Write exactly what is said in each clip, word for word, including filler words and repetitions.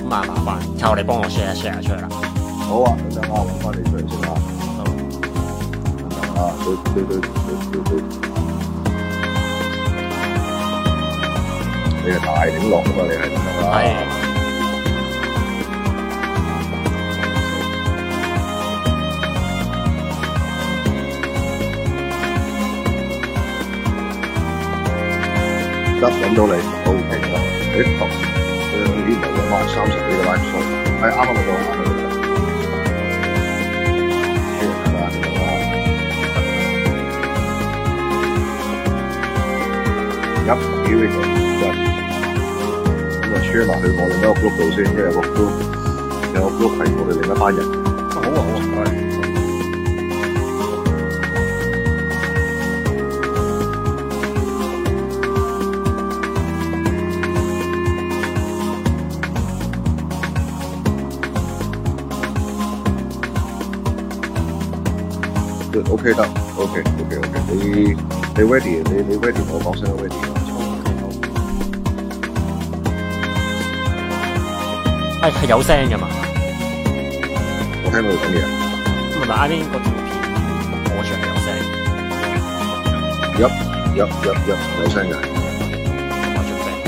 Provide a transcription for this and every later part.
咁啊，麻煩靠你幫我 share share 出嚟啦。 好啊，等陣啊，揾翻你出嚟先啦。啊，對對對對對對，你係大頂落㗎嘛？你係咁樣啦。 係。 得揾到你 ，OK 啦。誒，好，誒呢度兩百三十幾個 live show，係啱啱咪到，啱啱咪到。入 here we go， 入咁啊 share 埋去我另一個 group 度先，因為有個 group 有個 group 係我哋另一班人。好啊好啊，唔該。OK 得 ，OK OK OK， 你你 ready， 你你 ready， 我講聲 ready。 係係有聲㗎嘛？ 我聽到你講嘢。 唔係咪啱邊個條片播出嚟有聲？ 有有有有有聲嘅。 我準備。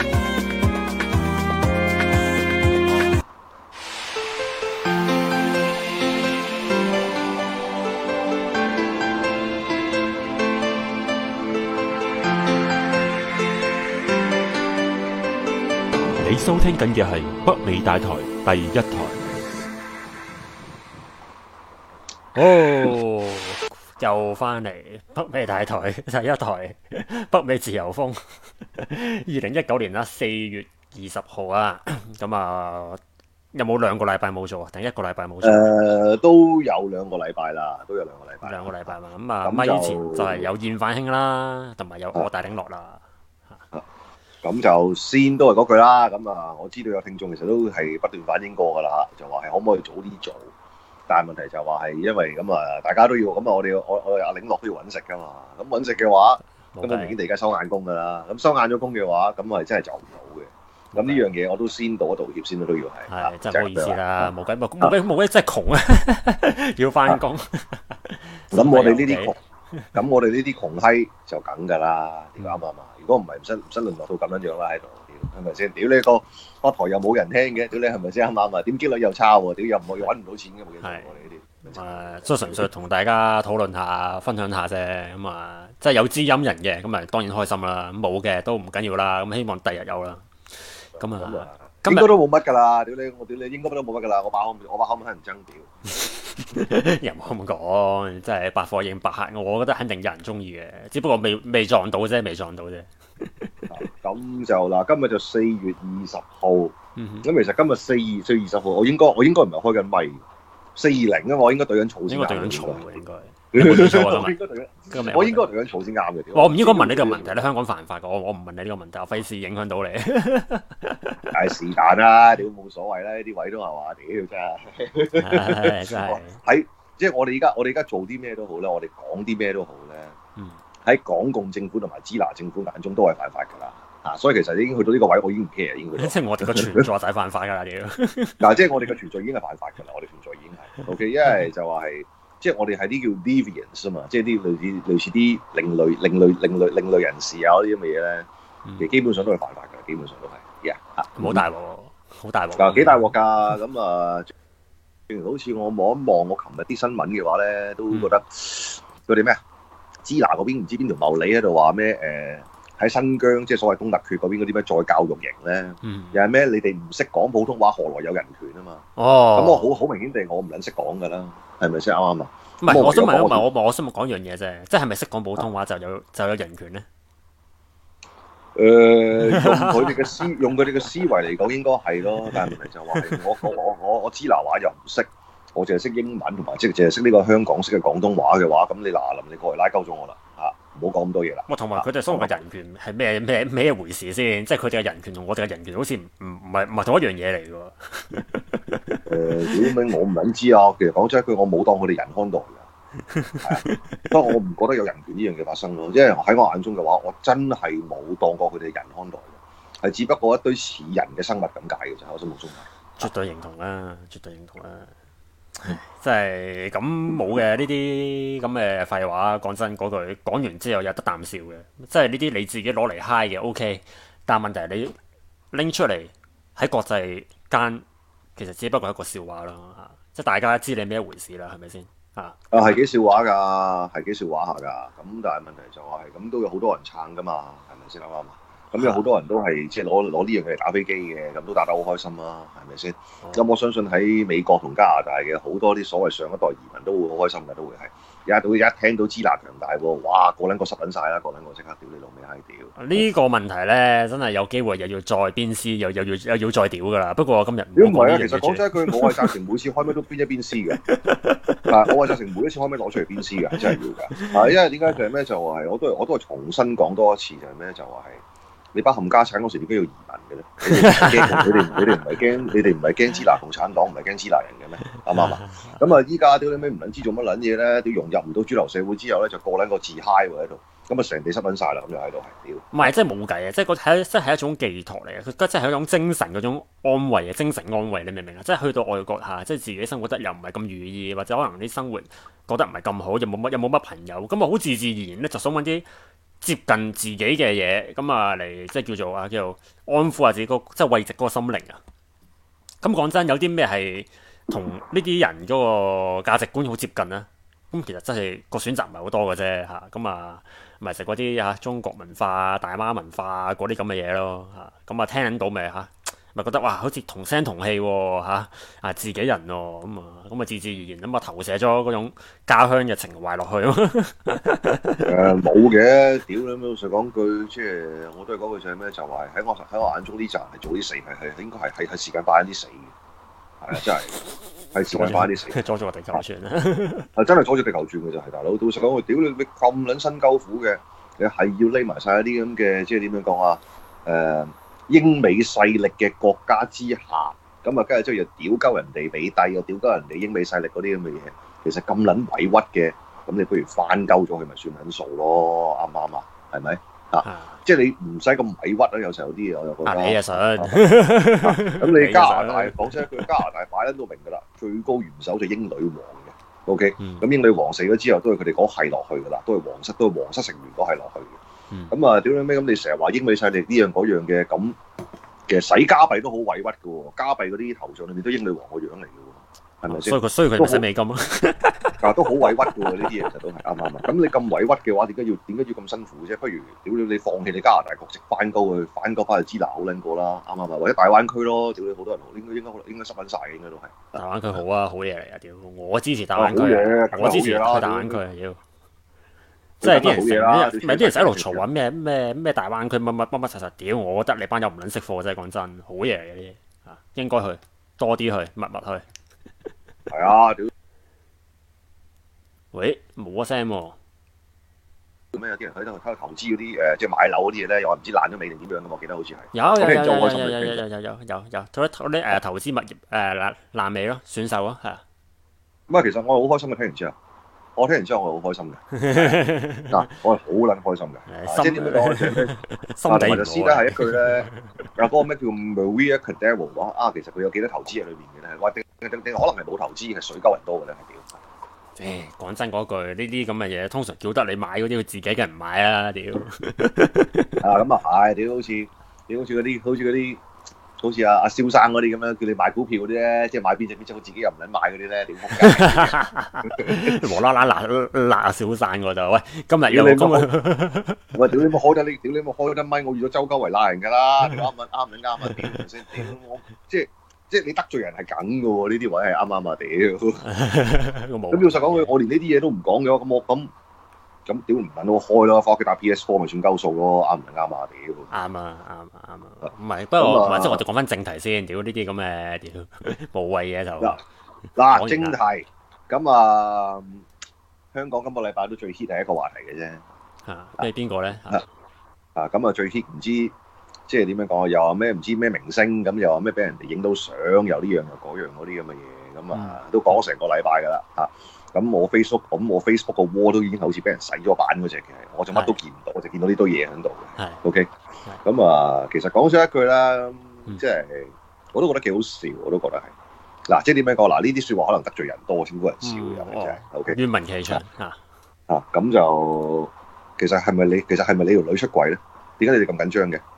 你收聽緊嘅係北美大台第一台。 哦，又翻嚟北美大台第一台，北美自由風。二零一九年啦，四月二十號啊，咁啊，有冇兩個禮拜冇做啊？定一個禮拜冇做？ 誒、呃，都有兩個禮拜啦，都有兩個禮拜。 兩個禮拜嘛，咁啊，咪以前就係有燕反興啦，同埋有我大頂落啦。 咁就先都係嗰句啦，咁啊，我知道有聽眾其實都係不斷反映過㗎啦，就話係可唔可以早啲做？但係問題就話係因為咁啊，大家都要咁啊，我哋我我阿領樂都要揾食㗎嘛。咁揾食嘅話，咁啊明顯地而家收眼工㗎啦。咁收眼咗工嘅話，咁係真係就唔到嘅。咁呢樣嘢我都先道一道歉先啦，都要係。 係真係唔好意思啦，冇計冇冇計冇計，真係窮啊，要翻工。 咁我哋呢啲窮，咁我哋呢啲窮閪就梗㗎啦，啱唔啱啊？如果唔係唔使唔使淪落到咁樣樣啦喺度，屌係咪先？屌你個個台又冇人聽嘅，屌你係咪先啱唔啱啊？點擊率又差喎，屌又唔可以揾唔到錢嘅，冇嘢做喎呢啲。 誒，即係純粹同大家討論下、分享下啫。咁啊，即係有知音人嘅，咁啊當然開心啦。咁冇嘅都唔緊要啦。咁希望第日有啦。咁啊， 應該都冇乜㗎啦。屌你，我屌你應該都冇乜㗎啦。我把口我把口唔爭屌。 又冇咁講，真係百貨應百客，我覺得肯定有人中意嘅，只不過未未撞到啫，未撞到啫。 咁就嗱，今日就四月二十號，咁、嗯、其實今日四月四月二十號，我應該我應該唔係開緊咪，四二零啊，我應該對緊草先啱。應該對緊草嘅應該。我應該對緊，我應該對緊草先啱嘅。 我唔應該問呢個問題咧，香港犯法嘅，我我唔問你呢個問題，我費事影響到你。 係是但啦，屌冇所謂啦，呢啲位都係話屌真係。真係喺即係我哋而家我哋而家做啲咩都好咧，我哋講啲咩都好咧。嗯。喺港共政府同埋支那政府眼中都係犯法㗎啦，啊！所以其實已經去到呢個位，我已經唔 care 已經去到。 即係我哋個存在就係犯法㗎啦，屌！ 嗱，即係我哋嘅存在已經係犯法㗎啦，我哋存在已經係 OK，因為就話係即係我哋係啲叫 deviants 啊嘛，即係啲類似類似啲另類另類另類另類人士啊啲咁嘅嘢咧，其實基本上都係犯法㗎，基本上都係，yeah， 好大鑊，好大鑊。 嗱，幾大鑊㗎？咁啊，正如好似我望一望我琴日啲新聞嘅話咧，都覺得佢哋咩啊？支那嗰邊唔知邊條茂利喺度話咩？誒喺新疆即係所謂東突厥嗰邊嗰啲咩再教育營咧，嗯、又係咩？你哋唔識講普通話，何來有人權啊嘛？哦，咁我好好明顯地我唔撚識講㗎啦，係咪先啱啱啊？ 唔係，我想問一問我，我想講一樣嘢啫，即係係咪識講普通話就有就有人權咧？ 誒、呃，用佢哋嘅思用佢哋嘅思維嚟講應該係咯，但係問題就話係我我我我我支那話又唔識。我淨係識英文同埋即係淨係識呢個香港式嘅廣東話嘅話，咁你嗱臨你過嚟拉鳩咗我啦嚇，唔好講咁多嘢啦。 哇，同埋佢哋所謂嘅人權係咩咩咩回事先？即係佢哋嘅人權同我哋嘅人權好似唔唔係唔係同一樣嘢嚟㗎。 誒，屌咩？我唔撚知啊！其實講真一句，我冇當佢哋人看待㗎。不過我唔覺得有人權呢樣嘢發生咯，因為喺我眼中嘅話，我真係冇當過佢哋人看待嘅，係只不過一堆似人嘅生物咁解嘅啫。我心目中係。 絕對認同啦，絕對認同啦。即係咁冇嘅呢啲咁嘅廢話，講真嗰句講完之後有得啖笑嘅，即係呢啲你自己攞嚟 high 嘅 OK，但問題係你拎出嚟喺國際間，其實只不過係一個笑話咯嚇，即係大家知你咩一回事啦，係咪先嚇？ 啊係幾笑話㗎，係幾笑話下㗎。咁但係問題就係、是、咁都有好多人撐㗎嘛，係咪先啱唔啱啊？咁有好多人都係即係攞攞呢樣嘢嚟打飛機嘅，咁都打得好開心啦，係咪先？咁、哦、我相信喺美國同加拿大嘅好多啲所謂上一代移民都會好開心嘅，都會係一到一聽到支那強大喎，哇個撚個濕撚晒啦，個撚個即刻屌你老味閪屌！ 呢個問題咧，真係有機會又要再鞭屍，又又要又要再屌㗎啦。不過我今日如果唔係啊，其實講真一句，我係贊成每次開咩都鞭一鞭屍嘅，啊我係贊成每一次開咩攞出嚟鞭屍嘅，真係要㗎。啊，因為點解就係咩就係、是、我都係我都係重新講多一次就係咩就係、是。你把冚家產嗰時點解要移民嘅咧？你哋你哋唔係驚，你哋唔係驚支那共產黨，唔係驚支那人嘅咩？啱唔啱啊？咁啊，依家屌你咩唔撚知做乜撚嘢咧？屌融入唔到主流社會之後咧，就個撚個自嗨喎喺度，咁啊成地濕撚晒啦，咁就喺度係屌。 唔係，即係冇計啊！即係個係即係一種寄託嚟嘅，佢即係一種精神嗰種安慰啊，精神安慰，你明唔明啊？即係去到外國嚇，即係自己生活得又唔係咁如意，或者可能啲生活覺得唔係咁好，又冇乜又冇乜朋友，咁啊好自自然然咧就想揾啲接近自己嘅嘢，咁啊嚟即係叫做啊叫做安撫下自己個即係慰藉嗰個心靈啊。咁講真，有啲咩係同呢啲人嗰個價值觀好接近啊？咁其實真係個選擇唔係好多嘅啫嚇。咁啊咪食嗰啲嚇中國文化、大媽文化嗰啲咁嘅嘢咯嚇。咁啊聽緊到咪嚇？咪覺得哇好似同聲同氣喎嚇啊自己人喎咁啊咁啊自自然然咁啊投射咗嗰種家鄉嘅情懷落去咯。 誒冇嘅，屌你老實講句，即係我都係嗰句就係咩，就係喺我喺我眼中呢站係早啲死，係係應該係係係時間快啲死嘅，係啊真係係時間快啲死， 阻住個地球轉啦， 係真係阻住地球轉嘅就係大佬。老實講，我屌你你咁撚新鳩苦嘅，你係要匿埋晒一啲咁嘅，即係點樣講啊？誒、呃。英美勢力嘅國家之下，咁啊，跟住之後又屌鳩人哋美帝，又屌鳩人哋英美勢力嗰啲咁嘅嘢，其實咁撚委屈嘅，咁你不如翻鳩咗佢咪算撚數咯，啱唔啱啊？係咪啊？即係你唔使咁委屈啊！有時候有啲嘢我又覺得。啊， 你啊想？ 咁你加拿大講真一句，加拿大擺撚到明㗎啦，最高元首就英女王嘅 ，OK，咁、嗯、英女王死咗之後，都係佢哋嗰係落去㗎啦，都係皇室，都係皇室成員嗰係落去嘅。咁啊，屌你咩？咁你成日話英美勢力呢樣嗰樣嘅，咁其實洗加幣都好委屈嘅喎，加幣嗰啲頭像裏面都英女王個樣嚟嘅喎，係咪先？所以佢， 所以佢唔使美金咯。 但係都好委屈嘅喎，呢啲嘢其實都係啱唔啱啊？咁你咁委屈嘅話，點解要點解要咁辛苦啫？不如屌你，你放棄你加拿大國籍，翻高去翻高翻去支那好撚過啦，啱唔啱啊？或者大灣區咯，屌你好多人應該應該應該濕撚晒嘅，應該都係。 大灣區好啊，好嘢嚟啊！屌，我支持大灣區啊，我支持去大灣區啊，屌！即係啲人成日，咪啲人成日喺度嘈話咩咩咩大灣區乜乜乜乜實實屌！我覺得你班友唔撚識貨真係講真，好嘢嚟嘅啲啊，應該去多啲去，密密去。 係啊，屌！ 喂，冇一聲喎。 做咩有啲人喺度喺度投資嗰啲誒，即係買樓嗰啲嘢咧，又話唔知爛咗未定點樣嘅？我記得好似係。 有有有有有有有有有有有，嗰啲啲誒投資物業誒爛爛尾咯，選手咯係啊。 咁啊，其實我係好開心嘅，聽完之後。我聽完之後，我係好開心嘅。嗱，我係好撚開心嘅。即係點樣講？即係咩？心底唔好。私底係一句咧，有嗰個咩叫 Maria Cordero 講啊，其實佢有幾多投資喺裏邊嘅咧？或定定定可能係冇投資，係水溝人多嘅咧，係屌。 誒，講真嗰句，呢啲咁嘅嘢，通常叫得你買嗰啲，佢自己嘅人買啊，屌。 啊，咁啊係，屌好似屌好似嗰啲，好似嗰啲。好似阿阿蕭生嗰啲咁樣，叫你買股票嗰啲咧，即係買邊隻邊隻，佢自己又唔撚買嗰啲咧，點撲街？ 無啦啦嗱嗱阿蕭生嗰度，喂，今日有今日， 喂，屌你冇開得你，屌你冇開得咪，我預咗周鳩圍拉人㗎啦，啱唔啱唔啱啊？屌先，屌我即係即係你得罪人係梗㗎喎，呢啲位係啱啱啊？屌，咁老實講，我連呢啲嘢都唔講嘅話，咁我咁。咁屌唔撚我開咯，翻屋企打 P S 四咪算鳩數咯，啱唔啱啊？屌！ 啱啊，啱啊，啱啊，唔係，不過或者我哋講翻正題先，屌呢啲咁嘅屌無謂嘢就嗱正題，咁啊香港今個禮拜都最 hit 係一個話題嘅啫， 嚇，即係邊個咧？ 啊咁啊最 hit 唔知即係點樣講啊？又話咩唔知咩明星咁，又話咩俾人哋影到相，又呢樣又嗰樣嗰啲咁嘅嘢，咁啊都講成個禮拜㗎啦嚇。咁我 Facebook 咁我 Facebook 個 wall 都已經好似俾人洗咗版嗰隻嘅，我就乜都見唔到，我就見到呢堆嘢喺度嘅。OK，咁啊，其實講咗一句啦，即係我都覺得幾好笑，我都覺得係。嗱，即係點樣講？嗱，呢啲説話可能得罪人多，先多人笑嘅，係咪真係？O K。 願聞其詳啊！ 啊，咁就其實係咪你？其實係咪你條女出軌咧？點解你哋咁緊張嘅？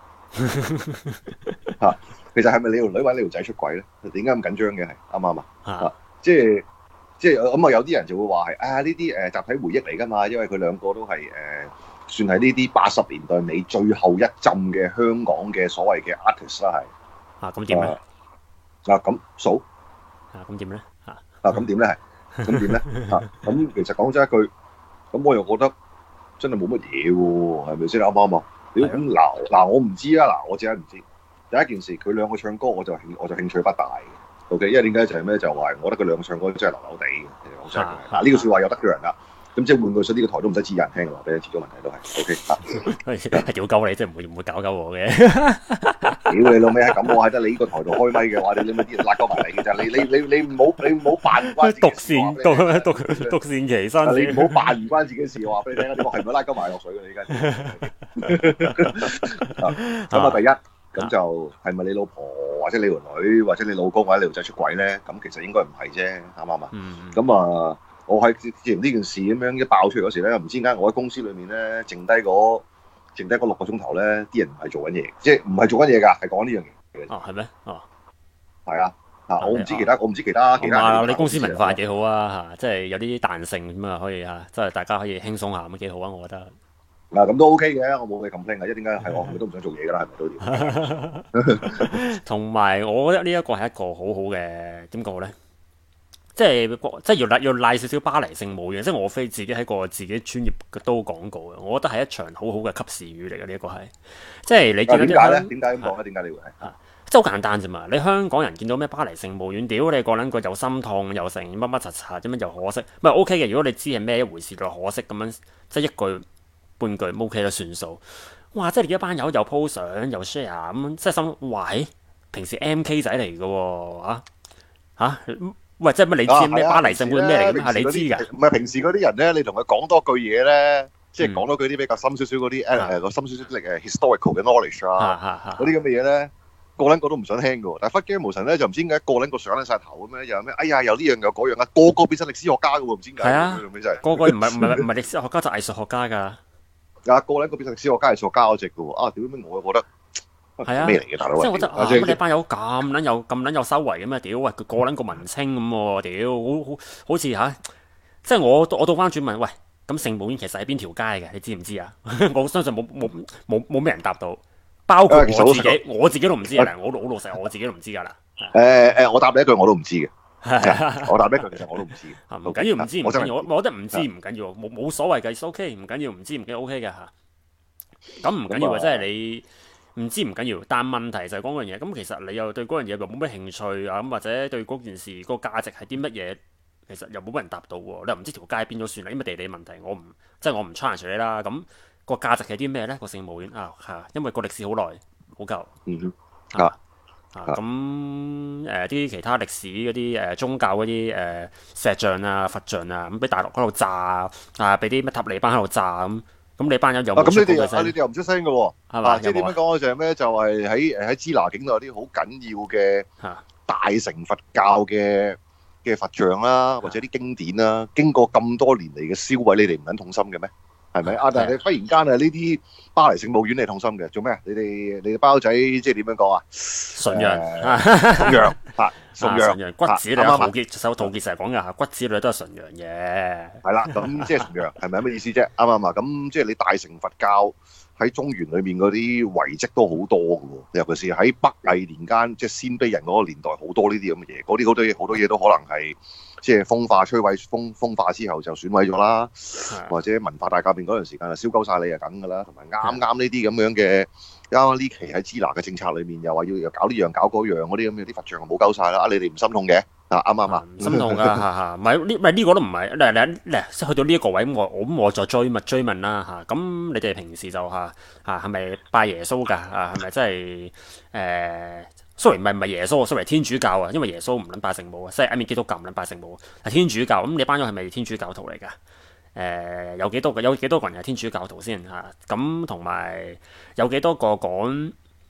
嚇，其實係咪你條女或者你條仔出軌咧？點解咁緊張嘅？係啱唔啱啊？啊，即係即係咁啊！有啲人就會話係啊，呢啲誒集體回憶嚟㗎嘛，因為佢兩個都係誒、呃、算係呢啲八十年代尾最後一陣嘅香港嘅所謂嘅 artist 啦，係啊，咁點咧？ 啊，咁數啊，咁點咧？啊， 啊，咁點咧？係咁點咧？啊，咁其實講真一句，咁我又覺得真係冇乜嘢喎，係咪先啱唔啱啊？屌咁嗱嗱，我唔知啊，嗱，我真係唔知。第一件事，佢兩個唱歌我就興我就興趣不大嘅。O K，因為點解就係咩？就話我覺得佢兩個唱歌真係流流地嘅，其實講真嘅。嗱，呢個説話有得罪人㗎。咁即係換句説，呢個台都唔使知有人聽㗎，話俾你知咗問題都係 O K。 係屌鳩你，即係唔會唔會搞鳩我嘅。 屌你老味係咁，我喺得你呢個台度開咪嘅話，你你咪啲人拉鳩埋嚟嘅咋？你你你你唔好你唔好扮唔關自己獨事善獨獨獨善其身。 你唔好扮唔關自己事，話俾你聽，呢個係咪拉鳩埋落水嘅？你而家咁啊，第一咁就係咪你老婆或者你條女或者你老公或者你條仔出軌咧？咁其實應該唔係啫，啱唔啱啊？咁啊，我喺之前呢件事咁樣一爆出嚟嗰時咧，唔知點解我喺公司裏面咧，剩低嗰剩低嗰六個鐘頭咧，啲人唔係做緊嘢，即係唔係做緊嘢㗎，係講呢樣嘢嘅。 哦，係咩？哦， 係啊，啊，我唔知其他，我唔知其他其他。 你公司文化幾好啊？嚇，即係有啲彈性咁啊，可以嚇，即係大家可以輕鬆下咁幾好啊，我覺得。 嗱，咁都 OK 嘅，我冇咩 complain 嘅，因為點解係我佢都唔想做嘢㗎啦，係咪都要？ 同埋我覺得呢一個係一個好好嘅點講咧，即係即係要賴要賴少少巴黎聖母院，即係我非自己喺個自己專業都講過嘅，我覺得係一場好好嘅及時雨嚟嘅呢一個係，即係你見到點解咧？點解咁講咧？點解你會係啊？即係好簡單啫嘛！你香港人見到咩巴黎聖母院，屌你個撚個又心痛又成乜乜柒柒，點樣又可惜，唔係 OK 嘅。如果你知係咩一回事，就可惜咁樣，即係一句半句 OK 都算數。哇！即係你一班友又 po 相又 share 咁，即係心喂，平時 M K 仔嚟嘅喎啊嚇！喂，即係乜你知咩巴黎聖母院咩嚟嘅？係你知㗎？ 唔係平時嗰啲人咧，你同佢講多句嘢咧，即係講多句啲比較深少少嗰啲誒誒個深少少啲誒 historical 嘅 knowledge 啊，嗰啲咁嘅嘢咧。個撚個都唔想聽嘅喎，但係忽驚無神咧就唔知點解個撚個上撚晒頭咁樣，又咩？哎呀，又呢樣又嗰樣啊！個個變成歷史學家嘅喎，唔知點解。係啊， 個個唔係唔係唔係歷史學家就藝術學家㗎。 啊，個撚個變成歷史學家、藝術學家嗰隻嘅喎。啊，屌咩？我覺得係啊，咩嚟嘅大佬？ 即係我覺得啊，乜你班友咁撚有咁撚有修為嘅咩？屌喂，佢個撚個文青咁喎，屌好好好似嚇，即係我我倒翻轉問，喂，咁聖母院其實喺邊條街嘅？你知唔知啊？我相信冇冇冇冇咩人答到。包括我自己，我自己都唔知啊！我好老實，我自己都唔知㗎啦。 誒誒，我答你一句，我都唔知嘅。我答你一句，其實我都唔知。 唔緊要，唔知唔緊要。我我覺得唔知唔緊要，冇冇所謂嘅 ，OK，唔緊要，唔知唔緊要 OK 嘅嚇。咁唔緊要啊，即係你唔知唔緊要，但問題就係講嗰樣嘢。咁其實你又對嗰樣嘢又冇咩興趣啊，咁或者對嗰件事個價值係啲乜嘢，其實又冇乜人答到喎。你又唔知條街邊咗算啦，因為地理問題，我唔即係我唔 challenge你啦。咁個價值係啲咩咧？個聖母院啊，係因為個歷史好耐，好舊。 嗯啊啊咁誒啲其他歷史嗰啲誒宗教嗰啲誒石像啊、佛像啊，咁俾大陸嗰度炸啊，俾啲乜塔利班喺度炸咁，咁你班友又冇出聲。 啊，你哋又唔出聲嘅喎，係嘛？即係點樣講咧？就係咩？就係喺誒喺支那境度有啲好緊要嘅大乘佛教嘅嘅佛像啦，或者啲經典啦，經過咁多年嚟嘅燒毀，你哋唔撚痛心嘅咩？係咪啊？但係你忽然間啊，呢啲巴黎聖母院你痛心嘅，做咩啊？你哋你哋包仔即係點樣講啊？ 純陽， 純陽嚇，純陽骨子裏陶傑，首陶傑成日講嘅嚇，骨子裏都係純陽嘅。係啦，咁即係純陽係咪咩意思啫？啱唔啱啊？咁即係你大乘佛教喺中原裏面嗰啲遺跡都好多嘅喎，尤其是喺北魏年間，即係鮮卑人嗰個年代，好多呢啲咁嘅嘢，嗰啲好多嘢好多嘢都可能係。即係風化摧毀，風風化之後就損毀咗啦，或者文化大革命嗰段時間就燒鳩晒你啊梗㗎啦，同埋啱啱呢啲咁樣嘅，啱啱呢期喺支那嘅政策裏面又話要又搞呢樣搞嗰樣嗰啲咁嘅啲佛像冇鳩晒啦，你哋唔心痛嘅啊啱唔啱啊？ 心痛㗎嚇嚇，唔係呢唔係呢個都唔係，嚟嚟嚟去到呢一個位咁我我咁我再追問追問啦嚇，咁你哋平時就嚇嚇係咪拜耶穌㗎啊？係咪真係誒？sorry 唔係唔係耶穌 sorry 天主教啊，因為耶穌唔撚拜聖母啊，即係一面基督教唔撚拜聖母，係天主教。咁你班友係咪天主教徒嚟㗎？誒、呃、有幾多個有幾多個人係天主教徒先嚇？咁同埋有幾多個講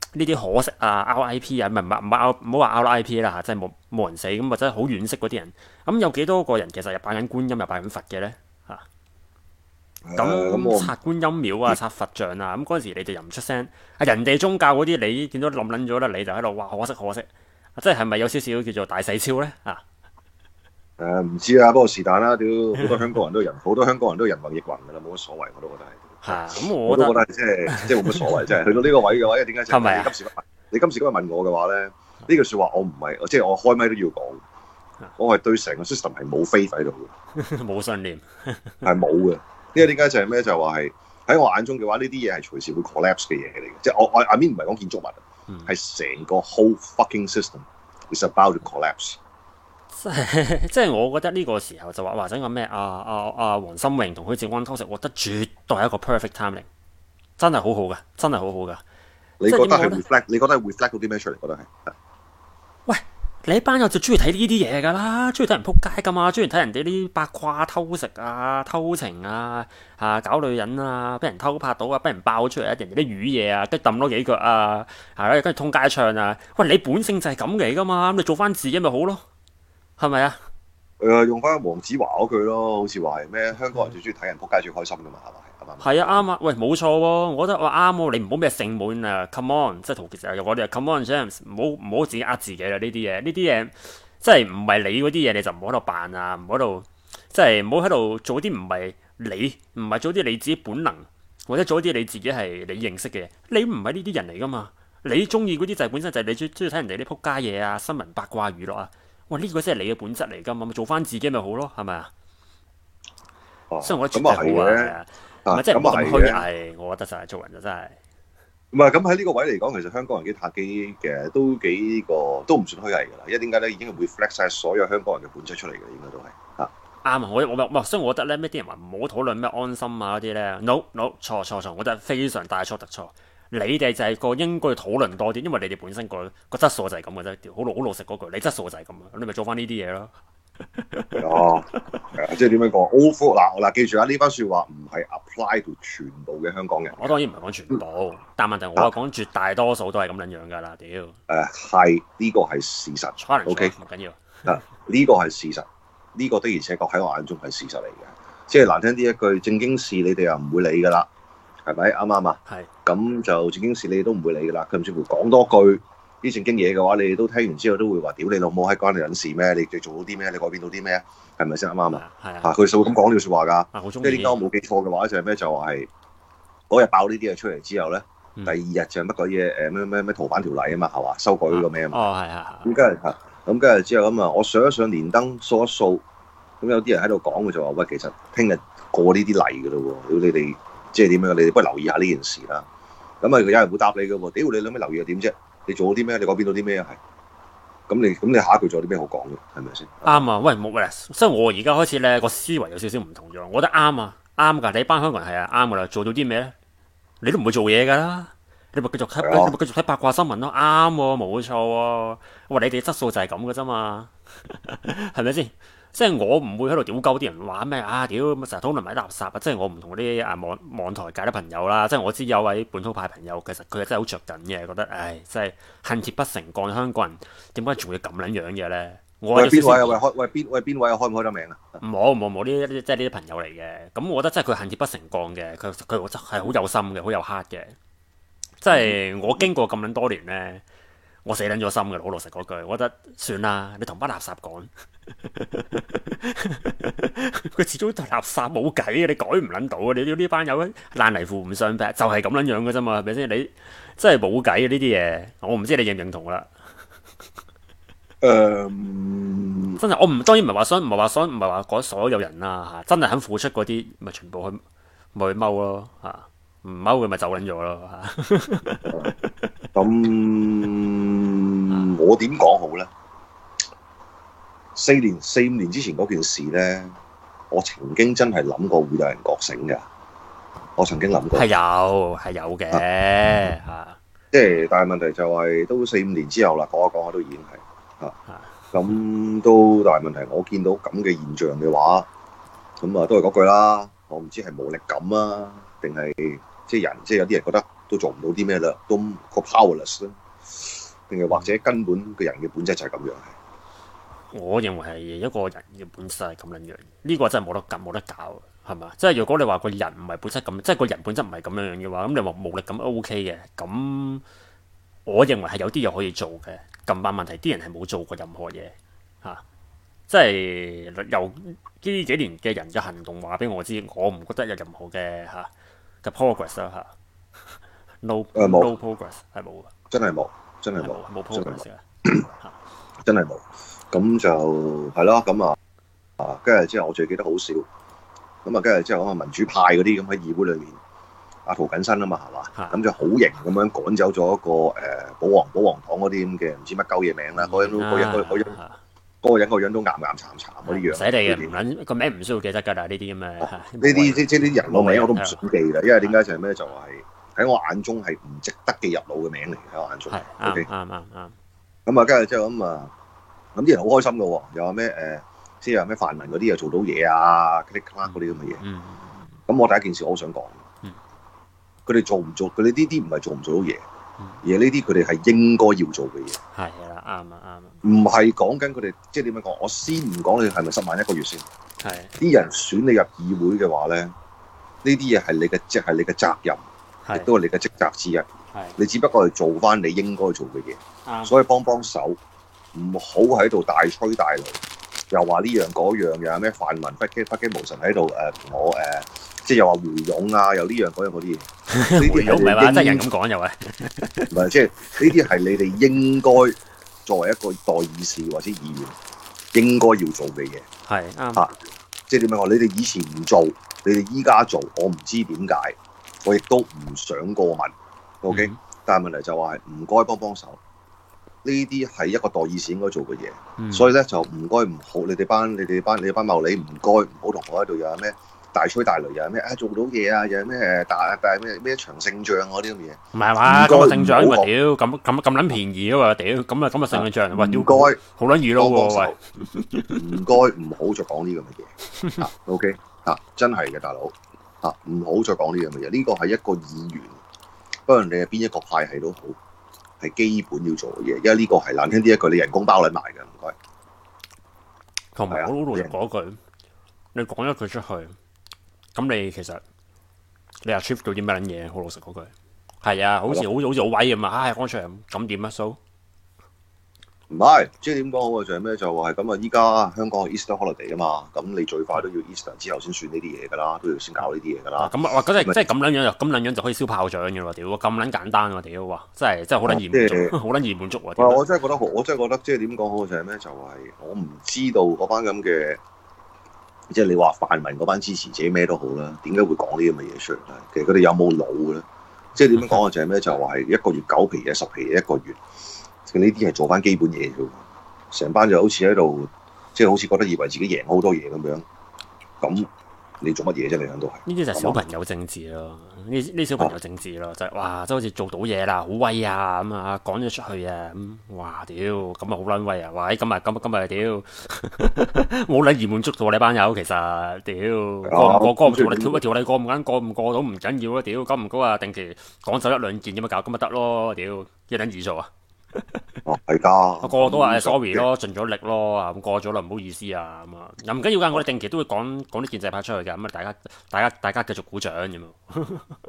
呢啲可惜啊 R I P 啊，唔係唔係唔係唔好話 R I P 啦嚇，即係冇冇人死咁或者好惋惜嗰啲人，咁有幾多個人其實又拜緊觀音又拜緊佛嘅咧嚇？咁拆觀音廟啊，拆佛像啊，咁嗰陣時你哋又唔出聲，啊人哋宗教嗰啲你見到冧撚咗啦，你就喺度哇可惜可惜，即係係咪有少少叫做大細超咧啊？ 誒唔知啊，不過是但啦，屌好多香港人都人，好多香港人都人云亦云㗎啦，冇乜所謂，我都覺得係。 係咁， 我都覺得即係即係冇乜所謂，即係去到呢個位嘅話，點解即係咪啊係你今時今日你今時今日問我嘅話咧，呢句説話我唔係，即係我開咪都要講，我係對成個 system 係冇 faith 喺度嘅， 冇信念， 係冇嘅。因為點解就係咩？就係話係喺我眼中嘅話，呢啲嘢係隨時會 collapse 嘅嘢嚟嘅，即係我我 I mean 唔係講建築物，係成個 whole fucking system is about to collapse。 即係即係我覺得呢個時候就話話緊個咩啊啊啊黃心穎同許志安偷食，我覺得絕對係一個 perfect timing，真係好好噶，真係好好噶。 你覺得係 reflect？你覺得係 reflect 到啲咩出嚟？覺得係？ 喂，你班友就中意睇呢啲嘢㗎啦，中意睇人撲街㗎嘛，中意睇人哋啲八卦偷食啊、偷情啊、啊搞女人啊、俾人偷拍到啊、俾人爆出嚟啊、人哋啲魚嘢啊，跟住揼多幾腳啊，係啦，跟住通街唱啊。喂，你本性就係咁嚟㗎嘛，咁你做翻自己咪好咯。係咪啊？ 誒、呃，用翻黃子華嗰句咯，好似話係咩？香港人最中意睇人撲街最開心㗎嘛，係咪？係咪？ 係啊，啱啊！喂，冇錯喎，我覺得我啱喎，你唔好咩盛滿啊 ，come on，即係陶傑就我哋 come on James，唔好唔好自己呃自己啦，呢啲嘢，呢啲嘢即係唔係你嗰啲嘢，你就唔好喺度扮啊，唔好喺度即係唔好喺度做啲唔係你，唔係做啲你自己本能，或者做啲你自己係你認識嘅嘢，你唔係呢啲人嚟㗎嘛，你中意嗰啲就係本身就係你中中意睇人哋啲撲街嘢啊，新聞八卦娛樂啊。喂，呢、這個先係你嘅本質嚟㗎嘛，咪做翻自己咪好咯，係咪啊？所以我覺得絕對好啊，唔係即係唔好咁虛偽，我覺得就係做人就真係。 唔係咁喺呢個位嚟講，其實香港人幾塔機嘅，都幾個都唔算虛偽㗎啦。因為點解咧，已經係 reflect 曬所有香港人嘅本質出嚟嘅，應該都係嚇。啱啊！我我我所以我覺得咧，咩啲人話唔好討論咩安心啊嗰啲咧 ，no no 錯錯錯，我覺得非常大錯特錯。你哋就係個應該討論多啲，因為你哋本身個個質素就係咁嘅啫。好老好老實嗰句，你質素就係咁啊，你咪做翻呢啲嘢咯。 哦，即係點樣講 ？Overall 嗱嗱，記住啊，呢番説話唔係 apply to 全部嘅香港人。 我當然唔係講全部，但問題我係講絕大多數都係咁撚樣㗎啦。屌！誒係呢個係事實。O K 唔緊要。 啊，呢個係事實，呢個的而且確喺我眼中係事實嚟嘅。即係難聽啲一句，正經事你哋又唔會理㗎啦。係咪啱唔啱啊？係咁就正經事你都唔會理㗎啦。佢甚至乎講多句啲正經嘢嘅話，你哋都聽完之後都會話：屌你老母，係關你撚事咩？你哋做到啲咩？你改變到啲咩？係咪先啱唔啱啊？係啊，佢就會咁講呢句説話㗎。即係點解我冇記錯嘅話，就係咩？就話係嗰日爆呢啲嘢出嚟之後咧，嗯、第二日就乜鬼嘢誒咩咩咩逃犯條例啊嘛，係嘛？修改呢個咩啊嘛？哦，係係。咁跟住嚇，咁跟住之後咁啊，我上一上連登掃一掃，咁有啲人喺度講嘅就話：喂，其實聽日過呢啲例㗎咯喎，屌你哋！即係點樣？你哋不如留意下呢件事啦。咁啊，有人會答你嘅喎。屌你諗咩留意又點啫？你做咗啲咩？你改變到啲咩啊？係。咁你咁你下一句仲有啲咩好講嘅？係咪先？啱啊！喂，冇喂，所以我而家開始咧個思維有少少唔同咗。我覺得啱啊，啱㗎。你班香港人係啊，啱㗎啦。做到啲咩咧？你都唔會做嘢㗎啦。你咪繼續睇，你咪繼續睇八卦新聞咯。啱喎，冇錯喎。喂，你哋質素就係咁嘅啫嘛，係咪先？即係我唔會喺度屌鳩啲人話咩啊屌咁成日討論埋垃圾啊！即係我唔同啲啊網網台界啲朋友啦，即係我知有位本土派朋友，其實佢係真係好着緊嘅，覺得唉，真係恨鐵不成鋼，香港人點解仲要咁撚樣嘅咧？我喂邊位啊？喂開喂邊喂邊位啊？開唔開得名啊？冇冇冇呢啲即係呢啲朋友嚟嘅，咁我覺得真係佢恨鐵不成鋼嘅，佢佢真係好有心嘅，好有 heart 嘅。即係我經過咁撚多年咧。我死撚咗心嘅，好老實嗰句，我覺得算啦，你同班垃圾講，佢始終都係垃圾冇計嘅，你改唔撚到啊！你呢班友爛泥扶唔上壁，就係咁撚樣嘅啫嘛，係咪先？你真係冇計嘅呢啲嘢，我唔知你認唔認同啦。誒，um, 真係我唔當然唔係話想，唔係話想，唔係話講所有人啦嚇，真係肯付出嗰啲，咪全部去咪去踎咯嚇，唔踎嘅咪走撚咗咯嚇。咁、嗯、我點講好咧？四年四五年之前嗰件事咧，我曾經真係諗過會有人覺醒嘅。我曾經諗過係有係有嘅嚇，即係但係問題就係、是、都四五年之後啦，講一講下都已經係嚇。咁都但係問題，我見到咁嘅現象嘅話，咁啊都係嗰句啦。我唔知係無力感啊，定係即係人，即係有啲人覺得。 都做唔到啲咩啦，都個 powerless 咧，定係或者根本個人嘅本質就係咁樣？ 我認為係一個人嘅本質係咁樣樣，呢、這個真係冇得冇得搞，係嘛？即係如果你話個人唔係本質咁，即係個人本質唔係咁樣樣嘅話，咁你話無力咁 O K 嘅，咁我認為係有啲嘢可以做嘅。咁但問題啲人係冇做過任何嘢嚇、啊，即係由呢幾年嘅人嘅行動話俾我知，我唔覺得有任何嘅嚇嘅 progress 啦嚇，no 誒冇 no progress 係冇嘅， 真係冇，真係冇， 冇 progress 嘅， 真係冇。咁就係咯，咁啊啊，跟住之後我最記得好少，咁啊跟住之後咁啊民主派嗰啲咁喺議會裏面，阿涂謹申啊嘛係嘛，咁就好型咁樣趕走咗一個誒、呃、保皇保皇黨嗰啲咁嘅唔知乜鳩嘢名啦，嗰人都嗰人嗰嗰人嗰個人個樣都岩岩慘慘嗰啲樣， 使你嘅唔撚個名唔需要記得㗎啦，呢啲咁嘅呢啲即即啲人個名我都唔想記啦，因為點解就係咩就係喺我眼中係唔值得記入腦嘅名嚟嘅喺我眼中。 係啱啱啱啱。 咁啊跟住之後咁啊。咁啲人好開心嘅喎，又話咩誒，即係話咩泛民嗰啲又做到嘢啊 click clack 嗰啲咁嘅嘢。咁、 嗯、 我第一件事我好想講，佢哋、嗯、做唔做？佢哋呢啲唔係做唔做到嘢，嗯、而係呢啲佢哋係應該要做嘅嘢。係啦，啱啊啱啊。 唔係講緊佢哋，即係點樣講？我先唔講你係咪十萬一個月先。 係。啲人選你入議會嘅話咧，呢啲嘢係你嘅即係你嘅責任，亦都係你嘅職責之一。係。你只不過係做翻你應該做嘅嘢。啱。所以幫幫手。唔好喺度大吹大擂，又話呢樣嗰樣，又有咩泛民不羈不羈無神喺度誒同我誒、呃，即係又話胡勇啊，又呢樣嗰樣嗰啲嘢。 胡勇唔係話真人咁講又係， 唔係即係呢啲係你哋應該作為一個代議士或者議員應該要做嘅嘢。係啱嚇，即係點樣講？你哋以前唔做，你哋依家做，我唔知點解，我亦都唔想過問。OK，、嗯、但係問題就話係唔該幫幫手。呢啲係一個代議士應該做嘅嘢，嗯、所以咧就唔該唔好，你哋班你哋班你哋班茂利唔該唔好同我喺度又有咩大吹大擂，又有咩啊做到嘢啊，又有咩誒大大咩咩場勝仗嗰啲咁嘅嘢。唔係嘛，咁啊勝仗咪屌咁咁咁撚便宜啊嘛屌，咁啊咁啊勝仗，喂屌，好撚易咯喎喂，唔該唔好再講呢咁嘅嘢。OK 嚇，真係嘅大佬嚇，唔好再講呢樣嘅嘢。呢個係一個議員，不論你係邊一個派系都好。係基本要做嘅嘢，因為呢個係難聽啲一句，你人工包撚埋嘅，唔該。同埋我老實講句，你講一句出去，咁你其實你 achieve 到啲乜撚嘢？好老實講句，係啊，好似好好似好威咁啊！唉，講出嚟咁點啊？數唔係，即係點講好啊？就係咩？就話係咁啊！依家香港係 Easter holiday 啊嘛，咁你最快都要 Easter 之後先算呢啲嘢㗎啦，都要先搞呢啲嘢㗎啦。咁啊，哇！嗰即係咁撚樣就咁撚樣就可以燒炮仗嘅喎，屌！咁撚簡單喎，屌！哇！真係真係好撚易滿足，好撚易滿足喎。我真係覺得好，我真係覺得即係點講好就係咩？就係我唔知道嗰班咁嘅，即係你話泛民嗰班支持者咩都好啦，點解會講呢啲咁嘅嘢出嚟咧？其實佢哋有冇腦嘅咧？即係點樣講啊？就係咩？就話係一個月九皮嘢，十皮嘢一個月。呢啲係做翻基本嘢啫，成班就好似喺度，即係好似覺得以為自己贏好多嘢咁樣。咁你做乜嘢啫？你響度係呢啲就係小朋友政治咯。呢呢小朋友政治咯，就係哇，即係好似做到嘢啦，好威啊咁啊，講咗出去啊咁，哇屌，咁啊好撚威啊！哇，咁啊咁啊咁啊屌，冇撚易滿足到你班友，其實屌過唔過過唔條例條一條例過唔緊過唔過到唔緊要啊！屌，夠唔夠啊？定期講走一兩件咁啊搞咁咪得咯？屌，一撚易做啊！哦，係㗎，個個都話 sorry 咯，盡咗力咯，咁過咗啦，唔好意思啊，咁啊，又唔緊要㗎，我哋定期都會講講啲建制派出去㗎，咁啊，大家大家大家繼續鼓掌咁啊，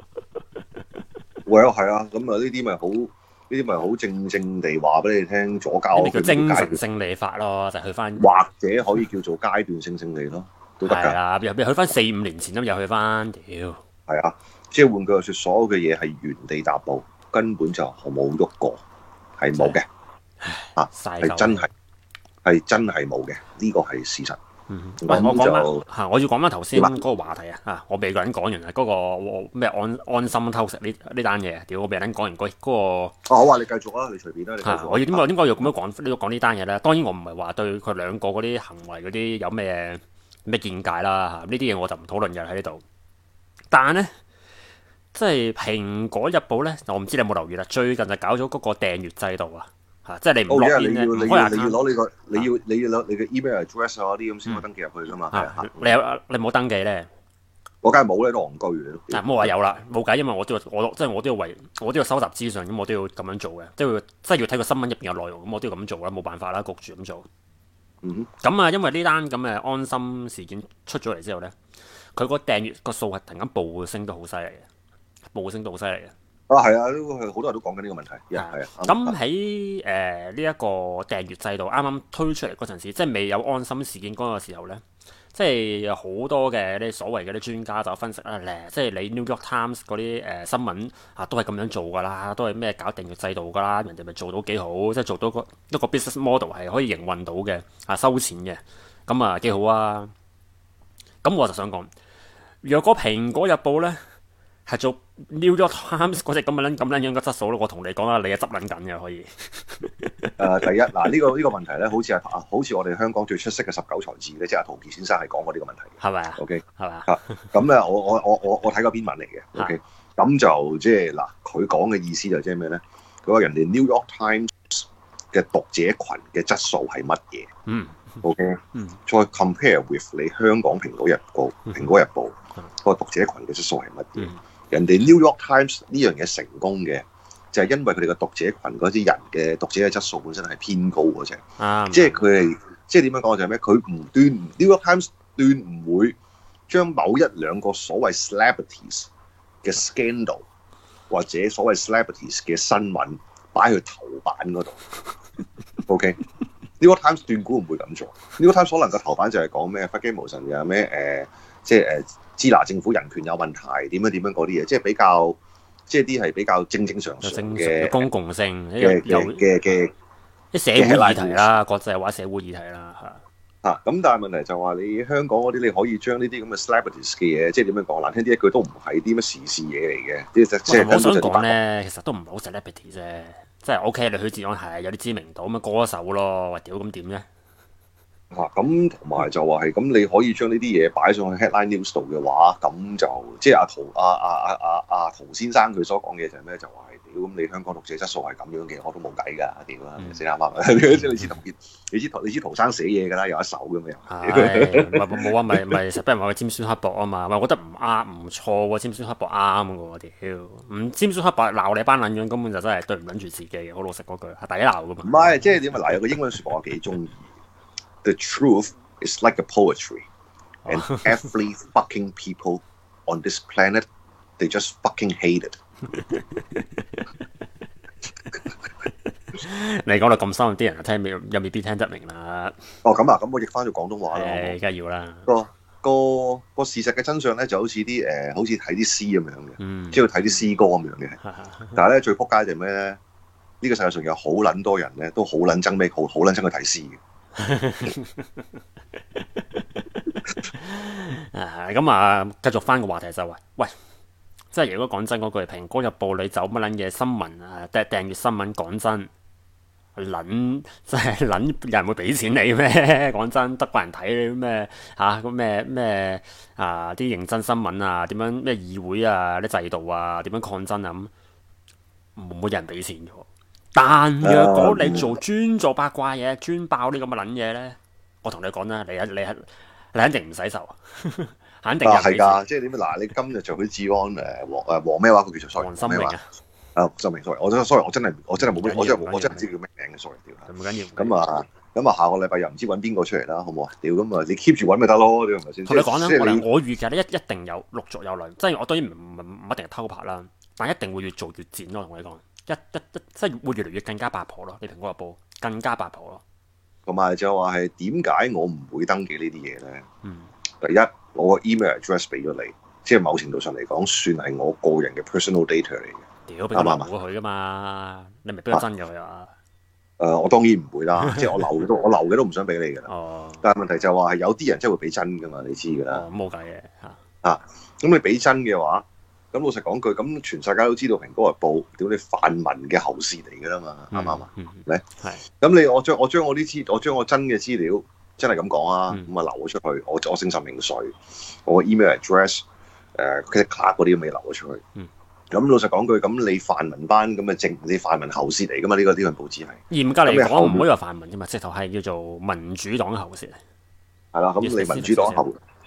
喂，係啊，咁啊，呢啲咪好，呢啲咪好正正地話俾你聽，左膠叫精神勝利法咯，就係去翻，或者可以叫做階段性勝利咯，都得㗎，係啊，又去翻四五年前咁，又去翻，屌，係啊，即係換句話説，所有嘅嘢係原地踏步，根本就冇喐過。係冇嘅，啊，係真係，係真係冇嘅，呢個係事實。嗯，喂，我講翻嚇，我要講翻頭先嗰個話題啊，啊，我未個人講完啊，嗰個咩安安心偷食呢呢單嘢，屌我未人講完嗰嗰個。哦，好啊，你繼續啊，你隨便啦，你繼續。我要點解點解要咁樣講呢個講呢單嘢咧？當然我唔係話對佢兩個嗰啲行為嗰啲有咩咩見解啦嚇，呢啲嘢我就唔討論嘅喺呢度。但係咧。即係蘋果日報咧，我唔知你有冇留意啦。最近就搞咗嗰個訂閱制度啊，嚇！即係你唔落邊咧，你要你要攞你個你要你要攞你嘅 email address 啊啲咁先可以登記入去噶嘛。係啊，你有你冇登記咧？ 嗰間冇咧都戇居嘅。 嗱，冇話有啦，冇計，因為我都要我即係我都要為我都要收集資訊，咁我都要咁樣做嘅，即係要即係要睇個新聞入邊嘅內容，咁我都要咁做啦，冇辦法啦，焗住咁做。 嗯咁啊，因為呢單咁嘅安心事件出咗嚟之後咧，佢個訂閱個數係突然間暴升得好犀利嘅，暴升到好犀利嘅。 哼，啊係啊，都係好多人都講緊呢個問題。係啊。 咁喺誒呢一個訂閱制度啱啱推出嚟嗰陣時，即係未有安心事件嗰個時候咧。即係有好多嘅啲所謂嘅啲專家就分析啦，咧即係你 New York Times 嗰啲誒新聞啊，都係咁樣做㗎啦，都係咩搞訂閱制度㗎啦，人哋咪做到幾好，即係做到個一個 business model 係可以營運到嘅，啊收錢嘅，咁啊幾好啊！咁我就想講，若果蘋果日報咧係做 New York Times 嗰隻咁嘅撚咁撚樣嘅質素咧，我同你講啦，你係執撚緊嘅可以。 誒、呃、第一嗱呢、這個呢、這個問題咧，好似係啊，好似我哋香港最出色嘅十九才子咧，即係阿陶傑先生係講過呢個問題嘅， 係咪啊 ？OK， 係咪啊？ 咁咧，我我我我我睇過篇文嚟嘅，OK，咁就即係嗱，佢講嘅意思就即係咩咧？佢話人哋 New York Times 嘅讀者群嘅質素係乜嘢？ 嗯 ，OK， 嗯， 再 compare with 你香港蘋果日報、蘋果日報個讀者群嘅質素係乜嘢？ 嗯、 人哋 New York Times 呢樣嘢成功嘅。就係因為佢哋嘅讀者群嗰啲人嘅讀者嘅質素本身係偏高嗰隻， 啊、 即係佢係即係點樣講就係咩？佢唔斷 New York Times 斷唔會將某一兩個所謂 celebrities 嘅 scandal 或者所謂 celebrities 嘅新聞擺去頭版嗰度。OK，New York Times 斷估唔會咁做。New York Times 可能個頭版就係講咩？忽基無神嘅咩誒，即係誒支那政府人權有問題，點樣點樣嗰啲嘢，即係比較。即係啲係比較正正常常嘅公共性嘅嘅嘅啲社會議題啦，國際話社會議題啦嚇。 嚇咁，但係問題就話你香港嗰啲，你可以將呢啲咁嘅 celebrities 嘅嘢，即係點樣講難聽啲一句都唔係啲乜時事嘢嚟嘅。即係即係我想講咧，其實都唔係好 celebrity 啫，即係 OK。你許志安係有啲知名度咁啊，歌手咯，喂屌咁點咧？ 嚇咁同埋就話係咁，你可以將呢啲嘢擺上去 headline news 度嘅話，咁就即係阿陶阿阿阿阿阿陶先生佢所講嘅就係咩？就話係屌咁，你香港讀者質素係咁樣嘅，我都冇計㗎，屌啦，死啱啱？即係你知陶傑，你知陶你知陶生寫嘢㗎啦，有一手㗎嘛又。 係冇啊，咪咪實俾人話佢尖酸刻薄啊嘛，咪我覺得唔啱唔錯喎，尖酸刻薄啱㗎喎，屌唔尖酸刻薄鬧你班撚樣，根本就真係對唔撚住自己，好老實嗰句係抵鬧㗎嘛。 唔係，即係點啊？嗱，有個英文説話我幾中意。The truth is like a poetry, and every fucking people on this planet, they just fucking hate it 。 你講到咁深，啲人聽未又未必聽得明啦。 哦，咁啊，咁我譯翻咗廣東話啦。 誒，梗係要啦。 個個個事實嘅真相咧，就好似啲誒，好似睇啲詩咁樣嘅， 嗯、 即係睇啲詩歌咁樣嘅。但係咧，最撲街就係咩咧？呢、呢個世界上有好撚多人咧，都好撚憎咩？好好撚憎去睇詩嘅。 啊，咁啊，繼續翻個話題就話，喂，即係如果講真嗰句，蘋果日報你走乜撚嘢新聞啊，訂訂閱新聞，講真，撚即係撚，有人會俾錢你咩？講真，得個人睇你咩嚇？咁咩咩啊？啲認真新聞啊，點樣咩議會啊，啲制度啊，點樣抗爭啊咁，冇冇人俾錢嘅。但若果你做專做八卦嘢，專爆呢咁嘅撚嘢咧，我同你講啦，你你係你肯定唔使受，肯定有人俾錢。係㗎， 即係點嗱？你今日做佢治安誒黃誒黃咩話？佢叫做 sorry 黃心明啊。 啊，心明 sorry，我真 sorry，我真係我真係冇咩，我真係我真係唔知叫咩名嘅 sorry，屌。 唔緊要。 咁啊咁啊，下個禮拜又唔知揾邊個出嚟啦，好唔好啊？屌咁啊，你 keep 住揾咪得咯，你係咪先？ 同你講啦，我我預計咧一一定有陸續有來，即係我當然唔唔唔一定係偷拍啦，但一定會越做越賤咯。同你講。一一一即係會越嚟越更加八婆咯，你蘋果日報更加八婆咯。 同埋就話係點解我唔會登記呢啲嘢咧？ 嗯， 第一，我個 email address 俾咗你，即係某程度上嚟講，算係我個人嘅 personal data 嚟嘅。 屌，俾我留佢噶嘛？你咪俾個真嘅佢啊？ 誒、呃，我當然唔會啦，即係我留嘅都我留嘅都唔想俾你㗎啦。 哦。但係問題就話係有啲人真係會俾真㗎嘛，你知㗎啦。 哦，冇計嘅嚇。 啊，咁你俾真嘅話。咁老實講句，咁全世界都知道蘋果日報屌你泛民嘅喉舌嚟㗎啦嘛，啱唔啱啊？係。咁你我將我將我啲資，我將我真嘅資料真係咁講啊，咁啊、嗯、流咗出去，我我姓甚名誰，我 email address，誒佢啲卡嗰啲未流咗出去。咁、嗯、老實講句，咁你泛民班咁嘅政，你泛民喉舌嚟㗎嘛？呢、這個呢份報紙係。嚴格嚟講唔可以話泛民㗎嘛，直頭係叫做民主黨喉舌嚟。係啦，咁你民主黨喉。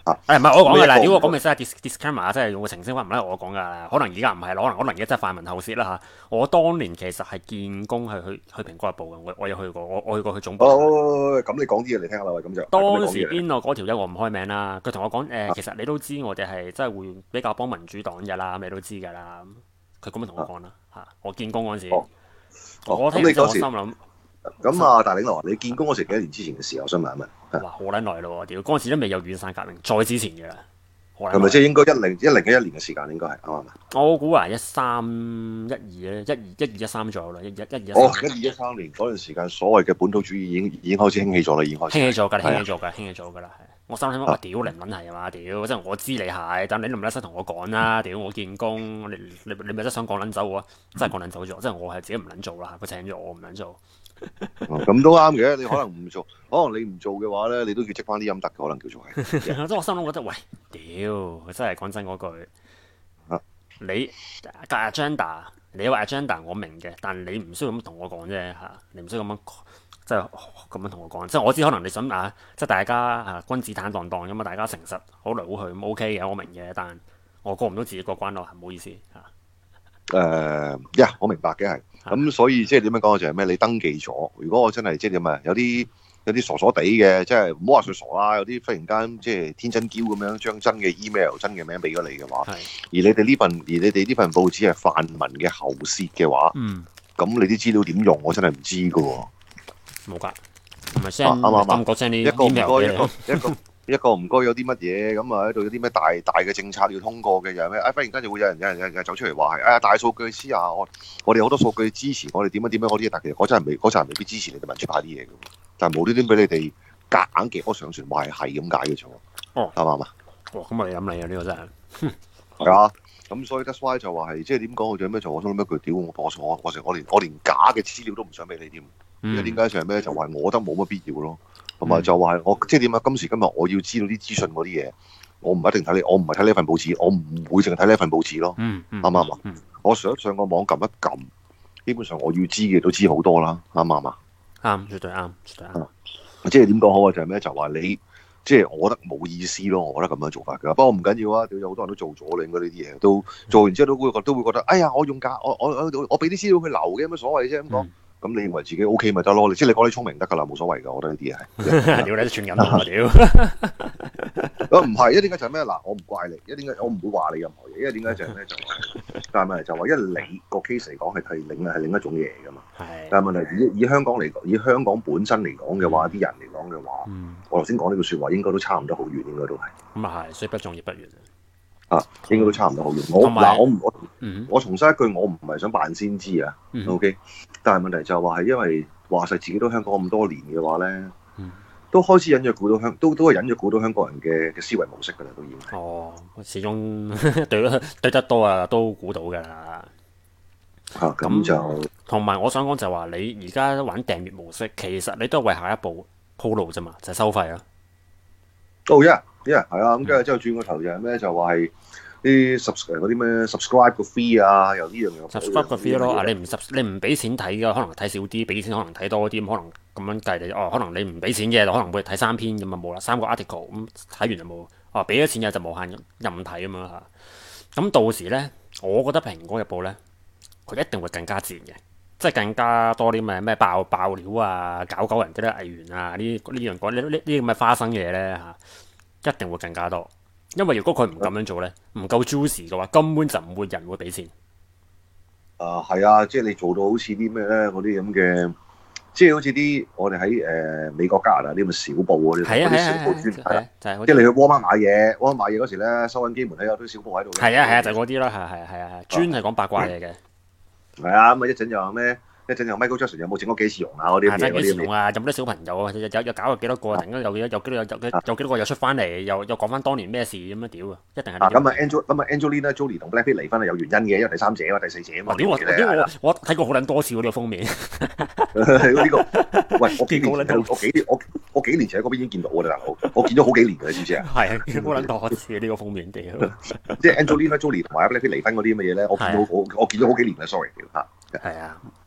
啊！ 誒唔係我講嘅啦， 咁一個屌我講嘅真係 dis disclaimer，即係用個澄清翻，唔係我講㗎啦。可能而家唔係，可能可能而家真係泛民後舌啦嚇。我當年其實係見工係去去蘋果日報嘅，我我有去過，我我去過去總部。 哦，咁你講啲嘢嚟聽下啦，喂，咁就當咁時你講啲嘢嚟邊個嗰條友我唔開名啦，佢同我講誒、呃啊其實你都知我哋係真係會比較幫民主黨嘅啦，咁你都知㗎啦。佢咁樣同我講啦嚇，我見工嗰陣時， 哦哦我聽咁你嗰時完之後我心諗。 咁啊，大領流，你見工嗰時幾多年之前嘅事？我想問一問， 哇，好撚耐咯喎！屌，嗰陣時都未有雨傘革命，再之前嘅啦。好撚耐係咪即係應該一零一零一一年嘅時間應該係啱唔啱啊？ 我估啊，一三一二咧，一二一二一三左右啦，一一一二一哦， 三。 一二一三年嗰陣時間，所謂嘅本土主義已經已經開始興起咗啦，已經開始興起咗㗎啦， 係啊興起咗㗎，興起咗㗎啦，係。我心諗我屌你唔撚係啊嘛，屌！即係我知你係，但你都唔撚使同我講啦，屌！我見工，你你你咪真係想趕撚走我啊？真係趕撚走咗，即係我係自己唔撚做啦，佢請咗我唔撚做。 哦咁都啱嘅。你可能唔做，可能你唔做嘅話咧，你都要積翻啲陰德嘅，可能叫做係。 即係我心諗覺得，喂，屌！真係講真嗰句， 啊你個 agenda，你有 agenda 我明嘅，但你唔需要咁同我講啫嚇，你唔需要咁樣即係咁樣同我講。即係我知可能你想啊，即係大家啊君子坦蕩蕩咁啊，大家誠實好嚟好去咁 OK 嘅，我明嘅，但我過唔到自己個關咯，係唔好意思嚇。 誒呀，我明白嘅係。咁所以即係點樣講就係咩？你登記咗，如果我真係即係點啊？有啲有啲傻傻地嘅，即係唔好話佢傻啦，有啲忽然間即係天真嬌咁樣將真嘅 email、真嘅名俾咗你嘅話， 係而你哋呢份而你哋呢份報紙係泛民嘅喉舌嘅話， 嗯， 咁你啲資料點用？我真係唔知㗎喎。 冇㗎，唔係啊 send 啱啱啱咁個 send 一個唔啲 email 俾該，一你個一個一個唔該有啲乜嘢咁啊喺度有啲咩大大嘅政策要通過嘅，又係咩？啊，忽然間就會有人有人有人走出嚟話係啊大數據私下我我哋好多數據支持我哋點樣點樣嗰啲嘢，但其實我真係未嗰陣未必支持你哋民主派啲嘢嘅，但係無端端俾你哋夾硬夾我上船話係係咁解嘅啫喎。 哦啱唔啱啊？ 哇，咁我哋飲你啊！呢個真係係啊。咁所以 that's why 就話係即係點講？我仲有咩做？我想諗一句，屌我我我我我連我連假嘅資料都唔想俾你添。因為點解就係咩？就話我覺得冇乜必要咯。同埋就話我即係點啊？今時今日我要知道啲資訊嗰啲嘢，我唔一定睇你，我唔係睇呢份報紙，我唔會淨係睇呢份報紙咯。 嗯嗯啱唔啱啊？ 嗯我上上個網撳一撳，基本上我要知嘅都知好多啦。啱唔啱啊？ 啱，絕對啱，絕對啱。 即係點講好啊？就係咩？就話你即係我覺得冇意思咯。我覺得咁樣做法㗎。不過唔緊要啊，有好多人都做咗啦。應該呢啲嘢都做完之後都會覺都會覺得，哎呀，我用假，我我我我俾啲資料佢留嘅，有乜所謂啫？咁講。咁你認為自己 O K 咪得咯？你即係你講你聰明得㗎啦，冇所謂㗎。我覺得呢啲嘢係。 屌你都串緊我屌！ 啊唔係，一點解就係咩？嗱，我唔怪你，一點解我唔會話你任何嘢，因為點解就係咩？就係，但係問題就話，因為你個 case 嚟講係係另係另一種嘢㗎嘛。 係。 但係問題以以香港嚟講，以香港本身嚟講嘅話，啲人嚟講嘅話， 嗯， 我頭先講呢句説話應該都差唔多好遠，應該都係咁啊係，雖不中亦不遠啊，應該都差唔多好遠。我同埋嗱，我唔我嗯我重申一句，我唔係想扮先知啊。 嗯 OK，但係問題就係話係因為話實自己都香港咁多年嘅話咧。 嗯都開始隱約估到香，都都係隱約估到香港人嘅嘅思維模式㗎啦，都已經係。 哦，始終對得對得多啊，都估到㗎啦。 嚇咁就同埋我想講就係話，你而家玩訂閱模式，其實你都係為下一步鋪路啫嘛，就係收費啊。 哦，yeah，yeah，係啊，咁跟住之後轉個頭就係咩？就話係啲 subscribe 嗰啲咩 subscribe 個 fee 啊，又呢樣又 subscribe 個 fee 咯，啊你唔 sub 你唔俾錢睇嘅，可能睇少啲；俾錢可能睇多啲，咁可能咁樣計你哦。可能你唔俾錢嘅，就可能會睇三篇咁啊冇啦，三個 article 咁睇完就冇。哦，俾咗錢嘅就無限任睇咁樣嚇。咁到時咧，我覺得蘋果日報咧，佢一定會更加自然嘅，即係更加多啲咩咩爆爆料啊、搞搞人哋啲藝員啊呢呢樣講呢呢呢啲咁嘅花生嘢咧嚇，一定會更加多。因為如果佢唔咁樣做咧，唔夠 juicy 嘅話，根本就唔會人會俾錢。 啊係啊，即係你做到好似啲咩咧嗰啲咁嘅，即係好似啲我哋喺誒美國加拿大啲咁嘅小報嗰啲，嗰啲係啊係啊小報專係啊，就係嗰即係你啲。 去沃爾瑪買嘢，沃爾瑪買嘢嗰時咧，收緊機門睇有堆小報喺度嘅。 係啊係啊，就係嗰啲啦，係係係啊，專係講八卦嘢嘅。 係啊，咁啊一陣又話咩？一陣又 Michael Jackson 有冇整過幾次容啊？嗰啲係真係嘢嗰啲幾時用啊？有冇啲小朋友啊？有有有搞過幾多個？突然間有有有幾多有有有幾多個又出翻嚟，又又講翻當年咩事咁樣屌啊！一定係呢啊啲。 咁啊 Angel 咁啊 Angelina Jolie 同 Brad Pitt 離婚係有原因嘅，因為第三者啊嘛，第四者啊嘛。 哇！屌我呢屌我我睇過好撚多次喎呢個封面。 呢個喂，我幾年前見過撚我幾年我我幾年前喺嗰邊已經見到㗎啦，大佬，我見咗好幾年㗎，你知唔知啊？ 係啊，見過撚多次呢個封面屌。 即係 Angelina Jolie 同埋 Brad Pitt 離婚嗰啲咁嘅嘢咧，我見到我我見咗好幾年啦，sorry 嚇。 係啊，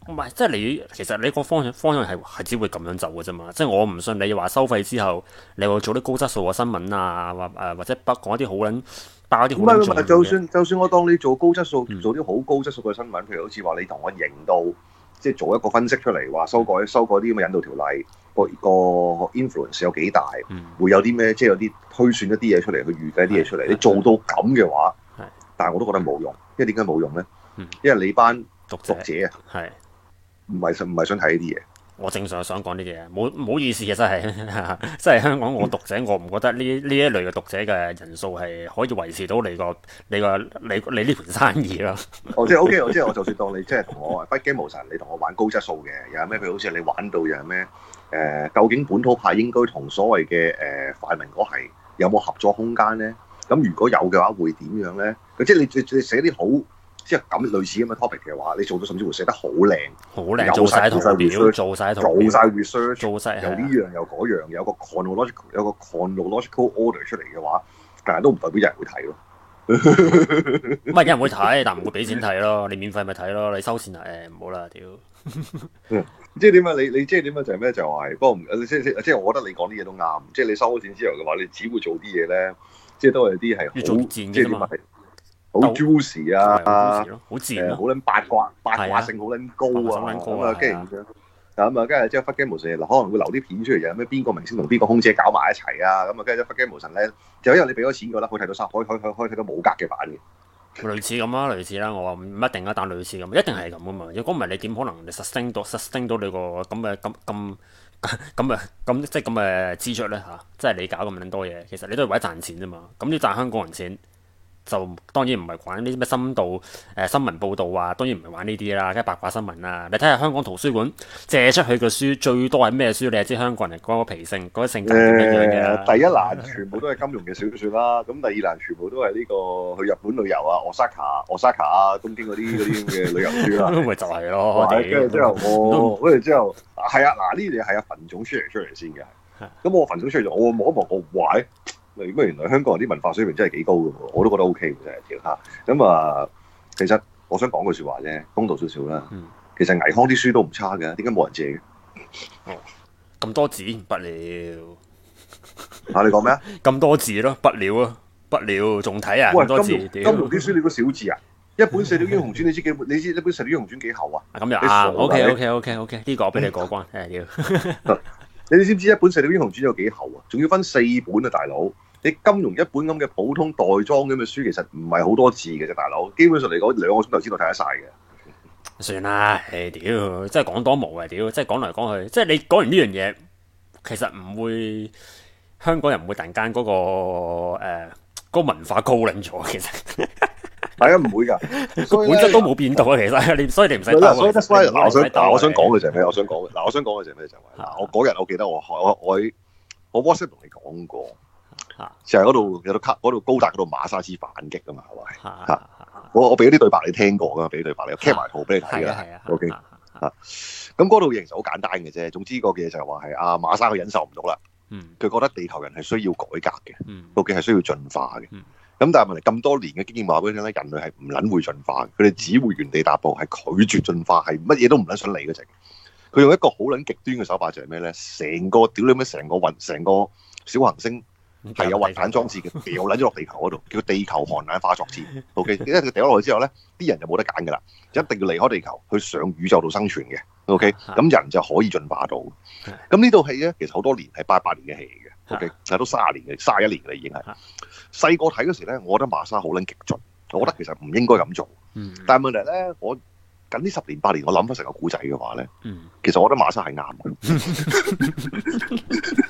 唔係，即係你其實你個方向方向係係只會咁樣走嘅啫嘛。即係我唔信你話收費之後，你會做啲高質素嘅新聞啊，或誒或者不講一啲好撚爆一啲唔係唔係， 好撚重嘅就算就算我當你做高質素， 嗯做啲好高質素嘅新聞，譬如好似話你同我認到，即係做一個分析出嚟，話修改修改啲咁嘅引導條例，個個 influence 有幾大， 嗯會有啲咩，即係有啲推算一啲嘢出嚟，去預計啲嘢出嚟。 係你做到咁嘅話係， 但係我都覺得冇用，因為點解冇用咧？ 嗯因為你班讀者讀者啊， 係。 唔係想唔係想睇呢啲嘢。 我正常想講呢啲嘢，冇唔好意思嘅，真係真係香港我讀者，我唔覺得呢呢一類嘅讀者嘅人數係可以維持到你個你個你你呢盤生意咯。 哦，即係 OK，我即係我就算當你即係同我不驚無神，你同我玩高質素嘅，又係咩？譬如好似你玩到又係咩？誒、呃，究竟本土派應該同所謂嘅誒泛民嗰係有冇合作空間咧？咁如果有嘅話，會點樣咧？即係你你你寫啲好即係咁類似咁嘅 topic 嘅話，你做到甚至乎寫得好靚， 好靚，做晒圖表，做晒圖表， 做晒 research， 做晒又呢樣又嗰樣，有個 chronological 有個 chronological order 出嚟嘅話，但係都唔代表有人會睇咯。 唔係有人會睇，但唔會俾錢睇咯。你免費咪睇咯，你收錢啊誒唔好啦，屌！ 即係點啊？你你即係點啊？就係咩？就係不過唔即係即係即係我覺得你講啲嘢都啱。即係你收咗錢之後嘅話，你只會做啲嘢咧，即係都係啲係要做好賤嘅啫嘛即係點啊？係好 juicy 啊！ 好自然誒， 咯好撚八卦，八卦性好撚高啊！咁啊，跟住咁啊，跟住之後忽驚無神，嗱可能會留啲片出嚟，有咩邊個明星同邊個空姐搞埋一齊啊？咁啊，跟住忽驚無神咧，就因為你俾咗錢嘅啦，可以睇到三，可以可以可以可以睇到冇格嘅版嘅。 類似咁啦，類似啦，我話唔一定啊，但類似咁，一定係咁噶嘛。如果唔係你點可能你 sustain 到 sustain 到你個咁嘅咁咁咁啊咁即係咁嘅支出咧嚇？即係你搞咁撚多嘢，其實你都係為咗賺錢啫嘛。咁你賺香港人錢。就當然唔係玩呢啲咩深度誒、呃、新聞報導啊，當然唔係玩呢啲啦，梗係八卦新聞啊。你睇下香港圖書館借出去嘅書最多係咩書？你係知香港人嗰個脾性、嗰、嗰個性格點樣嘅啦。 第一欄全部都係金庸嘅小説啦，咁第二欄全部都係呢、呢個去日本旅遊啊，Osaka、Osaka 啊，東京嗰啲嗰啲咁嘅旅遊書啦。 咪就係咯， 跟住之後我，跟住之後係啊，嗱呢啲嘢係啊份種出嚟出嚟先嘅。咁我份種出嚟，我望一望我壞。咁原來香港人啲文化水平真係幾高嘅喎，我都覺得 O K 嘅真係屌嚇。咁啊，其實我想講句説話啫，公道少少啦。 嗯、 其實倪匡啲書都唔差嘅，點解冇人借嘅？ 哦，咁多字不了嚇、啊、你講咩啊？ 咁多字咯，不了啊，不了，仲睇啊？ 喂， 咁多字， 金庸金庸啲書你估少字啊？一本《射雕英雄傳》你知幾本？你知一本《射雕英雄傳》幾厚啊？ 咁又啱，O K O K O K O K，呢個我俾你過關。誒屌， 你知唔知一本《射雕英雄傳》有幾厚啊？仲要分四本啊，大佬！你金庸一本咁嘅普通袋裝咁嘅書，其實唔係好多字嘅啫，大佬。基本上嚟講，兩個鐘頭之內睇得晒嘅。 算啦，誒屌，真係講多無啊屌！即係講嚟講去，即係你講完呢樣嘢，其實唔會香港人唔會突然間嗰、嗰個誒嗰、呃嗰個文化高領咗，其實係啊，唔會㗎， 本質都冇變到啊，其實你所以你唔使兜。 所以嗱，我想嗱，我想講嘅就係咩？我想講嗱，我想講嘅就係咩？就係嗱，我嗰日我記得我我我我 WhatsApp 同你講過。就係嗰度有度卡嗰度高達嗰度馬沙之反擊啊嘛，係咪？嚇！我我俾咗啲對白你聽過㗎嘛，俾啲對白你 cap 埋圖俾你睇㗎。係啊，OK 嚇。咁嗰度其實好簡單嘅啫。總之個嘢就係話係阿馬沙佢忍受唔到啦。嗯。佢覺得地球人係需要改革嘅。嗯。究竟係需要進化嘅。嗯。咁但係問題咁多年嘅經驗話俾你聽咧，人類係唔撚會進化嘅，佢哋只會原地踏步，係拒絕進化，係乜嘢都唔撚想理嗰隻。佢用一個好撚極端嘅手法就係咩咧？成個屌你咩？成個運成個小行星。係有運彈裝置嘅，掉撚咗落地球嗰度，叫地球寒冷化作戰。O.K.，因為佢掉落去之後咧，啲人就冇得揀㗎啦，一定要離開地球去上宇宙度生存嘅。O.K.，咁人就可以進化到。咁呢套戲咧，其實好多年係八八年嘅戲嚟嘅。O.K.，係都卅年嘅，卅一年嘅啦已經係。細個睇嗰時咧，我覺得馬沙好撚極盡，我覺得其實唔應該咁做。但係問題咧，我近呢十年八年，我諗翻成個古仔嘅話咧，其實我覺得馬沙係啱嘅。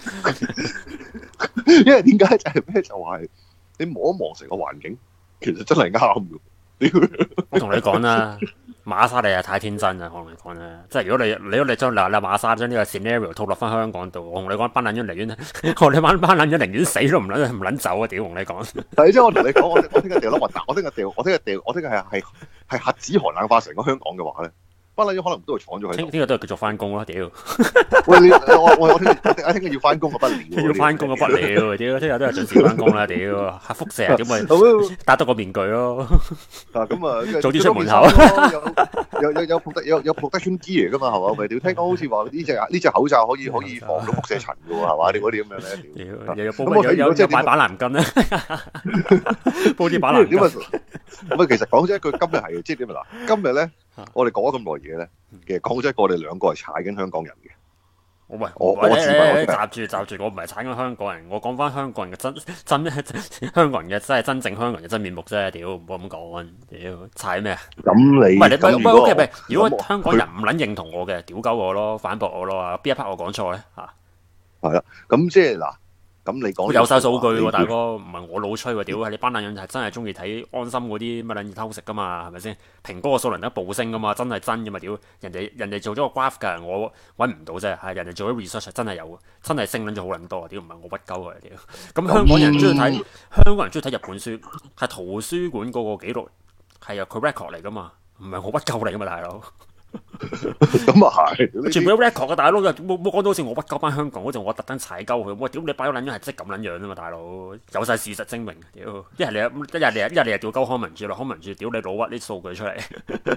因為點解就係咩？就係你望一望成個環境，其實真係啱嘅。 我同你講啦，馬沙你係太天真啦，我同你講啦。即係如果你如果你將嗱嗱馬沙將呢個 scenario 套落翻香港度，我同你講班撚咗寧願，我哋班班撚咗寧願死都唔撚唔撚走啊！屌，同你講。 但係即係我同你講，我我聽日掉粒核彈，我聽日掉，我聽日掉，我聽日係係係核子寒冷化成個香港嘅話咧， 班撚咗可能都係闖咗喺度。 聽聽日都係繼續翻工咯，屌！ 喂你我我我聽日我聽日要翻工啊不了， 要翻工啊不了，屌！聽日都係準時翻工啦，屌！嚇輻射點咪戴多個面具咯？ 啊咁啊， 早啲出門口。 有有有 protection 有有 protection gear 噶嘛係嘛？咪屌聽講好似話呢隻呢隻口罩可以可以防到輻射塵嘅喎係嘛？你嗰啲咁樣咧屌！ 又有煲有有有買板藍根咧，煲啲板藍根。 咁啊其實講真一句，今日係即係點啊嗱？今日咧我哋講咗咁耐嘢咧，其實講真我哋兩個係踩緊香港人嘅。 我喂， 我我我自問我閘住閘住，我唔係踩緊香港人，我講翻香港人嘅真真香港人嘅真係真正香港人嘅真面目啫，屌唔好咁講，屌踩咩啊？ 咁你唔係你咁唔係 OK 唔係？如果咁香港人唔撚認同我嘅，屌鳩我咯，反駁我咯，邊一 part 我講錯咧嚇？ 係啦，咁即係嗱，咁你講有晒數據喎，大你哥，唔係我老吹喎，屌！你班撚人係真係中意睇安心嗰啲乜撚嘢偷食噶嘛，係咪先？蘋果個數量得暴升噶嘛，真係真噶嘛，屌！人哋人哋做咗個 graph 㗎，我揾唔到啫，係人哋做咗 research 真係有，真係升撚咗好撚多，屌！唔係我屈鳩佢，屌！咁香港人中意睇，香港人中意睇日本書，係圖書館嗰個記錄係由佢 record 嚟噶嘛，唔係我屈鳩嚟噶嘛，大佬。 咁啊係， 全部有 record 嘅大佬，冇冇講到好似我屈鳩翻香港嗰陣，我特登踩鳩佢。我屌你擺咗撚樣係即咁撚樣啫嘛，大佬有晒事實證明。屌一係你一日你一日你又屌鳩康文署啦，康文署屌你老屈啲數據出嚟，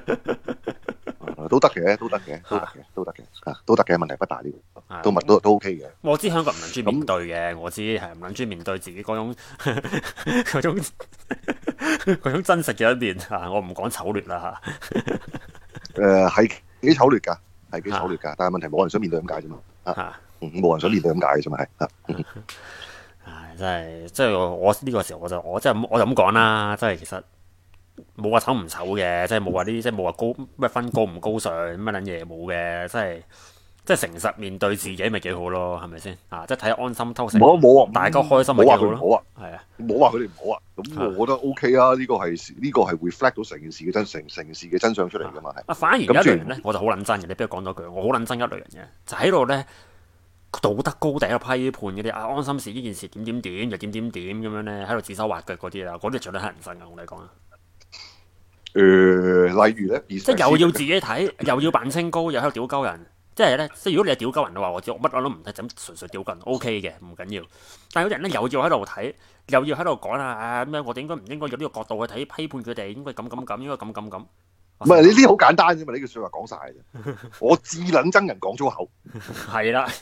都得嘅，都得嘅，都得嘅，都得嘅，嚇都得嘅，問題不大呢個，都物都都 OK 嘅。 我知香港唔撚專面對嘅，我知係唔撚專面對自己嗰種嗰種嗰種真實嘅一面嚇，我唔講醜劣啦嚇。 誒係幾醜劣㗎，係幾醜劣㗎，但係問題冇人想面對咁解啫嘛，啊，冇人想面對咁解嘅啫嘛係，啊， 唉真係即係我呢個時候我就我即係我就咁講啦，即係其實冇話醜唔醜嘅，即係冇話啲即係冇話高咩分高唔高尚乜撚嘢冇嘅，即係即係誠實面對自己咪幾好咯，係咪先啊？即係睇安心偷食， 冇冇啊， 大家開心咪冇幾好咯， 話佢唔好啊， 係啊， 冇話佢哋唔好啊，咁我覺得 OK 啊，呢個係呢個係 reflect 到成件事嘅真成成件事嘅真相出嚟㗎嘛係。 啊，反而有一類人咧，我就好撚憎嘅，你不如講多句，我好撚憎一類人嘅，就喺度咧道德高地喺度批判嗰啲啊，安心事呢件事點點點又點點點咁樣咧，喺度指手畫腳嗰啲啊，嗰啲最撚乞人憎嘅，我同你講啊。 誒、呃，例如咧， 即係又要自己睇，又要扮清高，又喺度屌鳩人。即係咧，即係如果你係屌鳩人嘅話，我知我乜我都唔睇，就咁純粹屌鳩人 O K 嘅，唔緊要。但係有啲人咧又要喺度睇，又要喺度講啊咩？我哋應該唔應該用呢個角度去睇批判佢哋？應該咁咁咁，應該咁咁咁。 唔係你呢啲好簡單啫嘛，呢句説話講晒啫。我至撚憎人講粗口， 係啦，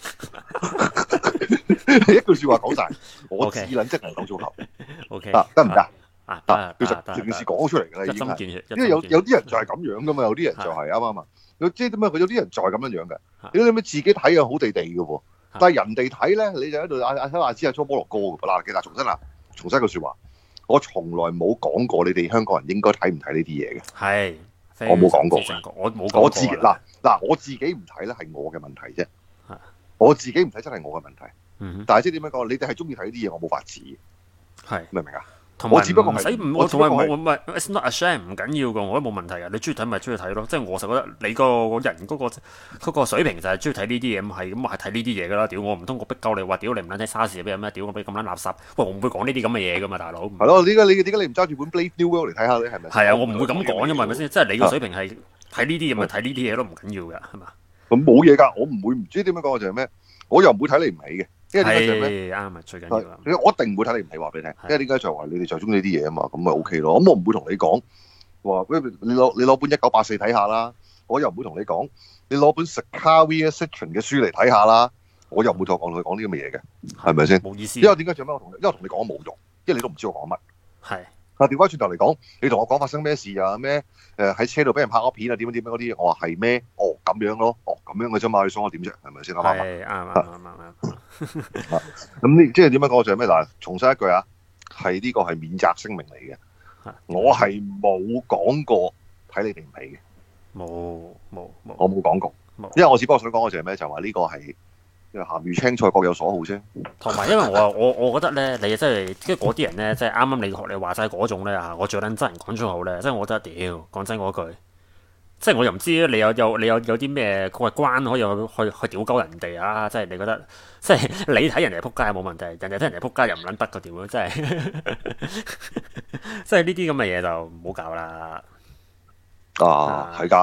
一句説話講晒，我至撚憎人講粗口。 O K 啊，得唔得？ 啊得， 其實成件事講出嚟㗎啦，已經係。 一針見血， 因為有有啲人就係咁樣噶嘛，有啲人就係啱啱啊？有即係點啊？佢有啲人就係咁樣樣嘅。你你咪自己睇啊，好地地嘅喎。但係人哋睇咧，你就喺度阿阿睇話知阿初菠蘿哥㗎嗱，其實重新啦，重新一句説話，我從來冇講過你哋香港人應該睇唔睇呢啲嘢嘅。 係， 我冇講過， 我冇講過。 我自己嗱嗱，我自己唔睇咧係我嘅問題啫。我自己唔睇真係我嘅問題。 嗯、 但係即係點樣講？你哋係中意睇呢啲嘢，我冇法子。 係， 明唔明啊？ 我只不過唔使唔我同埋我唔係 ，it's not a shame 唔緊要噶，我都冇問題噶。你中意睇咪中意睇咯，即係我就覺得你個人嗰、嗰個嗰個水平就係中意睇呢啲嘢，咁係咁我係睇呢啲嘢噶啦。屌我唔通我逼鳩你話屌你唔撚睇莎士俾人咩？屌我俾咁撚垃圾，喂我唔會講呢啲咁嘅嘢噶嘛，大佬。 係咯，點解你點解你唔揸住本 Brave New World 嚟睇下咧？係咪？ 係啊，我唔會咁講啫嘛，係咪先？即係你個水平係睇呢啲嘢咪睇呢啲嘢都唔緊要噶，係嘛？ 咁冇嘢㗎，我唔會唔知點樣講就係咩？我又唔會睇你唔起嘅。因為點解就係咩？ 啱啊，最緊要啊！ 我一定唔會睇你唔起話俾你聽，因為點解就係話你哋就中意呢啲嘢啊嘛，咁咪 O K 咯。咁我唔會同你講話，你攞你攞本一九八四睇下啦。我又唔會同你講，你攞本 Scalia Citron 嘅書嚟睇下啦。我又唔會同我同你講呢啲咁嘅嘢嘅，係咪先？ 冇意思。 因為點解做咩？我同因為同你講冇用，因為你都唔知我講乜。 係。 啊，調翻轉頭嚟講，你同我講發生咩事啊？咩誒喺車度俾人拍咗片啊？點樣點樣嗰啲，我話係咩？哦咁樣咯，哦咁樣嘅啫嘛，你想我點啫？係咪先啱啱？ 係啱啱啱啱。 咁呢即係點樣講就係咩？嗱，重申一句啊，係呢個係免責聲明嚟嘅。我係冇講過睇你哋唔起嘅。 冇冇冇， 我冇講過。因為我只不過想講嘅就係咩？就話呢個係。因為鹹魚青菜各有所好啫， 同埋因為我我我覺得咧，你真係即係嗰啲人咧，即係啱啱你學你話齋嗰種咧啊！我最撚憎人講粗口咧，即係我覺得屌，講真嗰句，即係我又唔知你有有你有有啲咩個關可以去去去屌鳩人哋啊！即係你覺得，即係你睇人哋撲街冇問題，人哋睇人哋撲街又唔撚得個屌咯，真係，即係呢啲咁嘅嘢就唔好搞啦。 啊，係㗎。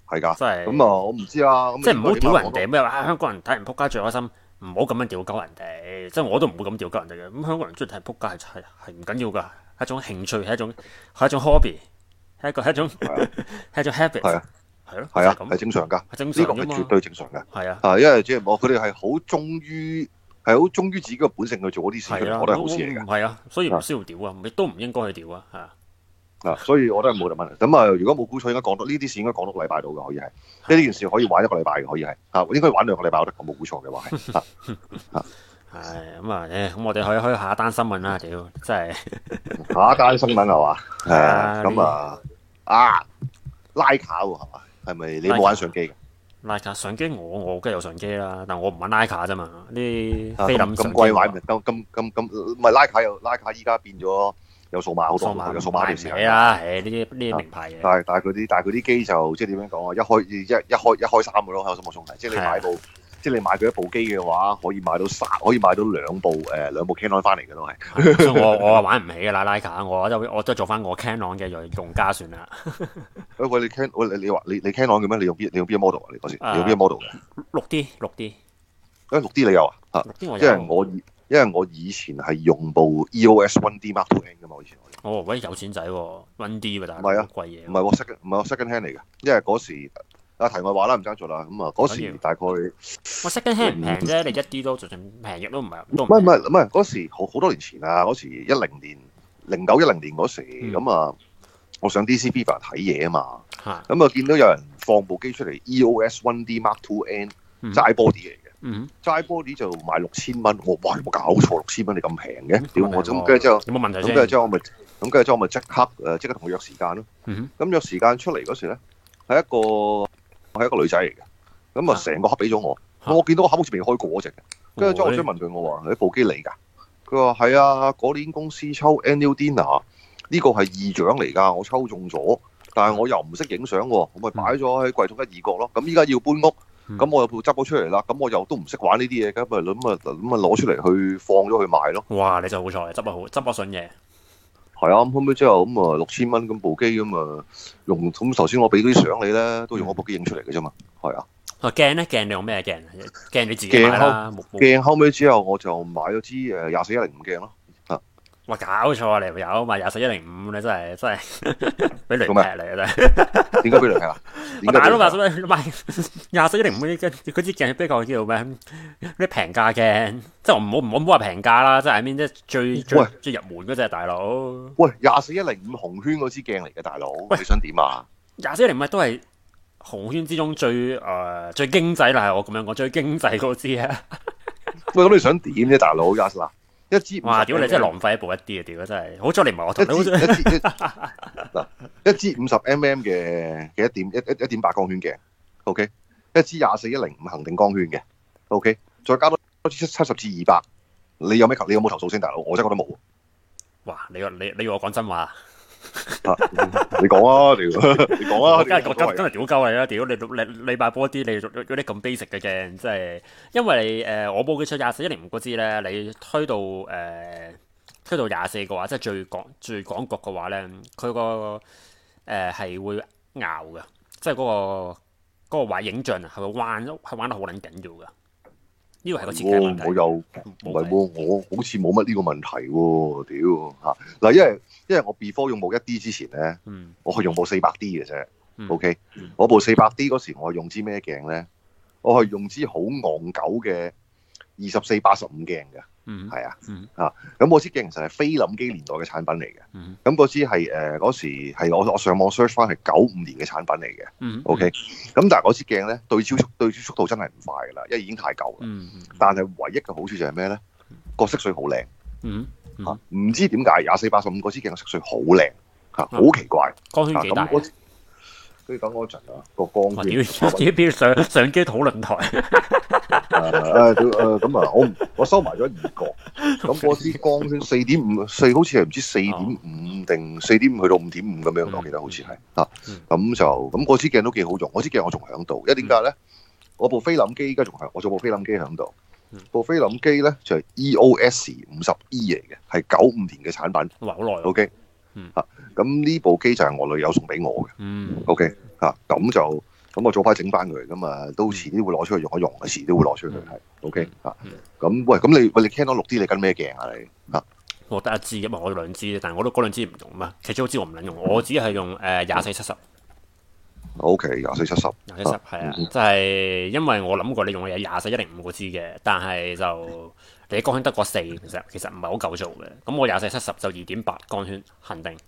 係㗎。 真係咁啊，我唔知啊。 即係唔好屌人哋咩話，香港人睇人撲街最開心，唔好咁樣屌鳩人哋。即係我都唔會咁屌鳩人哋嘅。咁香港人中意睇人撲街係係係唔緊要㗎，係一種興趣，係一種係一種 hobby，係一個係一種係一種 habit。 係啊， 係咯， 係啊， 咁係正常㗎。 係正常㗎嘛。 呢個係絕對正常㗎。 係啊， 啊，因為即係我佢哋係好忠於係好忠於自己嘅本性去做嗰啲事， 係啊， 我覺得係好事嚟㗎。 係啊，所以唔需要屌啊，亦都唔應該去屌啊，係啊。 啊，所以我都係冇得問。咁啊，如果冇估錯，應該講到呢啲事應該講到個禮拜到嘅，可以係。即係呢件事可以玩一個禮拜嘅，可以係。啊，應該玩兩個禮拜，我覺得冇估錯嘅話係。啊， 係咁啊，誒，咁我哋可以開下一單新聞啦，屌，真係下一單新聞係嘛？係啊， 啊咁啊啊拉卡喎係嘛？係咪你冇玩相機嘅？ 拉卡相機我我梗係有相機啦，但我唔玩拉卡啫嘛，啲菲林啊咁咁貴買咪咁咁咁咁唔係拉卡又拉卡，依家變咗有數碼好多，有數碼條時係啊，係呢啲呢啲名牌嘅。 但係但係佢啲但係佢啲機就即係點樣講啊？一開一一開一開三個咯，有冇送題？即係你買部即係你買佢一部機嘅話，可以買到三可以買到兩部誒兩部 Canon 翻嚟嘅都係。 所以我我玩唔起嘅啦拉卡，我都我都做翻我 Canon 嘅用家算啦。 喂喂，你 Can 喂你你話你你 Canon 嘅咩？你用邊你用邊個 model 啊？你嗰時你用邊個 model 嘅？ 六 D 六 D， 誒六 D 你有啊？嚇， 六 D 我因有。 為我以因為我以前係用部 E O S One D Mark Two N 嘅嘛，我以前我哦，喂有錢仔喎，One D 喎，但唔係啊貴嘢。 唔係我 second 唔係我 second hand 嚟嘅，因為嗰時啊題外話啦，唔爭做啦。咁啊嗰時大概我 second hand 唔平啫，你一啲都就算平亦都唔係都唔係唔係唔係嗰時好好多年前啊，嗰時一零年零九一零年嗰時咁啊，我上 D C Fever 睇嘢啊嘛，咁啊見到有人放部機出嚟 E O S One D Mark Two N 齋 body 嚟嘅。 嗯， 齋 body 就賣六千蚊，我哇有冇搞錯？六千蚊你咁平嘅？屌我咁跟住之後有冇問題咁跟住之後我咪咁跟住之後我咪即刻誒即刻同佢約時間咯。 嗯咁約時間出嚟嗰時咧係一個係一個女仔嚟嘅，咁啊成個盒俾咗我，我見到個盒好似未開過嗰隻嘅，跟住之後我想問佢我話：你部機嚟㗎？佢話係啊，嗰年公司抽 annual dinner 呢個係二獎嚟㗎，我抽中咗，但係我又唔識影相喎，我咪擺咗喺櫃桶一二角咯。咁依家要搬屋。咁、嗯、我又執咗出嚟啦，咁我又都唔識玩呢啲嘢，咁咪咁啊咁啊攞出嚟去放咗去賣咯。 哇！你就好彩，執得好，執得筍嘢。 係啊，咁後尾之後咁啊六千蚊咁部機咁啊用，咁頭先我俾啲相你咧，都用我部機影出嚟嘅啫嘛。係啊。 啊鏡咧鏡你用咩鏡？鏡你自己買啦。 鏡後尾之後我就買咗支誒廿四一零五鏡咯。啊！ 哇！搞錯啊！你有買廿四一零五你真係真係俾雷劈嚟啊！真係。 點解俾雷劈啊？ 我大佬話咩買廿四一零五嗰啲嗰支鏡比較叫做咩？啲平價鏡，即係我唔好唔好唔好話平價啦，即係 I mean 即係最最最入門嗰隻大佬。 喂，廿四一零五紅圈嗰支鏡嚟嘅大佬，你想點啊？ 廿四一零五都係紅圈之中最誒、呃、最經濟啦，係我咁樣講最經濟嗰支啊！ 喂，咁你想點啫，大佬？廿嗱。一支哇！屌你真係浪費一部一啲啊！屌真係，好彩你唔係我同你。一支一支嗱，一支五十 mm 嘅嘅一點一一一點八光圈鏡 ，OK， 一支廿四一零五恒定光圈嘅 ，OK， 再加多多支七十至二百，你有咩求？你有冇投訴先，大佬？我真係覺得冇。 哇！你你你要我講真話？ 啊、你講啊，屌！你講啊！ 真係真真係屌鳩你啦！屌你你你買波啲你嗰啲咁 basic 嘅鏡，即係因為誒、呃、我部機出廿四一零五嗰支咧，你推到誒、呃、推到廿四嘅話，即係最廣最廣角嘅話咧，佢個誒係會拗嘅，即係嗰、嗰個嗰、嗰個壞影像啊，係會彎係彎得好撚緊要嘅。呢個係個設計問題。 我又唔係喎，我好似冇乜呢個問題喎，屌嚇嗱，因為因為我 before 用部一 D 之前咧， 嗯、 我係用部四百 D 嘅啫、嗯、，OK，、嗯、我部四百 D 嗰時我係用支咩鏡咧？我係用支好戇狗嘅二十四八十五鏡嘅，係、嗯、啊， 嗯、 啊，咁嗰支鏡其實係菲林機年代嘅產品嚟嘅，咁嗰、嗯、支係誒嗰時係我我上網 search 翻係九五年嘅產品嚟嘅、嗯、，OK，咁但係嗰支鏡咧對焦速對焦速度真係唔快噶啦，因為已經太舊啦，嗯嗯、但係唯一嘅好處就係咩咧？個色水好靚， 嗯嗯、 啊，唔知點解廿四八十五嗰支鏡嘅色水好靚，嚇，好奇怪， 光圈幾大？ 所以等我一陣啊，個光圈。 自己變上相機討論台。 誒誒咁啊，我我收埋咗二角，咁嗰支光圈四點五，四好似係唔知四點五定四點五去到五點五咁樣，我記得好似係啊。咁就咁嗰支鏡都幾好用，嗰支鏡我仲喺度，因為點解咧？我部菲林機而家仲係，我做部菲林機喺度。部菲林機咧就係 E O S 五十 E 嚟嘅，係九五年嘅產品。 哇，好耐。O K。嗯。嚇，咁呢部機就係我女友送俾我嘅。嗯。O K。嚇，咁就咁我早排整翻佢，咁啊都遲啲會攞出去用一用嘅，遲啲會攞出去係 OK 啊。咁喂，咁你喂你 Canon 六 D 你跟咩鏡啊你啊？ 我得一支，因為我兩支，但係我都嗰兩支唔用嘛。其中一支我唔撚用，我只係用誒廿四七十。 O K 廿四七十， 廿四七十係啊，即係因為我諗過你用嘅嘢廿四一零五嗰支嘅，但係就你光圈得個四，其實其實唔係好夠做嘅。咁我廿四七十就二點八光圈恒定。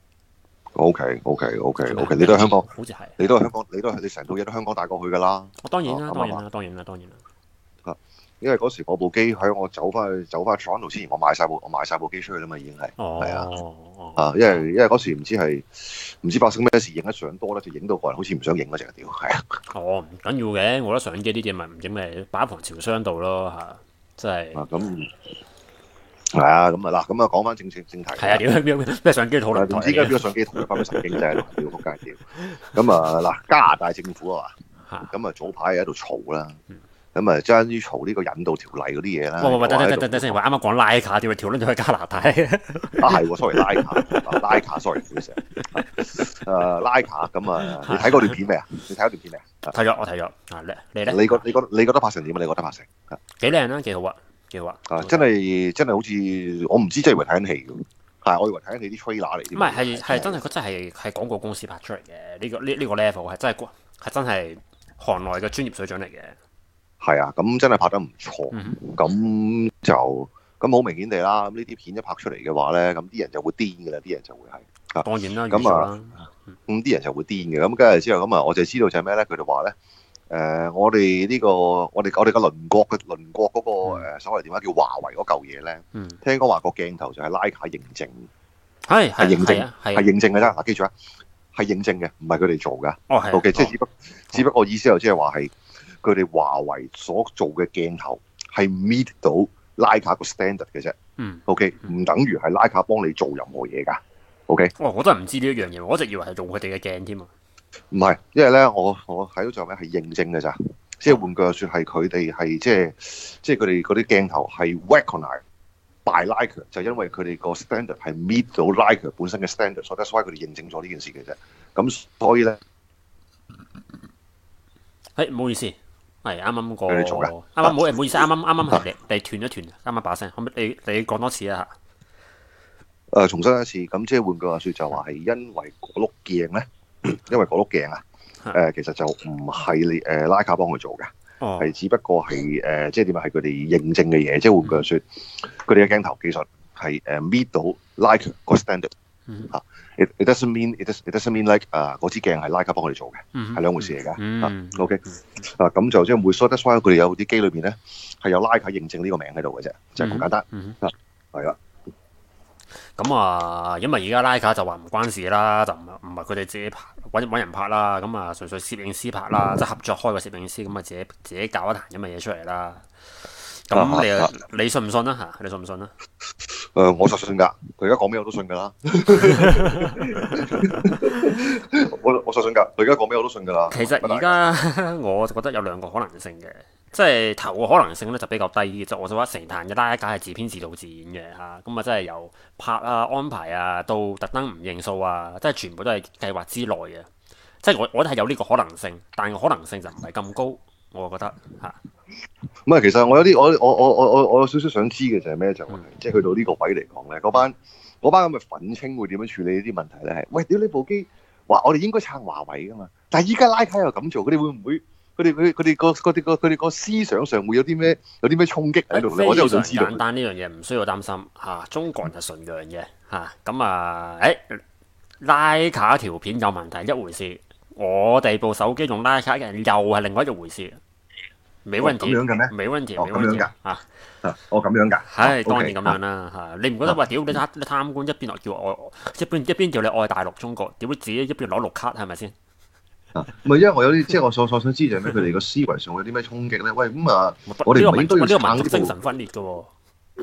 O K O K O K O K， 你都係香港， 好似係， 你都係香港，你都係你成套嘢都香港帶過去㗎啦。 我當然啦，當然啦，當然啦，當然啦。 啊，因為嗰時我部機喺我走翻去走翻去 Toronto 之前，我賣晒部我賣晒部機出去啦嘛，已經係。 哦。 係啊。啊，因為因為嗰時唔知係唔知發生咩事，影得相多咧，就影到個人好似唔想影嗰隻屌，係啊。 哦，唔緊要嘅，我覺得相機呢啲咪唔影咪擺喺防潮箱度咯嚇，即係。 啊，咁。係啊，咁啊嗱，咁啊講翻正正正題。 係啊，點咩咩相機討論台？ 唔知點解邊個相機台翻咩神經啫？屌仆街屌！咁啊嗱，加拿大政府啊嘛，咁啊早排喺度嘈啦，咁啊將於嘈呢個引渡條例嗰啲嘢啦。 喂喂喂，等等等等等先，我啱啱講拉卡，點會調撚咗去加拿大？ 啊係喎 ，sorry 拉卡，拉卡 sorry 唔好意思。誒拉卡咁啊，你睇過段片未啊？你睇嗰段片未啊？ 睇咗，我睇咗。啊，你咧？ 你覺你覺你覺得拍成點啊？你覺得拍成？ 幾靚啊，幾好啊！幾好啊！ 啊，真係真係好似我唔知，真係以為睇緊戲㗎，係我以為睇緊戲啲 trailer 嚟。 唔係係係真係佢真係係廣告公司拍出嚟嘅呢個呢呢個 level 係真係係真係行內嘅專業水準嚟嘅。 係啊，咁真係拍得唔錯。咁、 嗯、 就咁好明顯地啦。咁呢啲片一拍出嚟嘅話咧，咁啲人就會癲㗎啦，啲人就會係。 當然啦， 咁啊，咁啲人就會癲嘅。咁跟住之後咁啊，我就知道就係咩咧？佢哋話咧。誒、呃，我哋呢、這個我哋我哋嘅鄰國嘅鄰國嗰、那個誒、嗯呃、所謂點解叫華為嗰嚿嘢咧？ 嗯、 聽講話個鏡頭就係徠卡認證， 係係認證，係係認證嘅啫。嗱，記住啊，係認證嘅，唔係佢哋做嘅。 哦，係。 O K，即係只不只不過意思就即係話係佢哋華為所做嘅鏡頭係 meet 到徠卡個 standard 嘅啫。 嗯。 O K，唔等於係徠卡幫你做任何嘢㗎。O K。 哦，我都係唔知呢一樣嘢，我一直以為係用佢哋嘅鏡添啊。 唔係，因為咧，我我睇到就咩係認證嘅咋，即係換句話說係佢哋係即係即係佢哋嗰啲鏡頭係 recognized by Leica，就因為佢哋個 standard 係 meet 到 Leica 本身嘅 standard，所以 that's why 佢哋認證咗呢件事嘅啫。咁所以咧， 誒唔好意思，係啱啱個， 你做嘅， 啱啱冇誒唔好意思，啱啱啱啱係你你斷一斷，啱啱把聲，可唔可以你你講多次啊？ 誒、呃，重申一次，咁即係換句話說就話係因為嗰碌鏡咧。因為嗰碌鏡啊，誒、呃、其實就唔係你誒徠卡幫佢做嘅，係、哦、只不過係誒、呃、即係點啊？係佢哋認證嘅嘢，即係換句話說，佢哋嘅鏡頭技術係誒 meet 到 Leica 個 standard 嚇。It it doesn't mean it doesn't it doesn't mean like 啊嗰支鏡係徠卡幫佢哋做嘅，係、嗯、兩回事嚟㗎。 嗯啊 OK 啊咁就即係每 so that's why 佢哋有啲機裏邊咧係有徠卡認證呢個名喺度嘅啫，就係、是、咁簡單。 嗯啊，係啦。 咁啊，因為而家徠卡就話唔關事啦，就唔係唔係佢哋自己拍揾揾人拍啦，咁啊純粹攝影師拍啦，即係合作開個攝影師，咁啊自己自己搞一壇咁嘅嘢出嚟啦。咁你、啊、你信唔信啊？嚇，你信唔信啊？ 誒、呃，我就信㗎。佢而家講咩我都信㗎啦。我我就信㗎。佢而家講咩我都信㗎啦。 其實而家我就覺得有兩個可能性嘅。即係頭個可能性咧就比較低嘅，就我就話成壇嘅徠卡係自編自導自演嘅嚇，咁啊真係由拍啊安排啊到特登唔認數啊，即係全部都係計劃之內嘅。即係我我覺得係有呢個可能性，但係個可能性就唔係咁高，我覺得嚇。 唔係，其實我有啲我我我我我我有少少想知嘅就係咩就係、嗯，即係去到呢個位嚟講咧，嗰班嗰班咁嘅憤青會點樣處理呢啲問題咧？係喂，屌你部機話我哋應該撐華為㗎嘛，但係依家徠卡又咁做，佢哋會唔會？佢哋佢佢哋個佢哋個佢哋個思想上會有啲咩有啲咩衝擊喺度咧？我真係好想知道。簡單呢樣嘢唔需要擔心嚇、啊，中國人係純良嘅嚇。咁啊，誒徠卡條片有問題一回事，我哋部手機用徠卡嘅人又係另外一回事。冇問題。咁樣嘅咩？冇問題，冇問題嚇。啊，哦咁樣㗎。係當然咁樣啦嚇。你唔覺得話屌你貪你貪官一邊落叫愛一邊一邊叫你愛大陸中國，屌自己一邊攞綠卡係咪先？啊，唔係，因為我有啲即係我所所想知就係咩？佢哋個思維上有啲咩衝擊咧？喂，咁、嗯、啊，我哋唔係應該要撐呢部精神分裂嘅喎。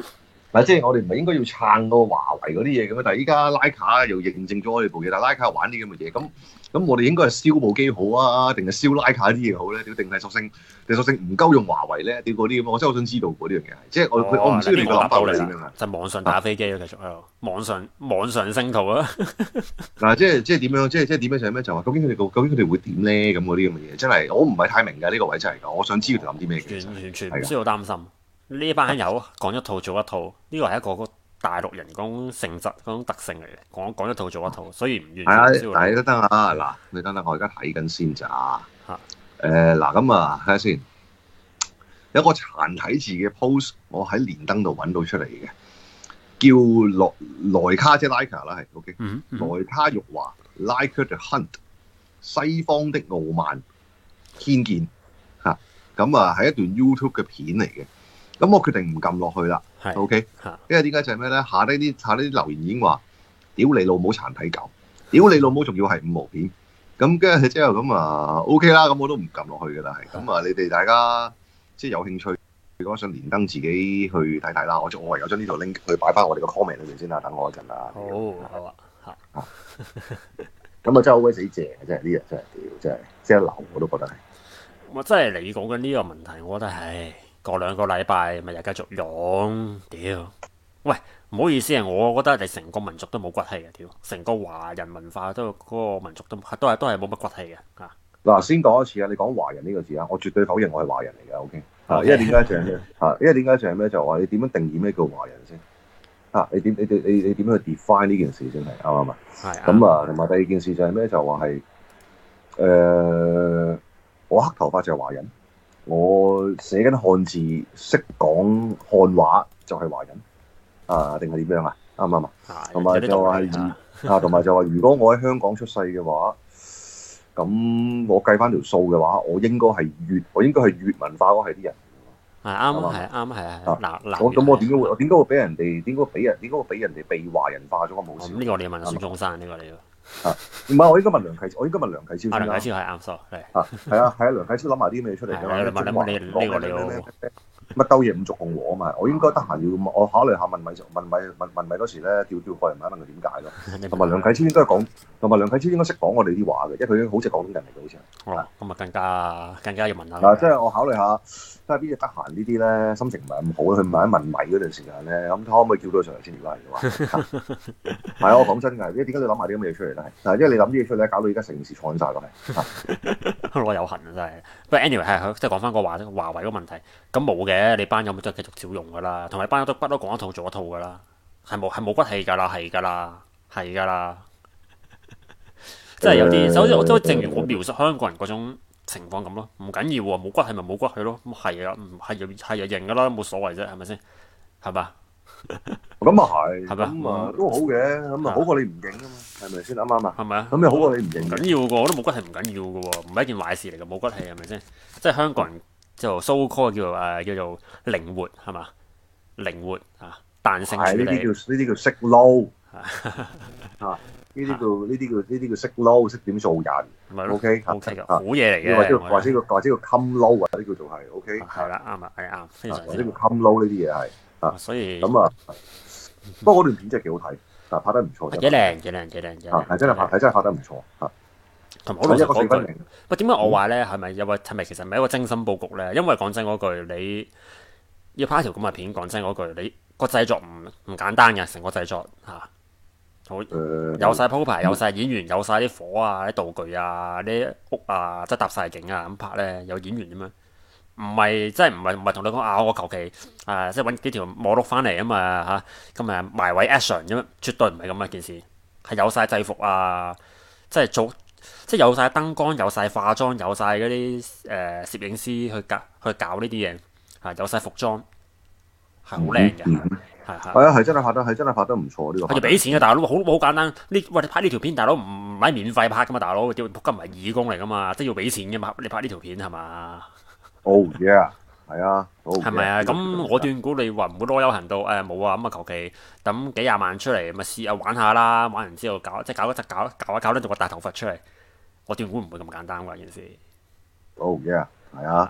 嗱，即係我哋唔係應該要撐個華為嗰啲嘢嘅咩？但係依家徠卡又認證咗我哋部嘢，但係徠卡玩啲咁嘅嘢，咁咁我哋應該係燒部機好啊，定係燒徠卡啲嘢好咧？屌，定係索性定索性唔夠用華為咧？屌嗰啲咁，我真係好想知道嗰啲樣嘢。即係我佢、 哦我唔知你個諗法係你點樣啊？ 就網上打飛機咯，繼續喺度網上網上星圖啊！ 嗱，即係即係點樣？即係即係點樣就係咩？就話究竟佢哋個究竟佢哋會點咧？咁嗰啲咁嘅嘢，真係我唔係太明㗎呢個位真係㗎。我想知佢哋諗啲咩嘅。 完完全唔係需要擔心。呢班友講一套做一套，呢個係一個個大陸人嗰種性質嗰種特性嚟嘅，講講一套做一套，所以唔完係啊， 全唔需要但係得得啊！嗱，你等等，我而家睇緊先咋嚇誒嗱咁啊，睇下先。有個殘體字嘅 post，我喺連登度揾到出嚟嘅，叫萊萊卡即係 Leica 啦，係 OK。 嗯嗯萊卡玉華 Leica the Hunt， 西方的傲慢偏見嚇，咁啊係一段 YouTube 嘅片嚟嘅。咁我決定唔撳落去啦係 ，OK。 嚇因為點解就係咩咧？下低啲下低啲留言已經話：屌你老母殘體狗，屌你老母仲要係五毛片。咁跟住之後咁啊 OK 啦，咁我都唔撳落去㗎啦，係。咁啊，你哋大家即係有興趣，如果想連登自己去睇睇啦，我我唯有將呢度 link 去擺翻我哋個 comment 裏邊先啦，等我一陣啦。 好好啊嚇。 咁啊真係好鬼死正嘅，真係呢日真係屌，真係即係流我都覺得係。 我真係你講緊呢個問題，我覺得唉，過兩個禮拜咪又繼續用，屌！喂，唔好意思啊，我覺得你成個民族都冇骨氣嘅，屌！成個華人文化都嗰、個民族都都係都係冇乜骨氣嘅嚇。 嗱，先講一次啊！你講華人呢個字啊，我絕對否認我係華人嚟嘅，OK。啊， OK 因為點解就係咩？啊，因為點解就係咩？就話你點樣定義咩叫華人先？啊，你點你你你你點樣去 define 呢件事先係啱唔啱啊？ 係咁啊，同埋第二件事就係咩？就話係誒，我黑頭髮就係華人，我寫緊漢字識講漢話就係華人啊？定係點樣啊？啱唔啱啊？ 係同埋就話有啲道理係啊，同埋就話如果我喺香港出世嘅話。咁我計翻條數嘅話，我應該係粵，我應該係粵文化嗰係啲人。 係啱係啱係係嗱嗱。 我咁我點解會我點解會俾人哋點解會俾人點解會俾人哋被華人化咗？我冇事。 咁呢個你要問孫中山呢個你要。 啊，唔係我應該問梁啟，我應該問梁啟超先啊， 啦。 梁啟超係啱數係。 啊，係啊係啊，梁啟超諗埋啲咩出嚟㗎？ 係你問你問你呢個你要。 乜兜嘢五族共和啊嘛！我應該得閒要我考慮下問米問米問問米嗰時咧，調調過嚟問一問佢點解咯。同埋梁啟超應該講，同埋梁啟超應該識講我哋啲話嘅，因為佢已經好似廣東人嚟嘅，好似係。 哦，咁啊更加更加要問下。 嗱，即係我考慮下，睇下邊隻得閒呢啲咧，心情唔係咁好，去問一問米嗰段時間咧，咁可唔可以叫到佢上嚟先？如果係嘅話，係啊，我講真㗎，因為點解你諗埋啲咁嘅嘢出嚟咧？係，因為你諗啲嘢出嚟咧，搞到而家成件事錯晒咯，係。 我有痕啊，真係。不過 anyway 係即係講翻個華華為嗰個問題，咁冇嘅，你班友咪都係繼續照用㗎啦，同埋班友都不嬲講一套做一套㗎啦，係冇係冇骨氣㗎啦，係㗎啦，係㗎啦。即係有啲，就好似我都正如我描述香港人嗰種情況咁咯，唔緊要喎，冇骨氣咪冇骨氣咯，咁係啊，唔係就係就認㗎啦，冇所謂啫，係咪先？係嘛？ 咁啊係， 係咪咁啊都好嘅，咁啊好過你唔認啊嘛，係咪先啱唔啱啊？ 係咪啊？ 咁又好過你唔唔認。 緊要嘅，我都冇骨氣唔緊要嘅喎，唔係一件壞事嚟嘅，冇骨氣係咪先？即係香港人就 so call 叫做誒叫做靈活係嘛？靈活啊，彈性處係呢啲理。 叫呢啲叫識撈啊！呢啲叫呢啲叫呢啲叫識撈，識點做人。 咪咯 OK OK 嘅， 啊好嘢嚟嘅。 或者我或者個或者個襟撈或者叫做係 OK。 係啦，啱啊，係啱，非常或者叫之襟撈呢啲嘢係好。 啊， 所以咁啊，不過嗰段片真係幾好睇，啊拍得唔錯。 幾靚幾靚幾靚幾啊，係真係拍係真係拍得唔錯啊！ 同埋好老實一個四分講句零， 喂，點解我話咧係咪有個係咪其實唔係一個精心佈局咧？因為講真嗰句，你要拍一條咁嘅片，講真嗰句，你個製作唔唔簡單嘅，成個製作嚇。好誒有晒鋪排，有晒演員，有晒啲火啊、啲道具啊、啲屋啊，即係搭晒景啊咁拍咧，有演員咁樣，唔係即係唔係唔係同你講啊，我求其誒即係揾幾條model 碌翻嚟啊嘛嚇，咁誒埋位 action 咁樣，絕對唔係咁嘅件事，係有晒制服啊，即係做即係有晒燈光，有晒化妝，有晒嗰啲誒攝影師去搞去搞呢啲嘢，係有晒服裝，係好靚嘅。 嗯係係係啊，係真係拍得係真係拍得唔錯呢個拍得。 係要俾錢嘅大佬，好好簡單。呢喂，你拍呢條片，大佬唔唔係免費拍噶嘛，大佬，屌仆街唔係義工嚟噶嘛，即係要俾錢嘅嘛。你拍呢條片係嘛？ Oh yeah，係啊， 係咪啊？咁我斷估你話唔會攞有行到誒冇啊，咁啊求其抌幾廿萬出嚟，咪試下玩下啦。玩完之後搞即係搞一隻搞搞一搞得到個大頭佛出嚟，我斷估唔會咁簡單㗎件事。 Oh yeah，係啊。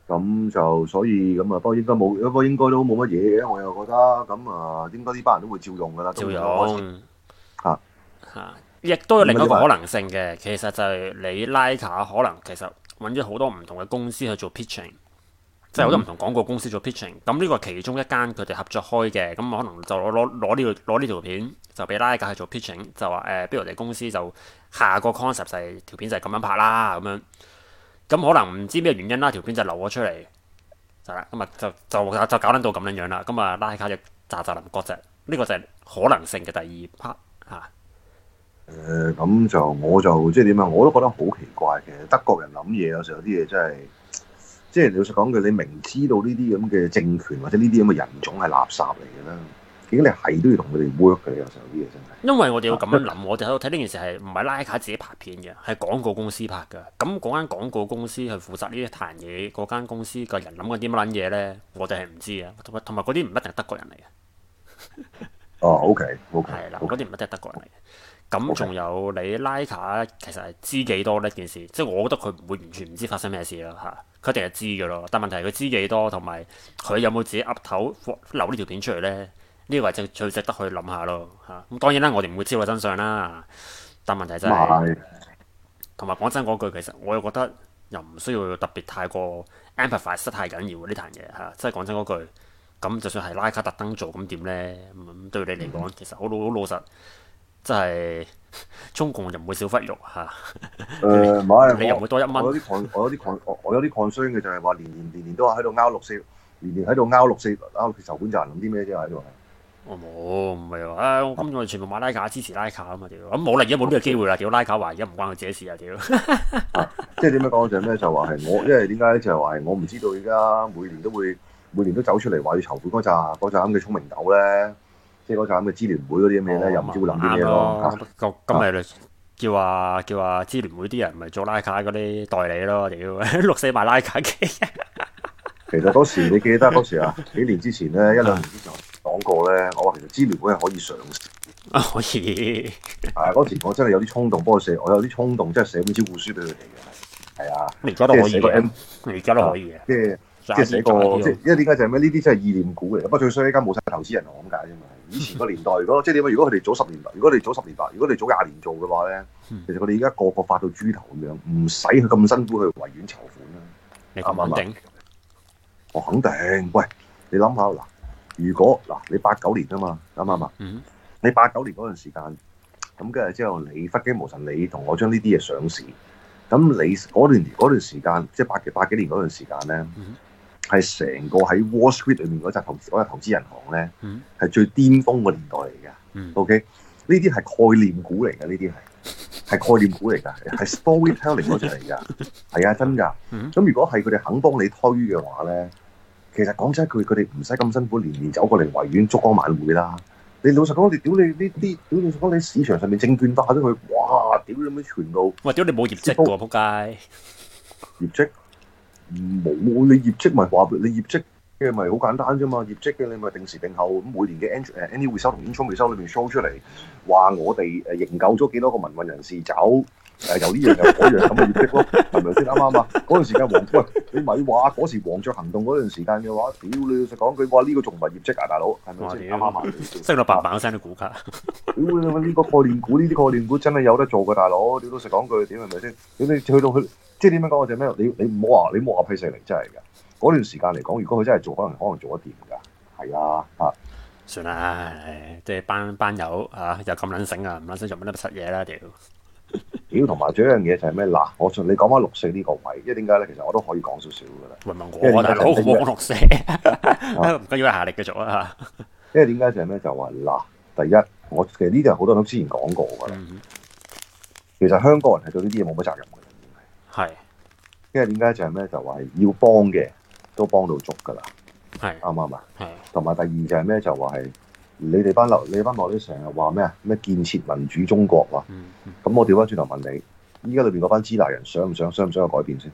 咁就所以咁啊，不過應該冇，不過應該都冇乜嘢嘅，我又覺得咁啊，應該呢班人都會照用㗎啦， 照都唔會開始用嚇嚇，亦都有另一個咁啊可能性嘅。其實就係你拉卡可能其實揾咗好多唔同嘅公司去做 pitching，即係好多唔同廣告公司做 pitching。咁呢個其中一間佢哋合作開嘅，咁可能就攞攞攞呢條攞呢條片就俾拉卡去做 pitching，就話誒，不如我哋公司就下個 concept 就係條片就係咁樣拍啦咁樣。咁可能唔知咩原因啦，條片就流咗出嚟，就啦，咁啊就就就就搞撚到咁樣樣啦。咁啊拉卡就咋咋林割隻，呢個就係可能性嘅第二 part 嚇。 誒咁就我就即係點啊？我都覺得好奇怪嘅。德國人諗嘢有時候啲嘢真係，即係老實講句，你明知道呢啲咁嘅政權或者呢啲咁嘅人種係垃圾嚟嘅啦，點解你係都要同佢哋 work 嘅？有時候啲嘢真係。 因為我哋要咁樣諗，我哋喺度睇呢件事係唔係拉卡自己拍片嘅，係廣告公司拍嘅。咁嗰間廣告公司去負責呢一壇嘢，嗰間公司個人諗緊啲乜撚嘢咧，我哋係唔知啊。同埋同埋嗰啲唔一定係德國人嚟嘅。 哦，OK，OK， 係啦，嗰啲唔一定係德國人嚟嘅。咁仲有你拉卡其實係知幾多呢件事？即係我覺得佢唔會完全唔知發生咩事啦嚇，佢一定係知嘅咯。但問題係佢知幾多，同埋佢有冇自己噏頭留呢條片出嚟咧？呢個係最最值得去諗下咯嚇。咁當然啦，我哋唔會知道真相啦。但問題就係，同埋講真嗰句，其實我又覺得又唔需要特別太過 empathize 得太緊要呢壇嘢嚇。即係講真嗰句，咁就算係拉卡特登做咁點咧？咁對你嚟講，其實好老好老實。真係中共又唔會少忽肉嚇。 誒唔係， 你又唔會多一蚊。 我有啲 con，我有啲 con，我我有啲 concern 嘅就係話年年年年都話喺度拗六四，年年喺度拗六四拗六四籌款就係諗啲咩啫喺度。 我冇，唔係喎。啊，咁我哋全部買拉卡支持拉卡啊嘛屌。咁冇啦，而家冇呢個機會啦。屌拉卡話而家唔關佢自己事啊屌。 即係點樣講就係咩？就話係我，因為點解咧？就係話係我唔知道而家每年都會每年都走出嚟話要籌款嗰扎嗰扎咁嘅聰明豆咧。即係嗰陣嘅支聯會嗰啲咁嘢咧，又唔知會諗啲咩咯。 咁咁咪叫話叫話支聯會啲人咪做拉卡嗰啲代理咯，屌六四賣拉卡嘅。 其實嗰時你記得嗰時啊，幾年之前咧，一兩年之前講過咧，我話其實支聯會係可以上市。 啊，可以。 係啊，嗰時我真係有啲衝動幫佢寫，我有啲衝動，即係寫本招股書俾佢哋嘅。係啊， 而家都可以嘅。 M，而家都可以嘅。 即係即係寫個，即係因為點解就係咩？呢啲真係意念股嚟嘅。不過最衰依家冇晒投資人行咁解啫嘛。以前個年代，如果即係點啊？如果佢哋早十年代，如果你早十年代，如果你早廿年做嘅話咧，其實佢哋而家個個發到豬頭咁樣，唔使去咁辛苦去維園籌款啦。 你咁肯定？ 我肯定。喂，你諗下嗱，如果嗱你八九年啊嘛，啱唔啱啊？ 嗯。 你八九年嗰段時間，咁跟住之後你忽機無神，你同我將呢啲嘢上市，咁你嗰段嗰段時間，即係八幾八幾年嗰段時間咧。嗯係成個喺 Wall Street 裏面嗰隻投嗰隻投資銀行咧，係、嗯、最巔峰嘅年代嚟嘅。嗯、OK，呢啲係概念股嚟嘅，呢啲係係概念股嚟㗎，係 storytelling 嗰隻嚟㗎，係啊真㗎。咁、嗯、如果係佢哋肯幫你推嘅話咧，其實講真，佢佢哋唔使咁辛苦，年年走過嚟維園燭光晚會啦。你老實講，你屌你呢啲，屌你老實講，你市場上面證券化咗佢，哇！屌你咩全部， 哇！屌你冇業績㗎喎，仆街！ 業績。冇，你業績咪話你業績嘅咪好簡單啫嘛，業績嘅你咪定時定候咁每年嘅 annual 誒 annual 回收同 intro 回收裏面 show 出嚟，話我哋誒營救咗幾多個民運人士走，誒、呃、由呢樣又嗰樣咁嘅業績咯，係咪先啱啱啊？嗰段時間黃喂，你咪話嗰時黃雀行動嗰段時間嘅話，屌你老實講句話，呢、這個仲唔係業績啊，大佬係咪先啱啱啊？ 升到嘭嘭聲啲股價， 屌你呢個概念股，呢啲概念股真係有得做嘅，大佬，屌老實講句，點係咪先？屌你去到去。即係點樣講？我就咩？你你唔好話，你唔好話批死嚟，真係㗎。嗰段時間嚟講，如果佢真係做，可能可能做得掂㗎。係啊，啊， 算啦，即係班班友啊，又咁撚醒啊，唔撚醒做乜都柒嘢啦，屌！ 屌，同埋仲有一樣嘢就係咩？嗱，我你講翻六四呢個位，因為點解咧？其實我都可以講少少㗎啦。 問問我大佬，我冇講六四，唔緊要，下力繼續啊！ 因為點解就係咩？就話嗱，第一，我其實呢啲係好多人都之前講過㗎啦。嗯、其實香港人係對呢啲嘢冇乜責任。 係， 因為點解就係咩？就話係要幫嘅都幫到足㗎啦，係啱唔啱啊？係。同埋第二就係咩？就話係你哋班留，你班內啲成日話咩啊？咩建設民主中國啊？咁、嗯嗯、我調翻轉頭問你，依家裏邊嗰班支那人想唔想，想唔想有改變先？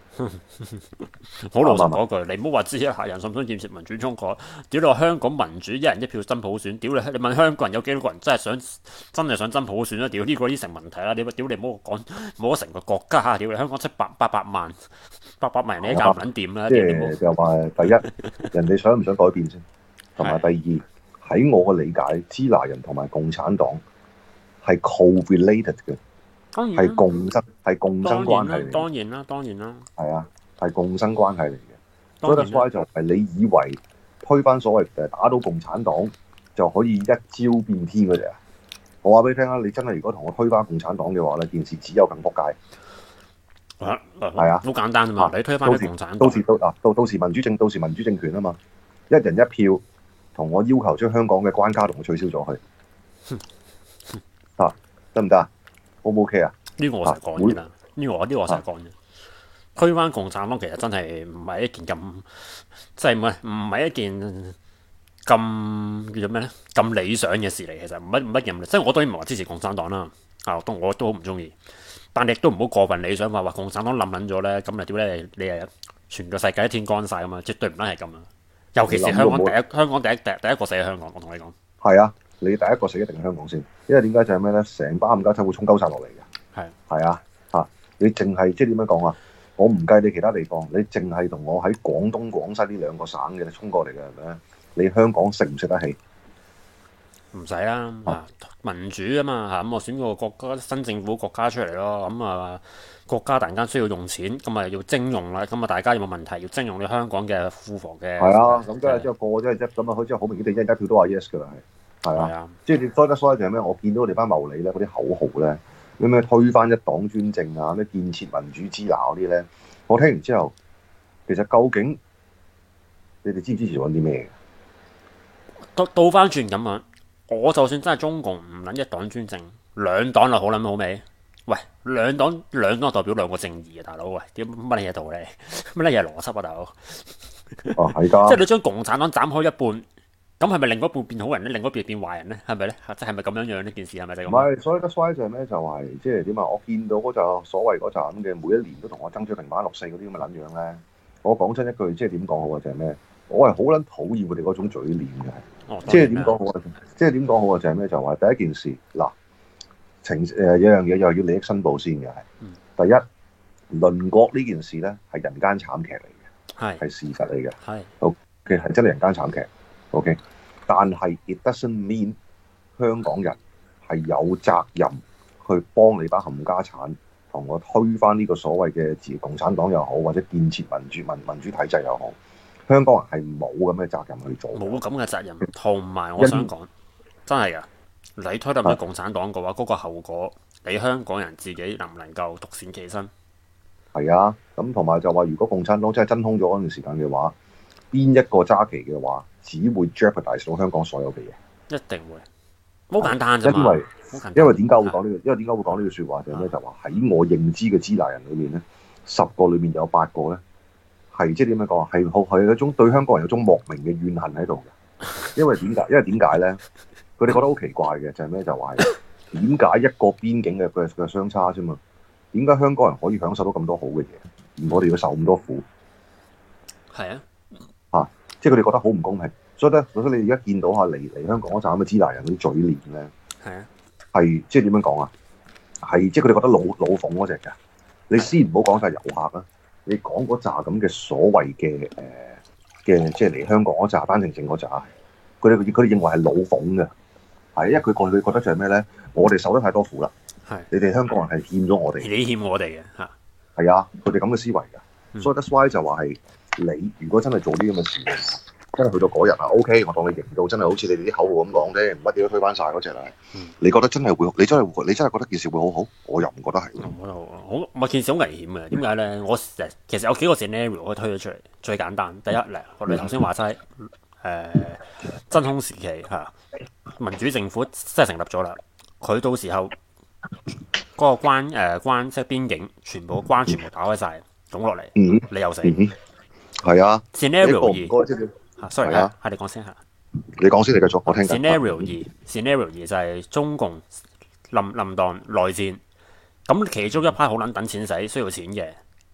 好老實講句，你唔好話知一下人信唔信建設民主中國，屌你話香港民主一人一票真普選，屌你你問香港人有幾多個人真係想真係想真普選啊？屌呢個已經成問題啦！屌屌你唔好講冇成個國家，屌你香港七百八百萬八百萬人你都搞唔撚掂啦！ 即係就話第一，人哋想唔想改變先，同埋第二喺我嘅理解，支那人同埋共產黨係 co-related 嘅。係共生，係共生關係嚟嘅。 當然啦，當然啦。 係啊，係共生關係嚟嘅。所以 that's why 就係你以為推翻所謂誒打倒共產黨就可以一朝變天嗰隻啊！我話俾你聽啊，你真係如果同我推翻共產黨嘅話咧，件事只有更撲街。係啊， 好簡單啫嘛！你推翻啲共產黨， 到時到嗱到到時民主政到時民主政權啊嘛，一人一票，同我要求將香港嘅關卡同我取消咗去。啊，得唔得啊？O 唔 OK 啊？ 呢個我成日講嘅啦，呢個我呢個我成日講嘅。推翻共產黨其實真係唔係一件咁，即係唔係唔係一件咁叫做咩咧？咁理想嘅事嚟。其實唔係唔係咁，即係我當然唔係話支持共產黨啦。啊，都我都好唔中意，但係亦都唔好過分理想話話共產黨冧撚咗咧，咁啊屌咧你係全個世界一天乾晒啊嘛！絕對唔撚係咁啊！尤其是香港第一香港第一第第一個死喺香港，我同你講。 係啊。你第一個死一定係香港先，因為點解就係咩咧？成班冚家鏟會衝鳩晒落嚟嘅。 係係啊，嚇你淨係即係點樣講啊？我唔計你其他地方，你淨係同我喺廣東、廣西呢兩個省嘅你衝過嚟嘅係咪？你香港食唔食得起？ 唔使啦，啊民主啊嘛嚇，咁我選個國家新政府國家出嚟咯，咁啊國家突然間需要用錢，咁啊要徵用啦，咁啊大家有冇問題要徵用你香港嘅庫房嘅？係啊，咁即係即係個即係一咁啊，好似好明顯地一人一票都話 yes 㗎啦，係。係啊，啊即係你所得所得就係咩？我見到我哋班茂利咧，嗰啲口號咧，咩咩推翻一黨專政啊，咩建設民主支那嗰啲咧，我聽完之後，其實究竟你哋支唔支持揾啲咩？ 倒倒翻轉咁樣，我就算真係中共唔撚一黨專政，兩黨就好撚好味。喂，兩黨兩黨代表兩個正義啊，大佬喂，點乜嘢道理？乜嘢邏輯啊，大佬？ 哦，係㗎。 即係你將共產黨斬開一半。咁係咪另一半變好人咧？另一半變壞人咧？係咪咧？即係咪咁樣樣呢件事係咪就咁？ 唔係，所以得衰就係咩？就係即係點啊？我見到嗰就所謂嗰陣嘅每一年都同我爭取平反六四嗰啲咁嘅撚樣咧。我講真一句，即係點講好啊？就係咩？我係好撚討厭佢哋嗰種嘴臉嘅。哦，即係點講好啊？即係點講好啊？就係咩？就係第一件事嗱，情誒有樣嘢又要利益申報先嘅係。嗯、第一，鄰國呢件事咧係人間慘劇嚟嘅，係係事實嚟嘅，係 OK 係真係人間慘劇。OK，但係 it doesn't mean 香港人係有責任去幫你班冚家產同我推翻呢個所謂嘅自共產黨又好，或者建設民主民民主體制又好，香港人係冇咁嘅責任去做。 冇咁嘅責任，同埋我想講，真係㗎，你推得唔係共產黨嘅話，嗰、那個後果，你香港人自己能唔能夠獨善其身？ 係啊，咁同埋就話，如果共產黨真係真空咗嗰段時間嘅話，邊一個揸旗嘅話？只會 jeopardize 到香港所有嘅嘢，一定會，好簡單啫嘛。 因為因為點解會講呢個？因為點解會講呢句説話就係咩？就話喺我認知嘅支那人裏面咧，十個裏面有八個咧係即係點樣講？係好係一種對香港人有種莫名嘅怨恨喺度嘅。因為點解？因為點解咧？佢哋覺得好奇怪嘅就係咩？就話點解一個邊境嘅嘅嘅相差啫嘛？點解香港人可以享受到咁多好嘅嘢，而我哋要受咁多苦？ 係啊。 即係佢哋覺得好唔公平，所以咧，所以你而家見到下嚟嚟香港嗰陣咁嘅支那人嗰啲嘴臉咧，係啊，係即係點樣講啊？係即係佢哋覺得老老馮嗰隻㗎。你先唔好講晒遊客啦，你講嗰扎咁嘅所謂嘅誒嘅，即係嚟香港嗰扎單程證嗰扎，佢哋佢哋認為係老馮嘅，係因為佢佢佢覺得就係咩咧？我哋受得太多苦啦，係你哋香港人係欠咗我哋， 你欠我哋嘅嚇， 係啊，佢哋咁嘅思維㗎，嗯、所以 that's why 就話係。你如果真係做啲咁嘅事，真係去到嗰日啊 ，OK，我當你型到真係好似你哋啲口號咁講啫，唔乜嘢都推翻晒嗰隻啦。嗯、你覺得真係會？你真係你真係覺得件事會好好？我又唔覺得係。唔覺得好，好唔係件事好危險嘅。點解咧？我其實有幾個 scenario 可以推咗出嚟。最簡單，第一咧，我哋頭先話齋，誒、呃、真空時期嚇、啊，民主政府真係成立咗啦。佢到時候嗰、那個關誒、呃、關即係邊境，全部關全部打開晒，拱落嚟，嗯、你又死。嗯係啊 ，scenario 二，sorry 啊，係你講先嚇，你講先，你繼續，我聽緊。scenario 二，scenario 二就係中共冧冧當內戰，咁其中一批好撚等錢使，需要錢嘅，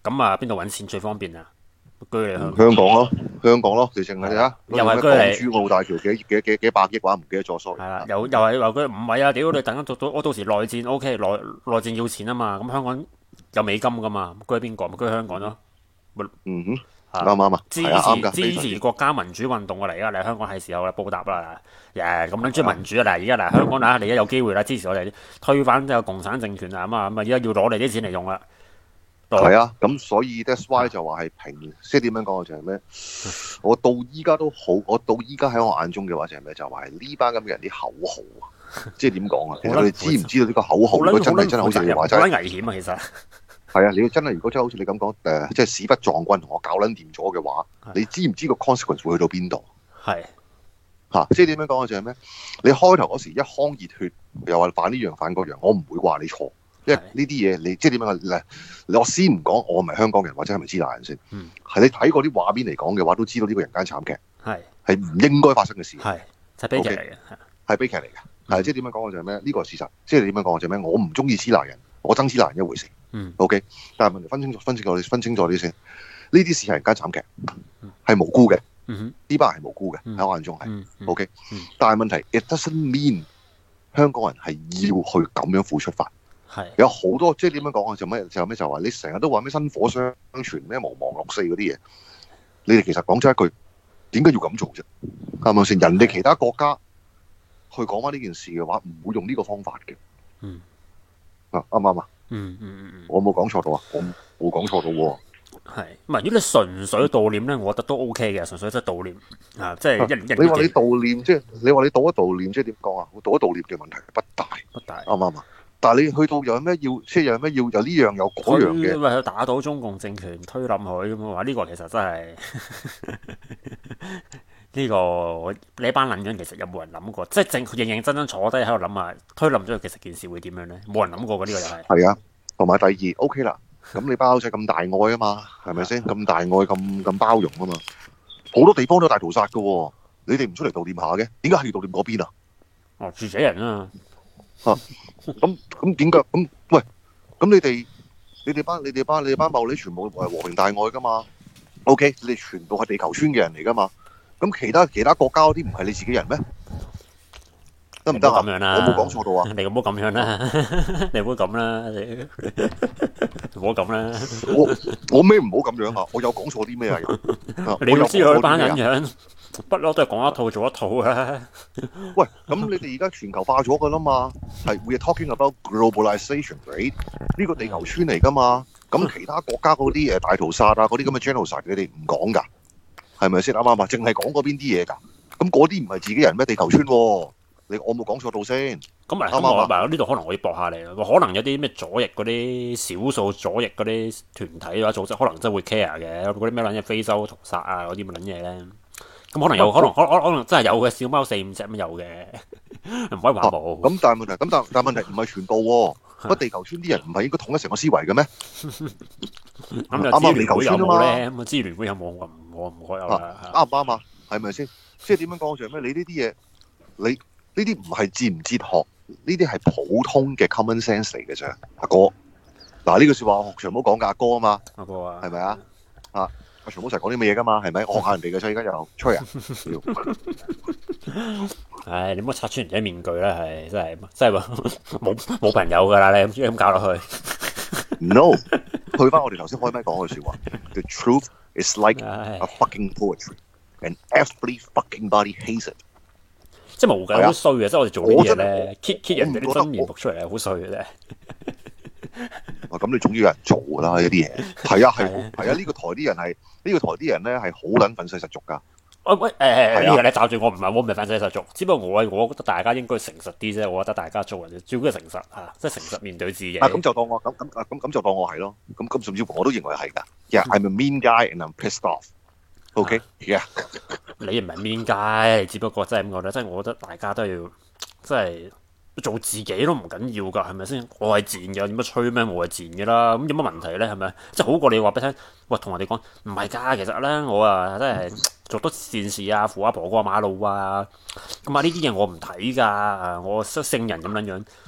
咁啊邊度揾錢最方便啊？居你香香港咯，香港咯，你淨係啊， 又係居港珠澳大橋幾幾幾幾百億話唔記得咗，sorry。 係啦，又又係話佢唔係啊！屌你等到到我到時內戰 O K 內內戰要錢啊嘛，咁香港有美金噶嘛，居邊個咪居香港咯。 嗯哼， 啊啱唔啱啊？ 支係啊啱㗎持支持國家民主運動啊！嚟而家嚟香港係時候啦，報答啦，誒咁撚中意民主啊！嗱，而家嗱香港嗱，你而家有機會啦，支持我哋推翻呢個共產政權啊嘛，咁啊而家要攞你啲錢嚟用啦。 係啊，咁所以 that's why 就話係平，即係點樣講就係咩？我到依家都好，我到依家喺我眼中嘅話就係咩？就話係呢班咁嘅人啲口號啊，即係點講啊？其實佢哋知唔知道呢個口號？如果真係真係好似你話齋， 好撚危險啊！其實係啊，你要真係如果真係好似你咁講誒，即係屎不撞棍同我搞撚掂咗嘅話，你知唔知個 consequence 會去到邊度？ 係嚇、啊，即係點樣講啊？就係咩？你開頭嗰時一腔熱血，又話反呢樣反嗰樣，我唔會話你錯。因為呢啲嘢你即係點樣咧？我先唔講我唔係香港人或者係咪支那人先，係、嗯、你睇過啲畫面嚟講嘅話，都知道呢個人間慘劇係係唔應該發生嘅事， 係係悲劇嚟嘅， 係悲劇嚟嘅，係即係點樣講就係咩？呢個係事實，即係點樣講就係咩？我唔中意支那人，我憎支那人一回事。嗯，OK，但係問題分清楚，分清楚你分清楚啲先。呢啲事係人間慘劇，係無辜嘅。嗯呢班人係無辜嘅，喺、嗯、我眼中係、嗯嗯、OK、嗯。但係問題 ，it doesn't mean 香港人係要去咁樣付出法。係有好多即係點樣講啊？就咩就咩就話你成日都話咩薪火相傳咩無望六四嗰啲嘢，你哋其實講真一句，點解要咁做啫？係咪先？人哋其他國家去講翻呢件事嘅話，唔會用呢個方法嘅。嗯。啊啱唔啱啊？嗯嗯嗯我冇講錯到啊，我冇講錯到喎。 係唔係？如果你純粹悼念咧，我覺得都 OK 嘅，純粹即係悼念啊，即係一你話你悼念，即係你話你悼一悼念，即係點講啊？悼一悼念嘅問題不大， 不大， 啱唔啱啊？但係你去到有咩要，即係有咩要有呢樣有嗰樣嘅， 為佢打倒中共政權推冧佢咁嘅話，呢、這個其實真係呢個你班撚樣其實有冇人諗過？即係正認認真真坐低喺度諗下，推冧咗佢其實件事會點樣咧？冇人諗過嘅呢、這個又係。 係啊，同埋第二 OK 啦，咁你包仔咁大愛啊嘛，係咪先？咁大愛咁咁包容啊嘛，好多地方都有大屠殺㗎喎，你哋唔出嚟悼念下嘅？點解係要悼念嗰邊啊？ 哦，住者人啊！ 嚇咁咁點解咁？喂，咁你哋你哋班你哋班你哋班茂，你全部係和平大愛噶嘛 ？OK，你哋全部係地球村嘅人嚟噶嘛？咁其他其他國家嗰啲唔係你自己人咩？得唔得啊？ 咁樣啦， 我冇講錯到啊！ 你唔好咁樣啦，你唔好咁啦，你唔好咁啦。 我我咩唔好咁樣啊？我有講錯啲咩啊？ 你要知佢班人樣。不嬲都係講一套做一套嘅。 喂，咁你哋而家全球化咗噶啦嘛？係 we are talking about globalization，right？ 呢個地球村嚟噶嘛？咁其他國家嗰啲誒大屠殺啊，嗰啲咁嘅 genocide，你哋唔講㗎，係咪先啱唔啱啊？淨係講嗰邊啲嘢㗎。咁嗰啲唔係自己人咩？地球村喎，你我冇講錯到先。 咁咪啱啱啊？呢度可能可以駁下你咯。可能有啲咩左翼嗰啲少數左翼嗰啲團體或者組織，可能真係會 care 嘅。嗰啲咩撚嘢非洲屠殺啊，嗰啲乜撚嘢咧？咁可能有，可能可可可能真係有嘅，小貓四五隻咁有嘅，唔可以話冇。 咁、啊、但係問題，咁但但係問題唔係全部喎、啊。乜地球村啲人唔係應該統一成個思維嘅咩？ 咁就支聯會有冇咧？咁啊支聯會有冇？我唔我唔可有啦。 啱唔啱啊？係咪先？即係點樣講就係咩？你呢啲嘢，你呢啲唔係哲唔哲學，呢啲係普通嘅 common sense 嚟嘅啫。阿哥，嗱呢句説話，長毛講嘅阿哥啊嘛。阿哥啊，係咪啊？啊！阿長毛成日講啲咩嘢噶嘛？係咪？學下人哋嘅啫，而家又吹啊！ 唉，你唔好拆穿人哋面具啦，係真係真係冇冇朋友噶啦，你咁咁搞落去。 No， 去翻我哋頭先開咪講嘅説話 ，The truth is like a fucking poetry，and every fucking body hates it。 即係無計好衰嘅，即係我哋做呢啲嘢咧，keep keep 人哋啲真面目出嚟，好衰嘅啫。 咁、啊、你總要有人做㗎啦，呢啲嘢。係啊，係係啊，呢、呢個台啲人係呢、呢個台啲人咧係好撚憤世嫉俗㗎。 喂喂誒，呢個你罩住我唔係我唔係憤世嫉俗，只不過我我覺得大家應該誠實啲啫。我覺得大家做人最緊要誠實嚇，即係誠實面對自己。 啊咁就當我咁咁咁咁就當我係咯。咁咁甚至乎我都認為係㗎。Yeah，I'm a mean guy and I'm pissed off。OK，Yeah。 你唔係 mean guy，只不過真係咁講咧，即係我覺得大家都要即係。做自己都唔緊要㗎，係咪先？我係賤嘅，點乜吹咩？我係賤嘅啦，咁有乜問題咧？係咪？即係好過你話俾聽，喂，同人哋講唔係㗎，其實咧我啊真係做多善事啊，扶阿婆過馬路啊，咁啊呢啲嘢我唔睇㗎，我識聖人咁樣樣。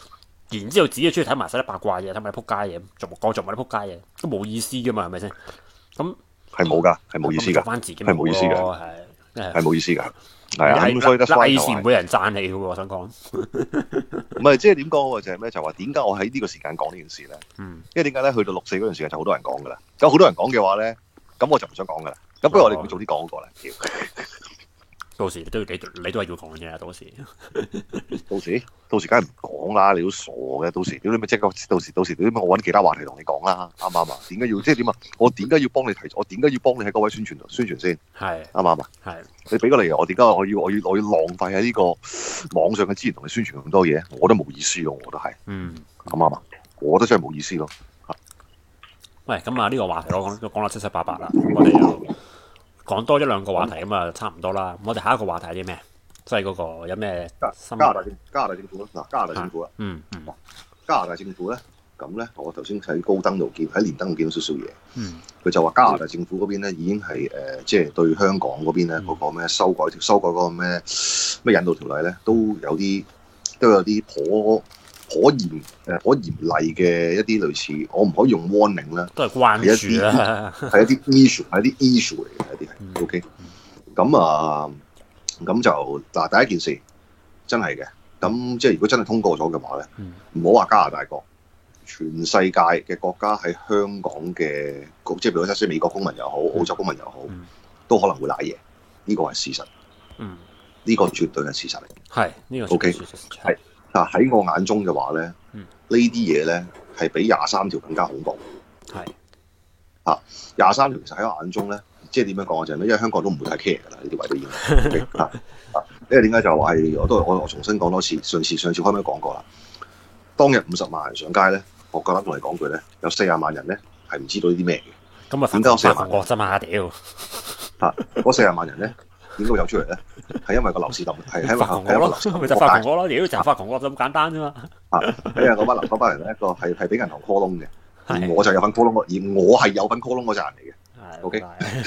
然之後自己中意睇埋晒啲八卦嘢，睇埋啲撲街嘢，做講做埋啲撲街嘢，都冇意思噶嘛，係咪先？咁係冇㗎，係冇意思㗎， 翻自己係冇意思㗎， 係係冇意思㗎。係啊，咁所以得拉線唔會有人讚你嘅喎，我想講。 唔係，即係點講喎？就係咩？就話點解我喺呢個時間講呢件事咧？ 嗯， 因為點解咧？去到六四嗰段時間就好多人講㗎啦。咁好多人講嘅話咧，咁我就唔想講㗎啦。咁不如我哋早啲講過啦。 到時你都要你你都係要講嘅，到時。 到時到時梗係唔講啦，你都傻嘅。到時屌你咪即係到時到時屌你我揾其他話題同你講啦，啱唔啱啊？點解要即係點啊？我點解要幫你提？我點解要幫你喺嗰位宣傳度宣傳先？ 係啱唔啱啊？ 係。 你俾個理由，我點解我要我要我要浪費喺呢個網上嘅資源同你宣傳咁多嘢？我覺得冇意思咯，我覺得係。 嗯。 啱唔啱啊？我覺得真係冇意思咯。 喂，咁啊呢個話題我講都講得七七八八啦，我哋又講多一兩個話題咁啊，差唔多啦。我哋下一個話題係啲咩？即係嗰個有咩？ 加拿大政加拿大政府啦，嗱加拿大政府啦， 嗯嗯， 加拿大政府咧，咁咧我頭先喺高登度見，喺連登度見到少少嘢。 嗯， 佢就話加拿大政府嗰邊咧已經係誒、呃，即係對香港嗰邊咧嗰、嗯、個咩修改條修改嗰個咩咩引渡條例咧，都有啲都有啲頗頗嚴誒頗嚴厲嘅一啲類似，我唔可以用 warning 啦， 都係關注啦， 係一啲 issue 係一啲 issue 嚟嘅一啲係、嗯、OK。咁啊，咁就嗱第一件事真係嘅，咁即係如果真係通過咗嘅話咧，唔好話加拿大國。全世界嘅國家喺香港嘅，即係譬如即係美國公民又好，澳洲公民又好，嗯、都可能會賴嘢。呢個係事實。嗯，呢個絕對係事實嚟。係呢個 OK。係嗱喺我眼中嘅話咧，嗯、呢啲嘢咧係比廿三條更加恐怖。係啊，廿三條其實喺我眼中咧，即係點樣講就係咩？因為香港都唔會太 care 㗎啦，呢啲位都已經。Okay? 啊啊，因為點解就話係我都我我重新講多次，上次上次開咪講過啦。當日五十萬人上街咧。我覺得同你講句咧，有四十萬人咧係唔知道呢啲咩嘅。咁啊，點解有四十萬人？我真係屌嚇！嗰四十萬人咧點解會有出嚟咧？係因為個樓市冧，係因為係因為樓市冧。咪就發窮我咯，屌就係發窮我咁簡單啫嘛。嚇！因為嗰班嗰班人咧個係係俾銀行 call 窿嘅，而我就有份 call 窿，而我係有份 call 窿嗰隻人嚟嘅。OK。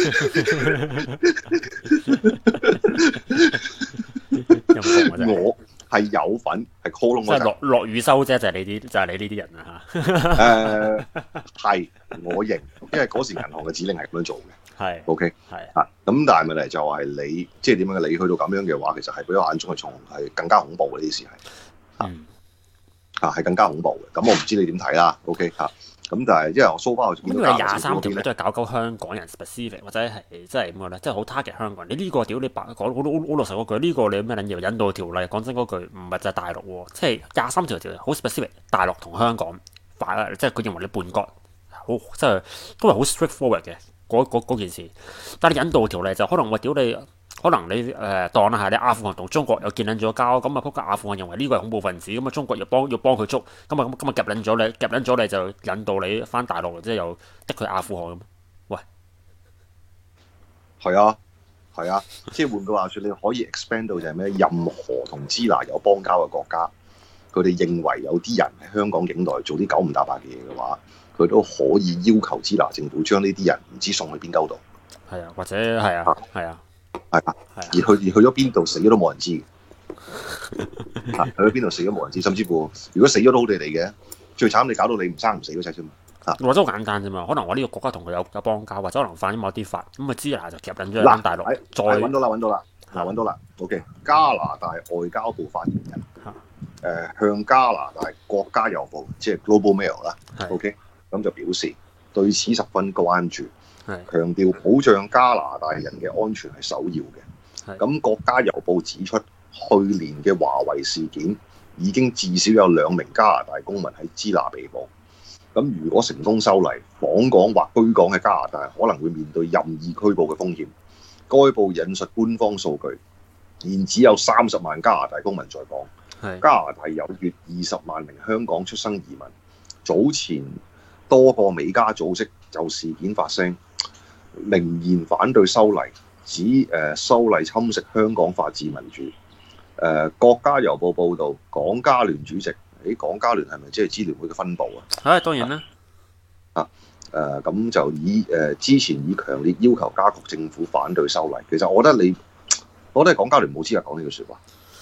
我。係有份，係 call 窿嗰陣。即係落落雨收啫，就係、是、你啲，就係、是、你呢啲人啊嚇。誒、呃，係我認，因為嗰時銀行嘅指令係咁樣做嘅。係，OK，係啊。咁但係問題就係你，即係點樣嘅？你去到咁樣嘅話，其實係比我眼中係從係更加恐怖嘅呢啲事係。嗯。啊，係更加恐怖嘅。咁我唔知你點睇啦。OK 嚇。咁但係因為我 so far 我見到廿三條都係搞鳩香港人 specific 或者係即係點講咧，即係好 target 香港人。你呢個屌你白講好好老實嗰句，呢、呢個你有咩撚嘢引渡條例？講真嗰句唔係就係大陸喎，即係廿三條條好 specific，大陸同香港反即係佢認為你叛國，好即係都係好 straightforward 嘅嗰件事。但係引渡條例就可能話屌你。可能你誒、呃、當啦係你阿富汗同中國又建撚咗交，咁啊撲街阿富汗認為呢個係恐怖分子，咁啊中國又幫要幫佢捉，咁啊咁啊夾撚咗你，夾撚咗你就引導你翻大陸，即係又逼佢阿富汗咁。喂，係啊，係啊，即係換句話説，你可以 expand 到就係咩？任何同支那有邦交嘅國家，佢哋認為有啲人喺香港境內做啲九唔搭八嘅嘢嘅話，佢都可以要求支那政府將呢啲人唔知送去邊鳩度。係啊，或者係啊，係啊。係啊，而去而去咗邊度死咗都冇人知嘅，啊去咗邊度死咗冇人知，甚至乎如果死咗都好地地嘅，最慘你搞到你唔生唔死嗰隻啫嘛，啊或者好簡單啫嘛，可能我呢個國家同佢有有邦交，或者可能犯咗某啲法，咁啊支那就夾緊咗喺大陸，再揾到啦揾到啦，嗱揾到啦 ，OK， 加拿大外交部發言人，誒、啊呃、向加拿大國家郵報即係 Global Mail 啦 ，OK， 咁就表示對此十分關注。強調保障加拿大人嘅安全係首要嘅。咁國家郵報指出，去年嘅華為事件已經至少有兩名加拿大公民喺支那被捕。咁如果成功修例，訪港或居港嘅加拿大可能會面對任意拘捕嘅風險。該報引述官方數據，現只有三十萬加拿大公民在港。加拿大有約二十萬名香港出生移民。早前多個美加組織就事件發聲，明言反對修例，指誒、呃、修例侵蝕香港法治民主。誒、呃、國家郵報報導，港加聯主席，誒港加聯係咪即係支聯會嘅分部啊？係當然啦。啊誒咁、呃、就以誒、呃、之前以強烈要求加國政府反對修例。其實我覺得你，我覺得港加聯冇資格講呢句説話。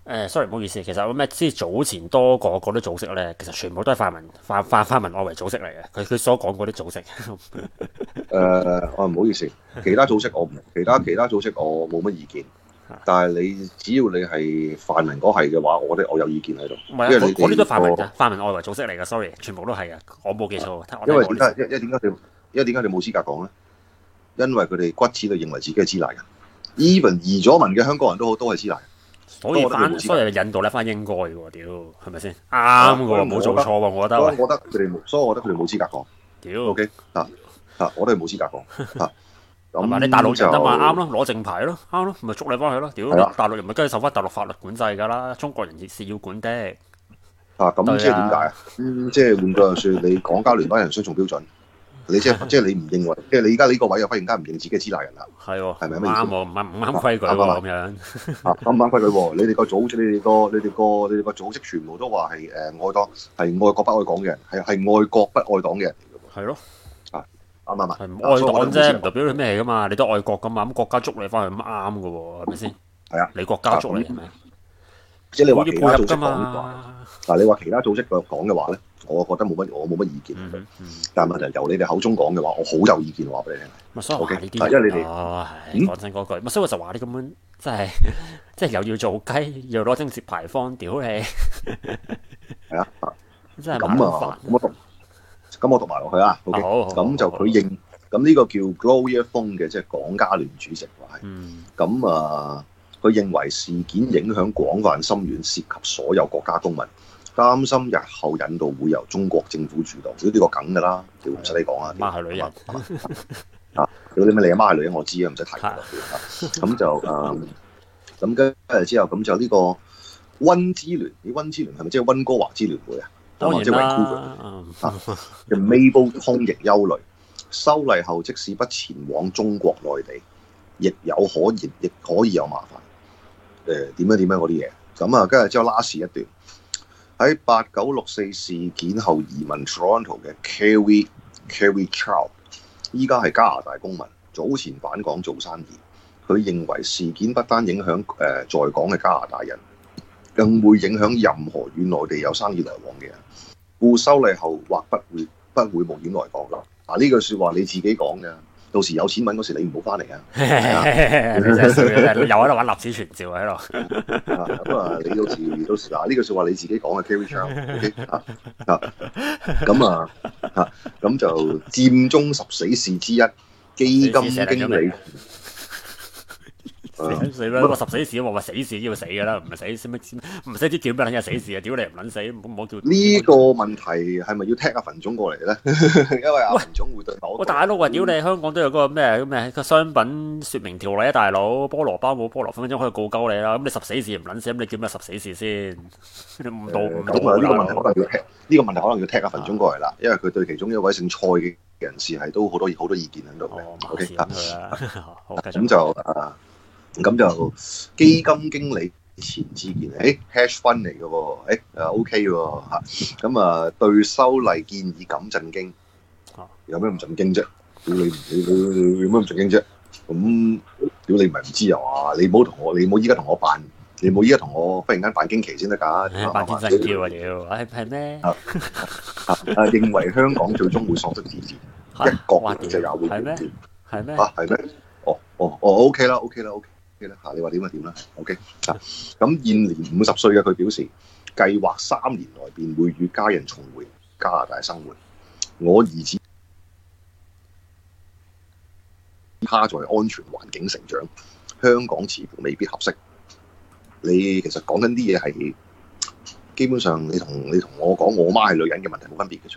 誒，sorry，唔好意思，其實我咩即係早前多個嗰啲組織咧，其實全部都係泛民泛泛泛民外圍組織嚟嘅。佢佢所講嗰啲組織， 誒，我唔好意思，其他組織我唔，其他其他組織我冇乜意見。但係你只要你係泛民嗰係嘅話，我覺得我有意見喺度。 唔係啊， 因為你嗰啲都係泛民個㗎，泛民外圍組織嚟㗎，sorry，全部都係啊，我冇記錯。 因為點解？因因為點解你因為點解你冇資格講咧？因為佢哋骨子裏認為自己係支那人 ，even 移咗民嘅香港人都好，都係支那人。 所以翻，所以引導咧翻應該嘅喎，屌係咪先？啱嘅喎，冇做錯喎，我覺得。 所以我覺得佢哋冇，所以我覺得佢哋冇資格講。 屌 ，OK 啊啊，我都係冇資格講啊。 同埋你大陸人啊嘛，啱咯，攞正牌咯，啱咯，咪捉你翻去咯。屌，大陸人咪跟住受翻大陸法律管制㗎啦，中國人亦是要管的。 啊，咁即係點解啊？即係換句話説，你港交聯班人雙重標準。你即係即係你唔認為，即係你而家呢個位又忽然間唔認自己係支那人啦？ 係喎， 係咪唔啱喎？唔啱唔啱規矩喎咁樣。 啊，啱唔啱規矩喎？你哋個組織，你哋個你哋個你哋個組織全部都話係誒愛黨，係愛國不愛港嘅人，係係愛國不愛黨嘅人嚟嘅喎。 係咯。 啊，啱唔啱啊？ 係唔愛黨啫，唔代表你咩㗎嘛？你都愛國㗎嘛？咁國家捉你翻去咁啱㗎喎，係咪先？ 係啊， 你國家捉你係咪？ 即係你話其他組織講嘛？ 嗱，你話其他組織講嘅話咧，我覺得冇乜，我冇乜意見。 嗯嗯、 但係問題由你哋口中講嘅話，我好有意見話俾你聽。 咪所以話呢啲， 因為你哋講真嗰句，咪所以我就話你根本真係，即係又要做雞，又攞政治牌坊，屌你！ 係啊， 真係咁啊，咁我讀，咁我讀埋落去啊。OK，咁就佢認，咁呢個叫 Gloria Fong 嘅，即係港加聯主席話係。咁啊。佢認為事件影響廣泛深遠，涉及所有國家公民，擔心日後引導會由中國政府主導。呢、呢個梗㗎啦，唔使你講啊。 媽係女人啊！屌你咩？你阿媽係女人，我知啊，唔使提啦。咁就誒，咁跟住之後，咁就呢個溫支聯，啲溫支聯係咪即係溫哥華支聯會啊？ 當然啦。 啊，嘅 Mabel 空亦憂慮，修例後即使不前往中國內地，亦有可言，亦可以有麻煩。誒點樣點樣嗰啲嘢，咁啊，跟住之後 last 一段喺八九六四事件後移民 Toronto 嘅 Kerry Kerry Chow， 依家係加拿大公民，早前返港做生意。佢認為事件不單影響誒、呃、在港嘅加拿大人，更會影響任何與內地有生意來往嘅人。故修例後或不會不會冒險來港啦。嗱、啊，呢句説話你自己講嘅。到時有錢揾嗰時，你唔好翻嚟啊！ 你真係衰，又喺度玩立子傳召喺度。 咁啊，你到時到時嗱，呢句説話你自己講嘅 Kerry Chow，OK 啊啊，咁啊啊，咁就佔中十死事之一，基金經理。 死啦！個十死事我話死事要死㗎啦，唔係死死乜唔使啲叫咩撚嘢死事啊！屌你唔撚死，唔好叫。呢個問題係咪要踢阿馮總過嚟咧？因為阿馮總會對我。 我大佬話屌你，香港都有嗰個咩咩個商品説明條例啊，大佬菠蘿包冇菠蘿分分鐘可以告鳩你啦。咁你十死事唔撚死，咁你叫咩十死事先？你唔到唔到咁啊！呢個問題可能要踢，呢個問題可能要踢阿馮總過嚟啦，因為佢對其中一位姓蔡嘅人士係都好多好多意見喺度嘅。OK 啊，咁就啊。咁就基金經理錢志健，誒 hash fund 嚟嘅喎，誒誒 OK 喎嚇，咁啊對修例建議感震驚，有咩咁震驚啫？屌你你你有咩咁震驚啫？咁屌你唔係唔知啊嘛？你唔好同我，你唔好依家同我扮，你唔好依家同我忽然間扮驚奇先得㗎， 扮天神叫啊屌，係係咩？啊啊認為香港最終會喪失自治，一國就有會係咩？係咩？ 啊係咩？哦哦哦 OK 啦 OK 啦 OK。嚇！你話點就點啦 ，OK 啊？咁現年五十歲嘅佢表示，計劃三年內便會與家人重回加拿大生活。我兒子他在安全環境成長，香港似乎未必合適。你其實講緊啲嘢係基本上你同你同我講我媽係女人嘅問題冇分別嘅啫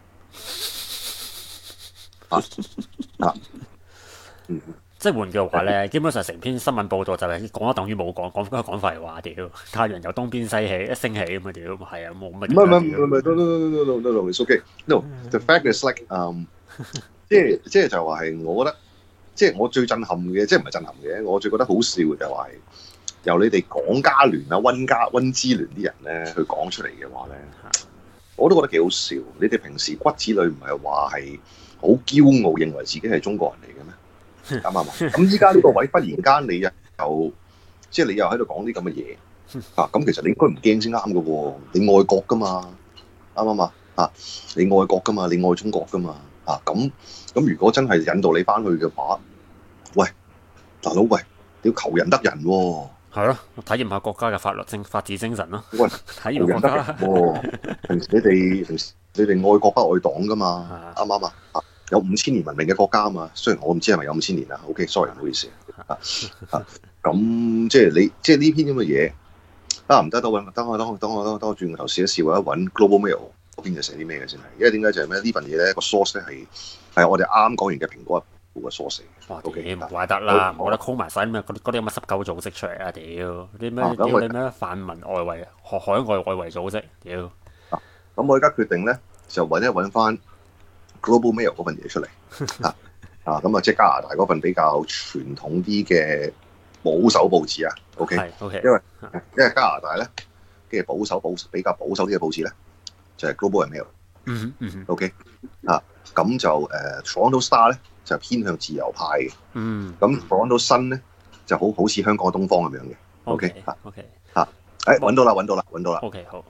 喎。啊啊嗯。 即係換句話咧，基本上成篇新聞報導就係講咗等於冇講，講講講廢話屌！太陽由東邊西起，一升起咁啊屌！係啊，冇乜。唔係唔係唔係唔係，no no no no no no it's okay no the fact is like 嗯，即係即係就話係我覺得，即係我最震撼嘅，即係唔係震撼嘅，我最覺得好笑嘅就話係由你哋港加聯啊、溫加溫支聯啲人咧去講出嚟嘅話咧，我都覺得幾好笑。你哋平時骨子裏唔係話係好驕傲，認為自己係中國人嚟嘅咩？啱唔啱？咁依家呢個位忽然間你又即係你又喺度講啲咁嘅嘢， 啊，咁其實你應該唔驚先啱嘅喎，你愛國噶嘛，啱唔啱啊？啊，你愛國噶嘛，你愛中國噶嘛，啊咁咁如果真係引導你翻去嘅話，喂，大佬喂，你要求人得人喎、啊。 係咯，體驗下國家嘅法律精法治精神咯。 喂， 體驗國求人得人家。 喎、平時你哋平時你哋愛國不愛黨噶嘛，啱唔啱啊？啊有五千年文明嘅國家啊嘛，雖然我唔知係咪有五千年啊。OK，sorry，、okay，唔好意思啊。啊，咁即係你即係呢篇咁嘅嘢啊，唔得，等我等我等我等我等我等我轉個頭試一試，或者揾 Global Mail 嗰邊就寫啲咩嘅先係，因為點解就係咩呢份嘢咧個 source 咧係係我哋啱講完嘅蘋果嘅 source 嚟嘅。 哇！ OK， 屌唔怪得啦， 好冇得 call 埋晒啲咩嗰啲嗰啲咁嘅濕鳩組織出嚟啊！屌啲咩啊咁我屌你咩泛民外圍海海外外圍組織，屌咁我而家決定咧就揾一揾翻 Global Mail 嗰份嘢出嚟啊啊！咁啊，即係加拿大嗰份比較傳統啲嘅保守報紙啊。OK， 係 OK， 因為因為加拿大咧嘅保守保比較保守啲嘅報紙咧就係、是、Global Mail。 嗯嗯 OK 啊，咁就誒、呃、Toronto Star 咧就偏向自由派嘅。 嗯， 咁 Toronto Sun 咧就好好似香港嘅東方咁樣嘅。OK OK 啊，誒揾到啦揾到啦揾到啦。 OK 好。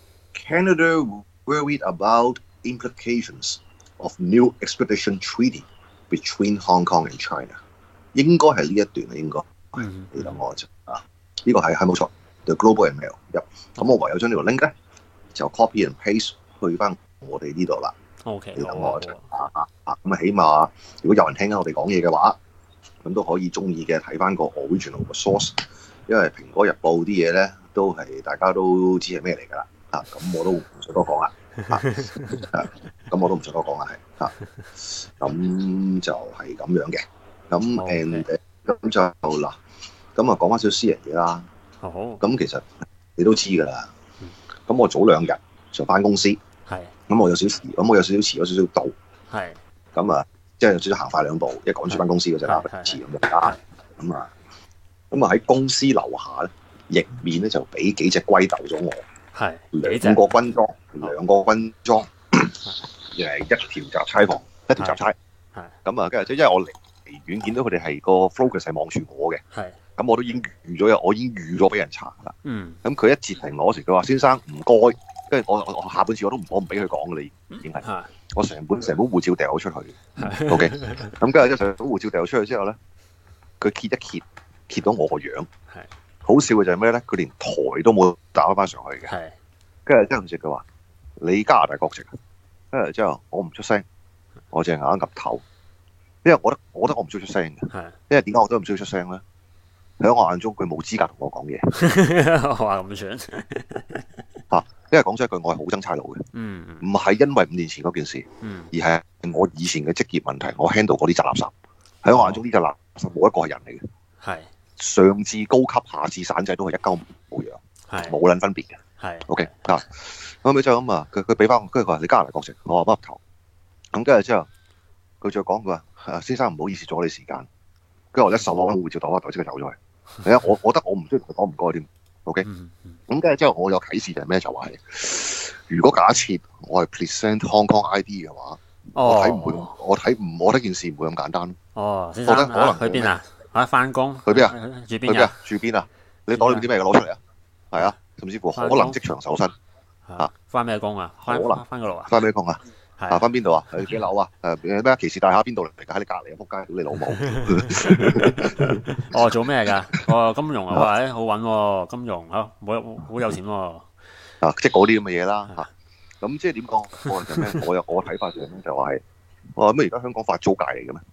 Canada worried about implications of new extradition treaty between Hong Kong and China。應該係呢一段啊，應該。 嗯， 你等我一陣啊，呢、這個係係冇錯 ，The Global and Mail。咁、嗯、我唯有將呢個 link 咧就 copy and paste 去翻我哋呢度啦。 OK， 你等我一陣好啊啊啊！咁啊，起碼如果有人聽緊我哋講嘢嘅話，咁都可以中意嘅睇翻個 original 嘅 source，因為《蘋果日報》啲嘢咧都係大家都知係咩嚟㗎啦。啊，咁我都唔使多講啦。啊，咁我都唔使多講啦，係啊，咁就係咁樣嘅。咁誒誒，咁就嗱，咁啊講翻少少私人嘢啦。 好。 咁其實你都知㗎啦。咁我早兩日就翻公司。 係。 咁我有少少，咁我有少少遲咗少少到。 係。 咁啊，即係有少少行快兩步，一趕住翻公司嗰陣啦，遲咁樣啦。咁啊，咁啊喺公司樓下咧，迎面咧就俾幾隻龜鬥咗我。 係。 兩個軍裝，兩個軍裝，誒一條雜差房，一條雜差。 係。 咁啊，跟住即係因為我離離遠見到佢哋係個 focus 係望住我嘅。 係。咁我都已經預咗，我已經預咗俾人查啦。 嗯。咁佢一截停我時，佢話：先生唔該。跟住我我我下半次我都唔我唔俾佢講嘅，你已經係。我成本成本護照掉咗出去。OK。咁跟住之後，成本護照掉咗出去之後咧，佢揭一揭，揭到我個樣。係。好笑嘅就係咩咧？佢連台都冇打翻上去嘅。係。跟住之後佢就佢話：你加拿大國籍啊？跟住之後我唔出聲，我淨係硬岌頭，因為我覺得我覺得我唔需要出聲嘅。係。因為點解我都唔需要出聲咧？喺我眼中佢冇資格同我講嘢。 話咁算嚇，因為講真一句，我係好憎差佬嘅。嗯。唔係因為五年前嗰件事，嗯，而係我以前嘅職業問題，我 handle 嗰啲雜垃圾。喺我眼中呢隻垃圾冇一個係人嚟嘅。係。上至高級，下至散仔都係一鳩冇樣，係冇撚分別嘅。係。OK 啊，咁咪就咁啊，佢佢俾翻我，跟住佢話你加拿大國籍，我話乜頭。咁跟住之後，佢再講佢話：先生唔好意思阻你時間。跟住我一手攞護照袋，袋即刻走咗去。係啊，我我覺得我唔需要同佢講唔該添。OK。咁跟住之後，我有啟示就係咩？就話係如果假設我係 present Hong Kong I D 嘅話，我睇唔會，我睇唔，我覺得件事唔會咁簡單。 哦，先生，可能去邊啊？啊，翻工。 去邊啊？ 住邊啊？ 住邊啊？你袋裏邊啲咩攞出嚟啊？係啊，甚至乎可能即場搜身。 啊，翻咩工啊？可能翻嗰度啊？ 翻咩工啊？啊，翻邊度啊？去幾樓啊？誒咩歧視大廈邊度嚟㗎？喺你隔離啊！仆街，屌你老母！ 哦，做咩㗎？哦，金融啊，喂，好揾喎，金融嚇，冇好有錢喎。 啊，即係嗰啲咁嘅嘢啦嚇。咁即係點講？我係咩？我有我睇法就係咩？就話係我話咩？而家香港法租界嚟嘅咩？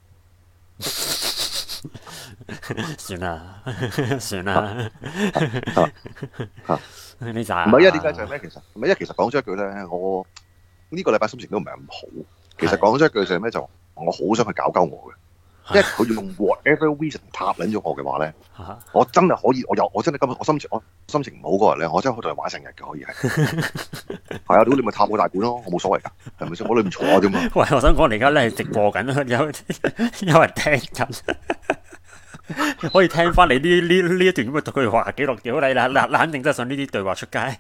算啦，算啦。 嚇呢扎唔係啊？點解就係咩？其實唔係，因為其實講咗一句咧，我。呢個禮拜心情都唔係咁好，其實講咗一句就係咩？就我好想去搞鳩我嘅，因為佢用 whatever reason 撻撚咗我嘅話咧，我真係可以，我有我真係今日我心情我心情唔好嗰日咧，我真係可以同佢玩成日嘅，可以係係啊！屌你咪撻我大館咯，我冇所謂㗎，係咪先？我裏面坐啫嘛。 喂，我想講你而家咧係直播緊，有有人聽緊，可以聽翻你呢呢呢一段咁嘅對話記錄，屌你啦！嗱，肯定真係想呢啲對話出街。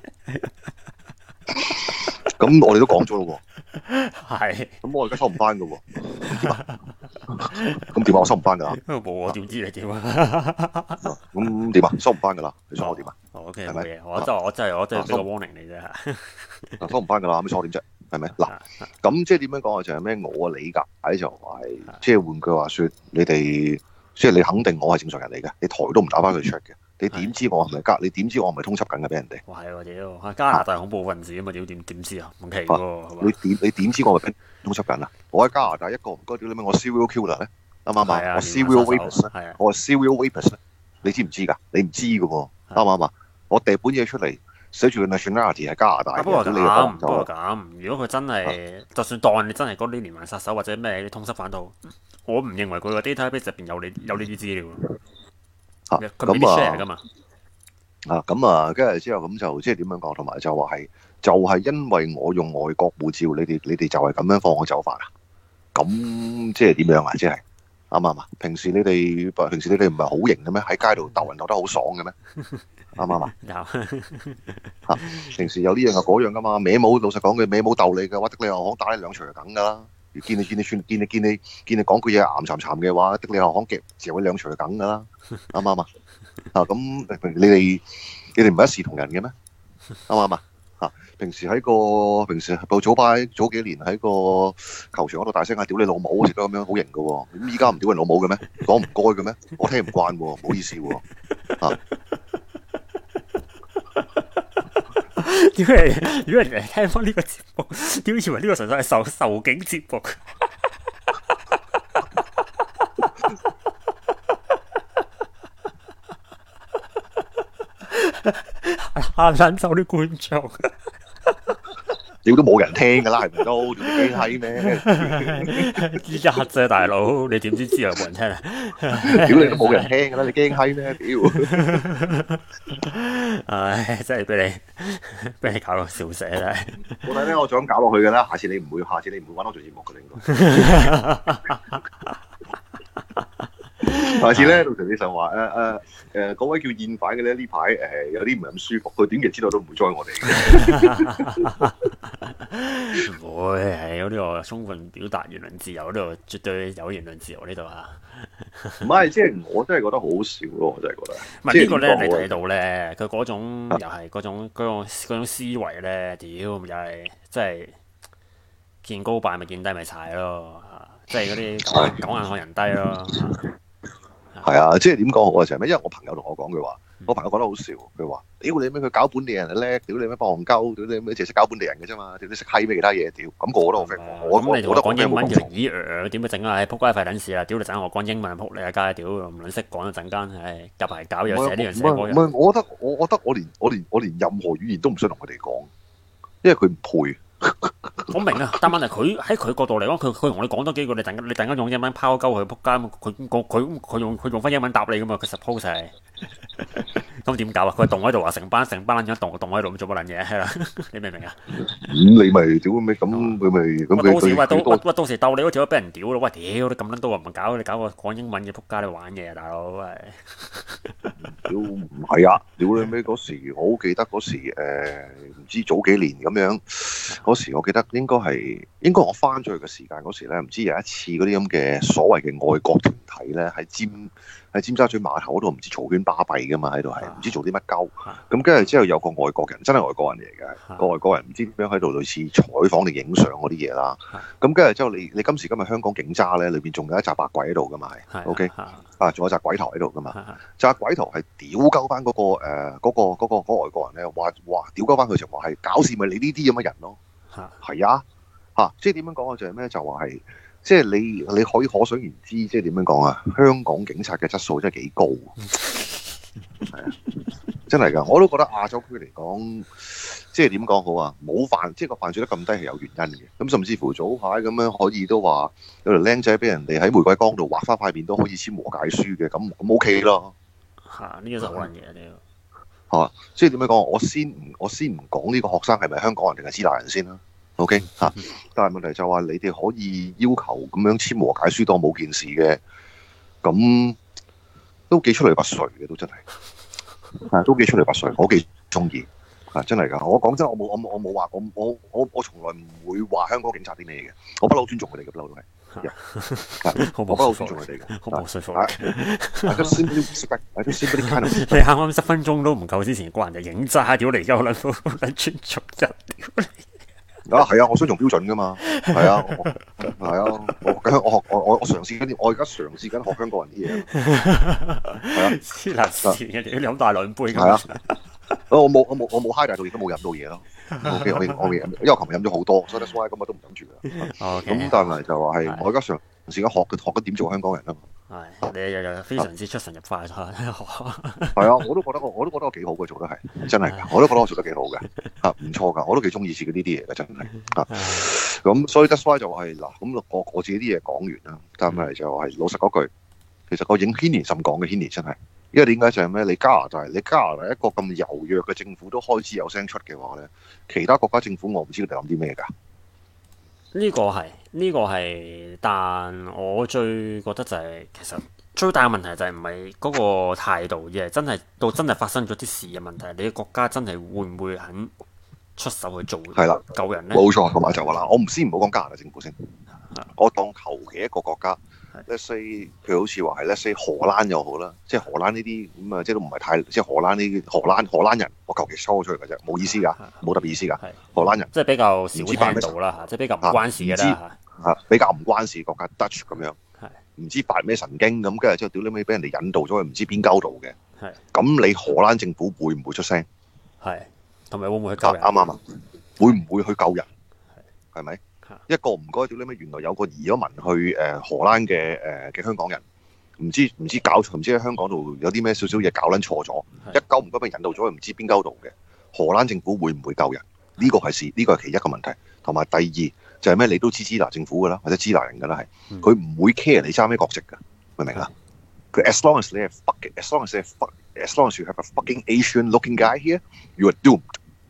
咁我哋都講咗咯喎， 係， 咁我而家收唔翻噶喎， 咁點啊？我收唔翻㗎啦。 冇我點知你點啊？ 咁點啊？收唔翻㗎啦。你想我點啊？ 哦，OK， 係咪冇嘢，我真係我真係我真係俾個 warning 你啫。 嗱，收唔翻㗎啦，咁想我點啫？係咪？嗱，咁即係點樣講啊？就係咩？我嘅理解就係，即係換句話説，你哋即係你肯定我係正常人嚟嘅，你台都唔打翻佢 check 嘅，你點知我係咪加？你點知我係咪通緝緊嘅俾人哋？ 哇係喎屌！加拿大恐怖分子啊嘛，屌點點知啊？唔奇喎，係嘛？ 你點你點知我係俾通緝緊啊？我喺加拿大一個唔該屌你咩？我 serial killer 咧，啱唔啱啊？我 serial rapist 咧，我係 serial rapist 咧，你知唔知㗎？你唔知㗎喎，啱唔啱啊？我掟本嘢出嚟。寫住個 nationality 係加拿大嘅， 不過咁， 你不過咁，如果佢真係，啊、就算當你真係嗰啲連環殺手或者咩通緝犯都好，我唔認為佢個 database 入邊有你有呢啲資料。 嚇， 佢未必 share 噶嘛。 啊，咁啊，跟住之後咁就即係點樣講？同埋就話係，就係、是、因為我用外國護照，你哋你哋就係咁樣放我走法啊？咁即係點樣啊？即係啱唔啱啊？平時你哋平時你哋唔係好型嘅咩？喺街度鬥人鬥得好爽嘅咩？啱唔啱啊？ 有嚇，平時有呢樣又嗰樣噶嘛，歪冇老實講句，歪冇鬥你嘅話，的你後行打你兩錘就梗噶啦。見你見你串見你見你見你講句嘢岩沉沉嘅話，的你後行夾嚼佢兩錘就梗噶啦。啱唔啱啊？啊咁，你哋你哋唔係一視同仁嘅咩？啱唔啱啊？嚇，平時喺個平時報早排早幾年喺個球場嗰度大聲嗌屌你老母，好似都咁樣好型嘅喎。咁依家唔屌人老母嘅咩？講唔該嘅咩？我聽唔慣喎，唔好意思喎。啊！ 點解人如果人哋聽翻呢個節目，點以為呢個純粹係受受警節目？嚇撚走啲觀眾， 屌都冇人聽㗎啦，係咪都？屌你機閪咩？ 依家黑啫，大佬，你點知知有冇人聽啊？ 屌你都冇人聽㗎啦，你驚閪咩？屌！ 唉，真係俾你俾你搞到笑死啦！ 我睇咧，我想搞落去㗎啦，下次你唔會，下次你唔會揾我做節目㗎，應該。下次咧，到時你就話誒誒誒嗰位叫燕反嘅咧，呢排誒有啲唔係咁舒服，佢短期之內都唔會 join 我哋嘅。 唔會係有呢個充分表達言論自由，呢度絕對有言論自由呢度啊！ 唔係，即係我真係覺得好好笑咯，我真係覺得。 唔係呢個咧，你睇到咧，佢嗰種又係嗰種嗰種嗰種思維咧，屌又係即係見高拜咪見低咪踩咯，即係嗰啲狗眼看人低咯。 係啊，即係點講好啊？就係咩？因為我朋友同我講句話，我朋友講得好笑，佢話：屌你咩？佢搞本地人叻，屌你咩幫戇鳩，屌你咩？淨係識搞本地人嘅啫嘛，屌你識閪咩其他嘢？屌咁個個都好 friend。我咁你同我講英文就咦誒點樣整啊？撲街廢撚事啦！屌你整我講英文撲你啊街！屌唔撚識講一陣間，唉夾排搞又寫呢樣寫嗰樣。 唔係，我覺得我我覺得我連我連我連任何語言都唔想同佢哋講，因為佢唔配。 我明啊，但問題佢喺佢角度嚟講，佢佢同你講多幾句，你突然間你突然間用英文拋鳩佢撲街，佢佢佢用佢用翻英文答你噶嘛？佢 suppose 係咁點搞啊？佢棟喺度啊，成班成班撚樣棟棟喺度咁做乜撚嘢係啦？你明唔明啊？ 咁你咪屌咩？咁佢咪咁佢到時喂到喂到時鬥你嗰條俾人屌咯！喂屌你咁撚多啊，唔搞你搞個講英文嘅撲街你玩嘢啊大佬喂！ 屌唔係啊！屌你咩嗰時，我好記得嗰時誒唔知早幾年咁樣。嗰時我記得應該係應該我翻咗去嘅時間嗰時咧，唔知有一次嗰啲咁嘅所謂嘅愛國團體咧，喺尖喺尖沙咀碼頭嗰度唔知嘈喧巴閉噶嘛，喺度係唔知做啲乜鳩。咁跟住之後有個外國人，真係外國人嚟嘅，個外國人唔知點樣喺度類似採訪定影相嗰啲嘢啦。咁跟住之後你你今時今日香港警揸咧，裏邊仲有一紮白鬼喺度噶嘛係 ，OK 啊，仲有紮鬼頭喺度噶嘛，紮鬼頭係屌鳩翻嗰個誒嗰個嗰個嗰個外國人咧，話話屌鳩翻佢就話係搞事咪你呢啲咁嘅人咯。係啊，嚇、啊！即係點樣講啊？就係咩？就話係，即係你你可以可想而知，即係點樣講啊？香港警察嘅質素真係幾高，係啊，真係㗎！我都覺得亞洲區嚟講，即係點講好啊？冇犯，即係個犯罪得咁低係有原因嘅。咁甚至乎早排咁樣可以都話有條僆仔俾人哋喺玫瑰崗度畫翻塊面都可以簽和解書嘅，咁咁 OK 咯。 嚇！呢個就好撚嘢呢個。係即係點樣講？我先唔我先唔講呢個學生係咪香港人定係支那人先啦。OK 嚇，但係問題就話你哋可以要求咁樣簽和解書當冇件事嘅，咁都幾出類拔萃嘅，都真係，係都幾出類拔萃，我幾中意，係真係㗎。我講真，我冇我我冇話我我我我從來唔會話香港警察啲咩嘅，我不嬲尊重佢哋嘅，不嬲都係。 好我不嬲好冇說服力， 尊重佢哋嘅。 好冇說服力。 I just simply respect, I just simply kind of 你啱啱十分鐘都唔夠之前，關人哋影渣，屌你而家好撚好撚尊重人，屌你！ 啊，係啊，我雙重標準噶嘛，係啊，我係啊，我我我學我我我嘗試緊啲，我而家嘗試緊學香港人啲嘢，係啊， 黐撚線嘅，屌你飲大兩杯係啊咁。 我冇我冇我冇 high 大到，亦都冇飲到嘢咯。OK，我未我未飲，因為我琴日飲咗好多，所以 that's why 今日都唔飲住啦。 OK， 咁但係就話係係我而家嘗試緊學嘅學緊點做香港人啊嘛。 係你又又非常之出神入化咗。 係啊，我都覺得我我都覺得我幾好嘅，做得係真係㗎，我都覺得我做得幾好嘅，嚇唔錯㗎，我都幾中意自己呢啲嘢嘅，真係嚇。咁所以 that's why 就係嗱，咁我我自己啲嘢講完啦，但係就係老實嗰句，其實個影牽連甚廣嘅牽連真係，因為點解就係咩？你加拿大，你加拿大一個咁柔弱嘅政府都開始有聲出嘅話咧，其他國家政府我唔知佢哋諗啲咩㗎。 呢個係呢個係，但我最覺得就係、其實最大嘅問題就係唔係嗰個態度，而係真係到真係發生咗啲事嘅問題。你嘅國家真係會唔會肯出手去做係啦救人咧？ 冇錯，同埋就話啦，我唔先唔好講加拿大政府先，我當求其一個國家係 ，let's say 譬如好似話係 let's say 荷蘭又好啦，即係荷蘭呢啲咁啊，即係都唔係太即係荷蘭呢啲荷蘭荷蘭人，我求其抽出嚟嘅啫，冇意思㗎，冇特別意思㗎。 係荷蘭人即係比較少唔知辦咩聽到啦嚇，即係比較唔關事嘅唔知啦啊，比較唔關事國家 Dutch 咁樣係， 唔知發咩神經咁，跟住之後屌你尾俾人哋引導咗去唔知邊鳩度嘅， 係咁你荷蘭政府會唔會出聲？ 係，同埋會唔會去救人？ 啱啱啊？會唔會去救人？係咪係？ 一個唔該屌你咩？原來有個移咗民去誒荷蘭嘅誒嘅香港人，唔知唔知搞錯，唔知喺香港度有啲咩少少嘢搞撚錯咗， 係一鳩唔該俾人引導咗去唔知邊鳩度嘅，荷蘭政府會唔會救人？呢個係事，呢個係其一個問題。同埋第二就係咩？你都知支那政府㗎啦，或者支那人㗎啦，係嗯佢唔會 care 你揸咩國籍㗎，明唔明啊？佢 as long as 你係 fucking，as long as 你係 fuck，as long as you have a fucking Asian-looking guy here，you are doomed。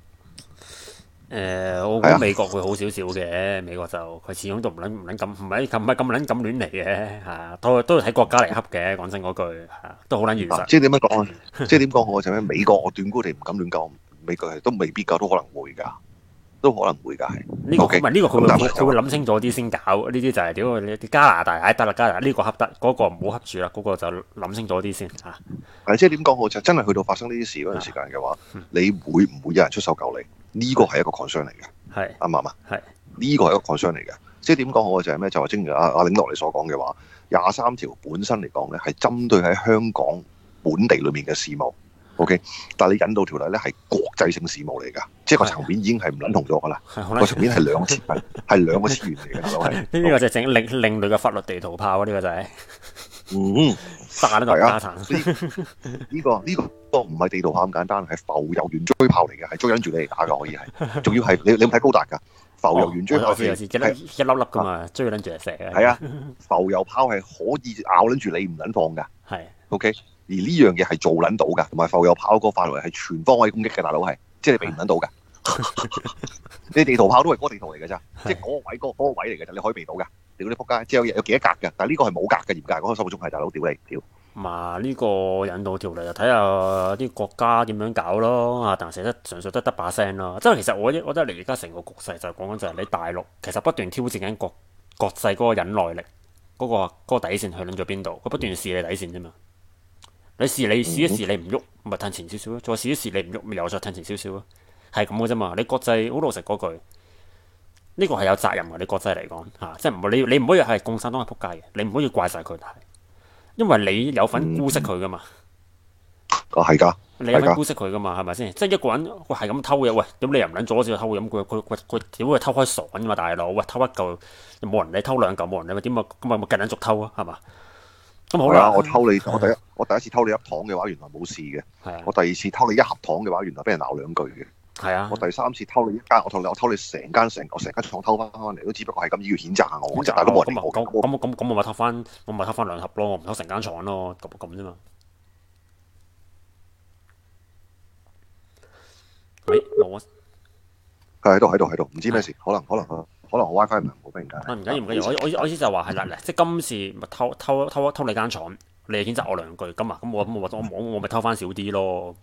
誒、我估係啊美國會好少少嘅，美國就佢始終都唔撚唔撚咁，唔係咁唔係咁撚咁亂嚟嘅嚇，都都要睇國家嚟恰嘅。講真嗰句嚇，都好撚現實。 即係點樣講啊？即係點講好就係咩？美國我斷估你唔敢亂救，美國係都未必救，都可能會㗎，都可能會㗎係。 呢、個唔 OK， 係呢個佢會咁但係佢會諗清楚啲先搞，呢啲就係屌你加拿大，唉得啦加拿大呢個恰得，嗰、個唔好恰住啦，嗰、個就諗清楚啲先嚇。 係即係點講好就真係去到發生呢啲事嗰陣時間嘅話，你會唔會有人出手救你？呢個係一個 concern 嚟嘅， 係啱唔啱啊？ 係呢個係一個 concern 嚟嘅。即係點講好就係咩？就係正如阿阿領導你所講嘅話，廿三條本身嚟講咧係針對喺香港本地裏面嘅事務。OK，但係你引導條例咧係國際性事務嚟㗎，即係個層面已經係唔撚同咗㗎啦。 係好撚。 個層面係兩個次係係兩個次元嚟嘅，大佬係。 呢個就係整另另類嘅法律地圖炮啊！呢、個就係、 嗯。 炸呢個係啊家產。 呢、個呢、個唔係地圖炮咁簡單，係浮游圓錐炮嚟嘅，係追緊住你嚟打㗎，可以係。仲要係你你有冇睇高達㗎？浮游圓錐炮哦我知我知，一粒係一粒粒噶嘛，追撚住嚟射嘅。 係啊，浮游炮係可以咬撚住你唔撚放㗎。 係 OK，而呢樣嘢係做撚到㗎，同埋浮游炮個範圍係全方位攻擊嘅，大佬係，即係你避唔撚到㗎。你地圖炮都係嗰個地圖嚟㗎咋，即係嗰個位嗰、個嗰個位嚟㗎咋，你可以避到㗎。屌你仆街，即係有有幾多格㗎？但係呢個係冇格嘅，嚴格嗰個生活中係大佬屌你屌。 嘛呢個引導條例就睇下啲國家點樣搞咯啊！但係成日純粹都得把聲咯。即係其實我覺得你而家成個局勢就講緊就係你大陸其實不斷挑戰緊國國際嗰個忍耐力嗰、個嗰、個底線去撚咗邊度？佢不斷試你底線啫嘛。你試你試一試你唔喐，咪褪前少少咯；再試一試你唔喐，咪又再褪前少少咯。係咁嘅啫嘛。你國際好老實嗰句，呢個係有責任嘅。你國際嚟講嚇，即係唔會你你唔可以係共產黨係撲街嘅，你唔可以怪晒佢。因為你有份姑息佢噶嘛， 哦係㗎，係㗎。 你有份姑息佢噶嘛，係咪先？即係一個人喂係咁偷嘢，喂咁你又唔撚阻止佢偷嘢，咁佢佢佢佢屌佢偷開爽㗎嘛，大佬，喂偷一嚿又冇人理，偷兩嚿冇人理，點啊咁咪咪近撚續偷啊，係嘛？咁好係啊， 啦， 我偷你，我第一我第一次偷你一糖嘅話，原來冇事嘅。 係啊我第二次偷你一盒糖嘅話，原來俾人鬧兩句嘅。 係啊我，第三次偷你一間，我偷你我偷你成間成我成間廠偷翻翻嚟，都只不過係咁要譴責我，但係都冇人理我。 咁咁咁咁咁我咪偷翻，我咪偷翻兩盒咯，我唔偷成間廠咯，咁咁啫嘛。誒冇啊！ 係喺度喺度喺度，唔知咩事，可能可能可能我 WiFi 唔係好，忽然間。 啊唔緊要唔緊要，我我我意思就係話係啦，嗱即係今次咪偷偷偷偷你間廠，你係譴責我兩句，咁啊咁我咁我我我我咪偷翻少啲咯。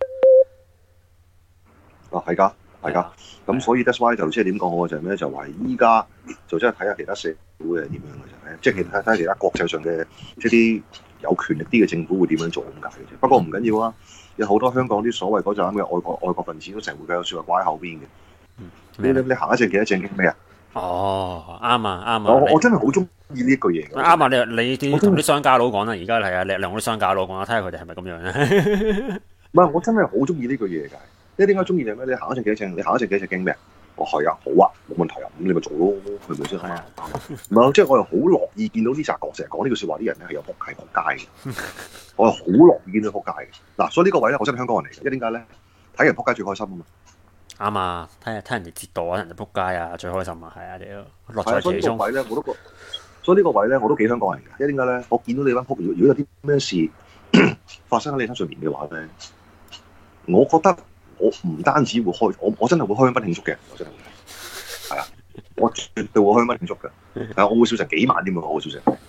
啊係㗎係㗎，咁所以 that's why 就即係點講好就係咩？就話依家就真係睇下其他社會係點樣嘅啫？即係其他睇下其他國際上嘅即係啲有權力啲嘅政府會點樣做咁解嘅啫。不過唔緊要啊，有好多香港啲所謂嗰陣嘅外國外國分子都成日會有説話掛喺後邊嘅。你你你行一陣幾多正經咩啊？ 哦，啱啊，啱啊！ 我我真係好中意呢一句嘢。 啱啊！你你啲同啲商家佬講啦，而家係啊，你同啲商家佬講啦，睇下佢哋係咪咁樣咧？ 唔係，我真係好中意呢句嘢㗎。你點解中意就係咩？你行一陣幾多正？你行一陣幾多正經咩啊？我係啊，好啊，冇問題啊，咁你咪做咯，係咪先？係啊，唔係，即係我又好樂意見到呢扎國成日講呢句説話啲人咧係有撲係撲街嘅。我又好樂意見到撲街嘅。嗱，所以呢個位咧，我真係香港人嚟嘅，因為點解咧？睇人撲街最開心啊嘛！ 啱啊！睇下睇人哋折墮啊，人哋撲街啊，最開心啊，係啊，屌樂在所以其中。 呢個位咧，我都覺，所以呢個位咧，我都幾香港人嘅。因為點解咧？我見到你班撲，如果有啲咩事發生喺你身上面嘅話咧，我覺得我唔單止會開，我我真係會開香檳慶祝嘅，我真係會。係啊，我絕對會開香檳慶祝嘅。係啊，我會笑成幾萬添啊！我會笑成。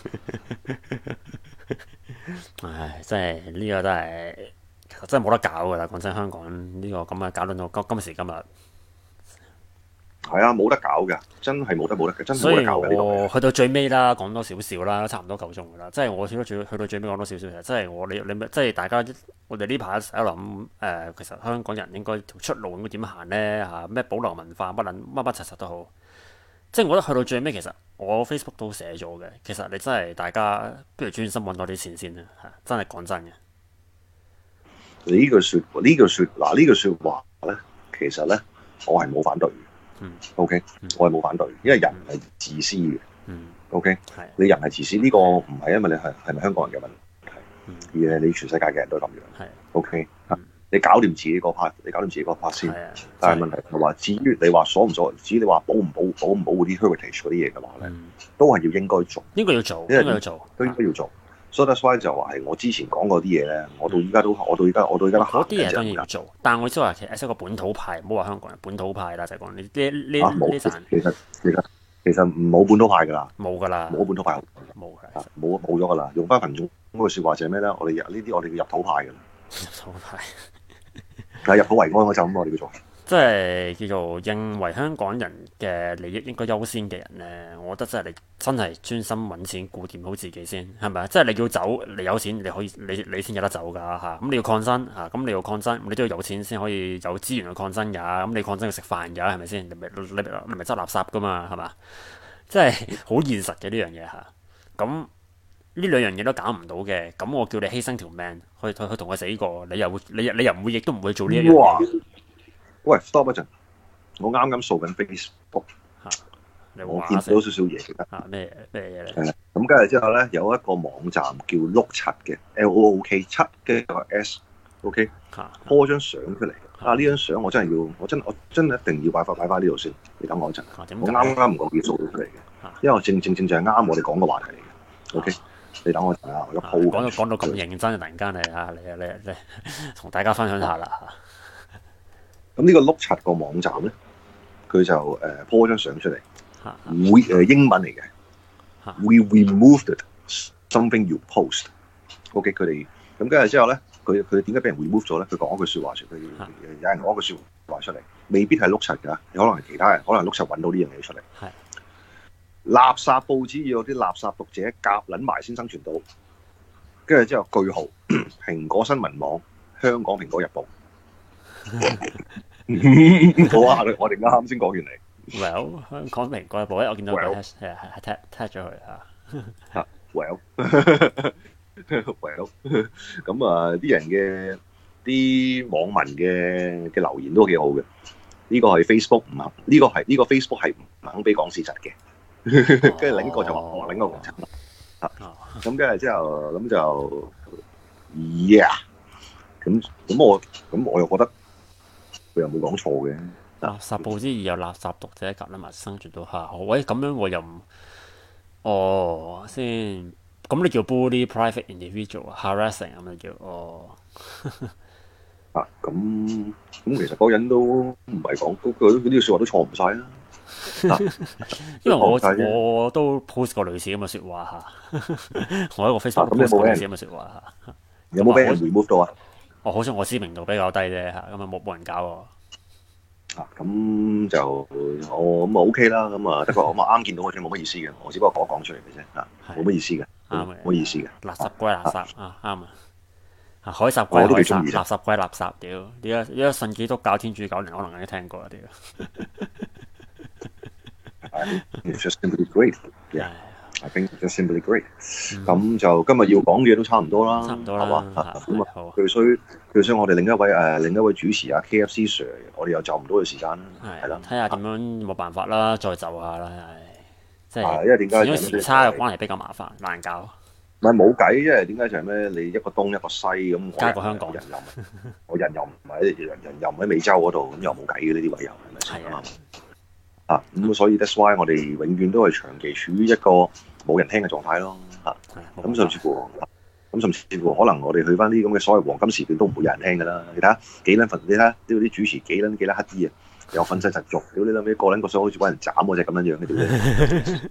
唉，真係呢、這個真係真係冇得搞㗎啦！講真，香港呢、這個咁啊，搞到到今今時今日。 係啊，冇得搞㗎，真係冇得冇得嘅，真係所以冇得搞嘅呢個我去到最尾啦，講多少少啦，差唔多夠鐘㗎啦。即係我去到最去到最尾講多少少，其實即係我你你即係大家，我哋呢排喺度諗誒，其實香港人應該條出路應該點行咧嚇？咩保留文化乜撚乜乜柒柒都好。即係我覺得去到最尾，其實我 Facebook 都寫咗嘅。其實你真係大家不如專心揾多啲錢先啦嚇，真係講真嘅。 呢句説呢句説嗱呢句説話咧，其實咧我係冇反對嘅。 嗯 OK， 嗯我係冇反對，因為人係自私嘅。 嗯 OK， 係你人係自私，呢、個唔係因為你係係咪香港人嘅問題， 嗯而係你全世界嘅人都係咁樣。 係 OK，、 嗯你搞掂自己嗰 part，你搞掂自己嗰 part 先。 係啊， 但係問題係話，至於你話所唔所，至於你話保唔保保唔保護啲 heritage 嗰啲嘢嘅話咧， 嗯都係要應該做， 應該要做， 因為應該要做。 都應該要做。So that's why 就話係我之前講過啲嘢咧，我到依家都我到依家我到依家都行嗰啲嘢當然緊要做，但係我即係話其實係一個本土派，唔好話香港人本土派啦，就係講呢呢呢啊冇， 呢陣其實其實其實冇本土派㗎啦， 冇㗎啦， 冇本土派， 冇㗎啦啊，冇冇咗㗎啦。用翻群眾嗰句説話就係咩咧？我哋入呢啲我哋叫入土派㗎啦， 本土派。 係入土為安嗰陣咁我哋叫做。 即係叫做認為香港人嘅利益應該優先嘅人咧，我覺得真係你真係專心揾錢，顧掂好自己先，係咪啊？即係你要走，你有錢你可以，你你先有得走㗎嚇。咁、啊、你要抗爭嚇，咁、啊、你要抗爭，你都要有錢先可以有資源去抗爭㗎。咁你抗爭要食飯㗎，係咪先？你咪你咪你咪執垃圾㗎嘛，係嘛？即係好現實嘅呢樣嘢嚇。咁呢兩樣嘢都搞唔到嘅，咁我叫你犧牲條命去去去同佢死過，你又會你你又唔會亦都唔會做呢一樣哇嘢。 喂 ，stop 一陣，我啱啱掃緊 Facebook， 你我見到話聲少少嘢嘅。 啊咩咩嘢咧？ 係啦，咁跟住之後咧，有一個網站叫碌七嘅 L O O K 七嘅個 S，OK， 嚇 po 張相出嚟。啊，呢張相我真係要，我真我真係一定要擺翻擺翻呢度先。你等我一陣， 嚇點我解？ 啱啱唔覺意掃到出嚟嘅，因為我正正正就係啱我哋講嘅話題嚟嘅。OK，你等我一陣啊，我而家 po 講到緊講到咁認真，突然間你啊，你你你同大家分享下啦咁呢個碌七個網站咧，佢就誒 po 張相出嚟， 嚇會誒英文嚟嘅。 嚇 We removed something you post。OK，佢哋咁跟住之後咧，佢佢點解俾人 remove 咗咧？佢講一句説話出，佢有人講一句説話出嚟，未必係碌柒㗎，可能係其他人，可能碌柒揾到呢樣嘢出嚟。 係垃圾報紙要有啲垃圾讀者夾撚埋先生存到，跟住之後句號，蘋果新聞網、香港蘋果日報。好啊！我哋啱啱先講完嚟。 ，Well 香港蘋果日報咧，我見到佢 Well 係係係 tag tag 咗佢嚇啊，well，well，咁啊啲人嘅啲網民嘅嘅留言都幾好嘅。呢、個係 Facebook 唔肯，呢、個係呢、個 Facebook 係唔肯俾講事實嘅。跟住另一個就話我另一個共產黨啊， 哦咁跟住之後咁就 yeah，咁咁我咁我又覺得佢又冇講錯嘅。 垃圾報紙而有垃圾讀者夾撚埋生存到嚇，喂咁樣我又唔哦先，咁你叫 bully private individual 啊 harassing 咁樣叫哦。 啊，咁咁其實嗰個人都唔係講嗰句嗰啲説話都錯唔晒啦。啊因為我錯唔晒啫我都 post 過類似咁嘅説話嚇，我喺個 Facebook 啊咁你有 post 冇俾人過類似咁嘅説話嚇。 有冇俾人 remove 到啊？ 我好彩我知名度比較低啫嚇，咁啊冇冇人搞我。 啊，咁就我咁啊 OK 啦，咁啊得個咁啊啱見到嗰啲冇乜意思嘅，我只不過講講出嚟嘅啫，啊冇乜意思嘅， 啱嘅， 冇乜意思嘅。 垃圾歸垃圾啊，啱啊！啊，海雜歸我都海雜， 幾鍾意嘅垃圾歸垃圾。屌，呢家呢家信基督教天主教人可能你都聽過啊！屌， It's just simply great. Yeah, 唉 I think it's just simply great. 嗯咁就今日要講嘅嘢都差唔多啦， 差唔多啦係嘛？ 嚇啊咁好啊，最衰最衰，我哋另一位誒另一位主持啊 K F C Sir，我哋又就唔到佢時間啦，係啦， 睇下點樣冇辦法啦，再就下啦，唉，即啊因為點解始終時差嘅關係比較麻煩，難搞。 唔係冇計，因為點解就係咩？你一個東一個西咁，我加個香港人又唔我人又唔係人人又唔喺美洲嗰度，咁又冇計嘅呢啲位又係咪先係啊？ 啊咁所以 that's why 我哋永遠都係長期處於一個冇人聽嘅狀態咯，啊係冇咁甚至乎咁甚至乎可能我哋去翻啲咁嘅所謂黃金時段都唔會有人聽㗎啦。你睇下幾撚份，你睇下呢啲主持幾撚幾撚乞衣啊！又瞓晒實族，屌你諗尾個撚個想好似揾人斬嗰只咁樣樣嘅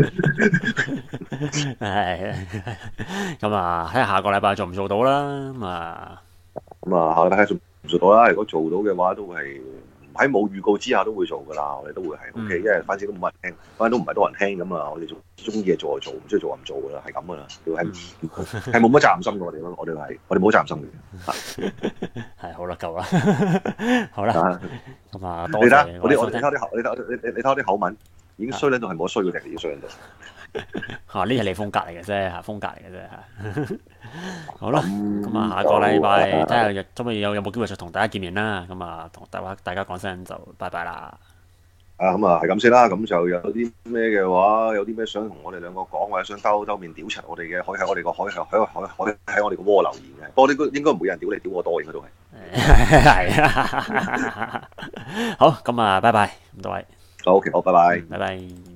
屌你！ 係咁啊，睇下下個禮拜做唔做到啦。咁啊， 咁啊，下個禮拜做唔做到啦？如果做到嘅話，都係喺冇預告之下都會做㗎啦。我哋都會係 O K，因為反正都冇人聽，反正都唔係多人聽咁啊。我哋做中意嘅做就做，唔中意做就唔做㗎啦，係咁㗎啦。要係係冇乜責任心㗎，我哋咯，我哋係我哋冇責任心嘅。 係好啦，夠啦，好啦， 啊咁啊， 你多謝睇下我啲我收聽你睇下啲口，你睇你你你睇下啲口吻，已經衰撚到係冇得衰嗰隻，已經衰撚到。 嚇，呢係你風格嚟嘅啫，嚇風格嚟嘅啫嚇。好啦， 咁咁啊，下個禮拜睇下有今日有有冇機會再同大家見面啦。咁啊，同大家大家講聲就拜拜啦。 啊咁啊係咁先啦，咁就有啲咩嘅話，有啲咩想同我哋兩個講，或者想兜兜面屌柒我哋嘅，可以喺我哋個海海海海海喺我哋個窩留言嘅。不過應該應該唔會有人屌你屌我多，應該都係。 係啊，好，咁啊，拜拜，咁多位， 好 OK，好，拜拜。 拜拜。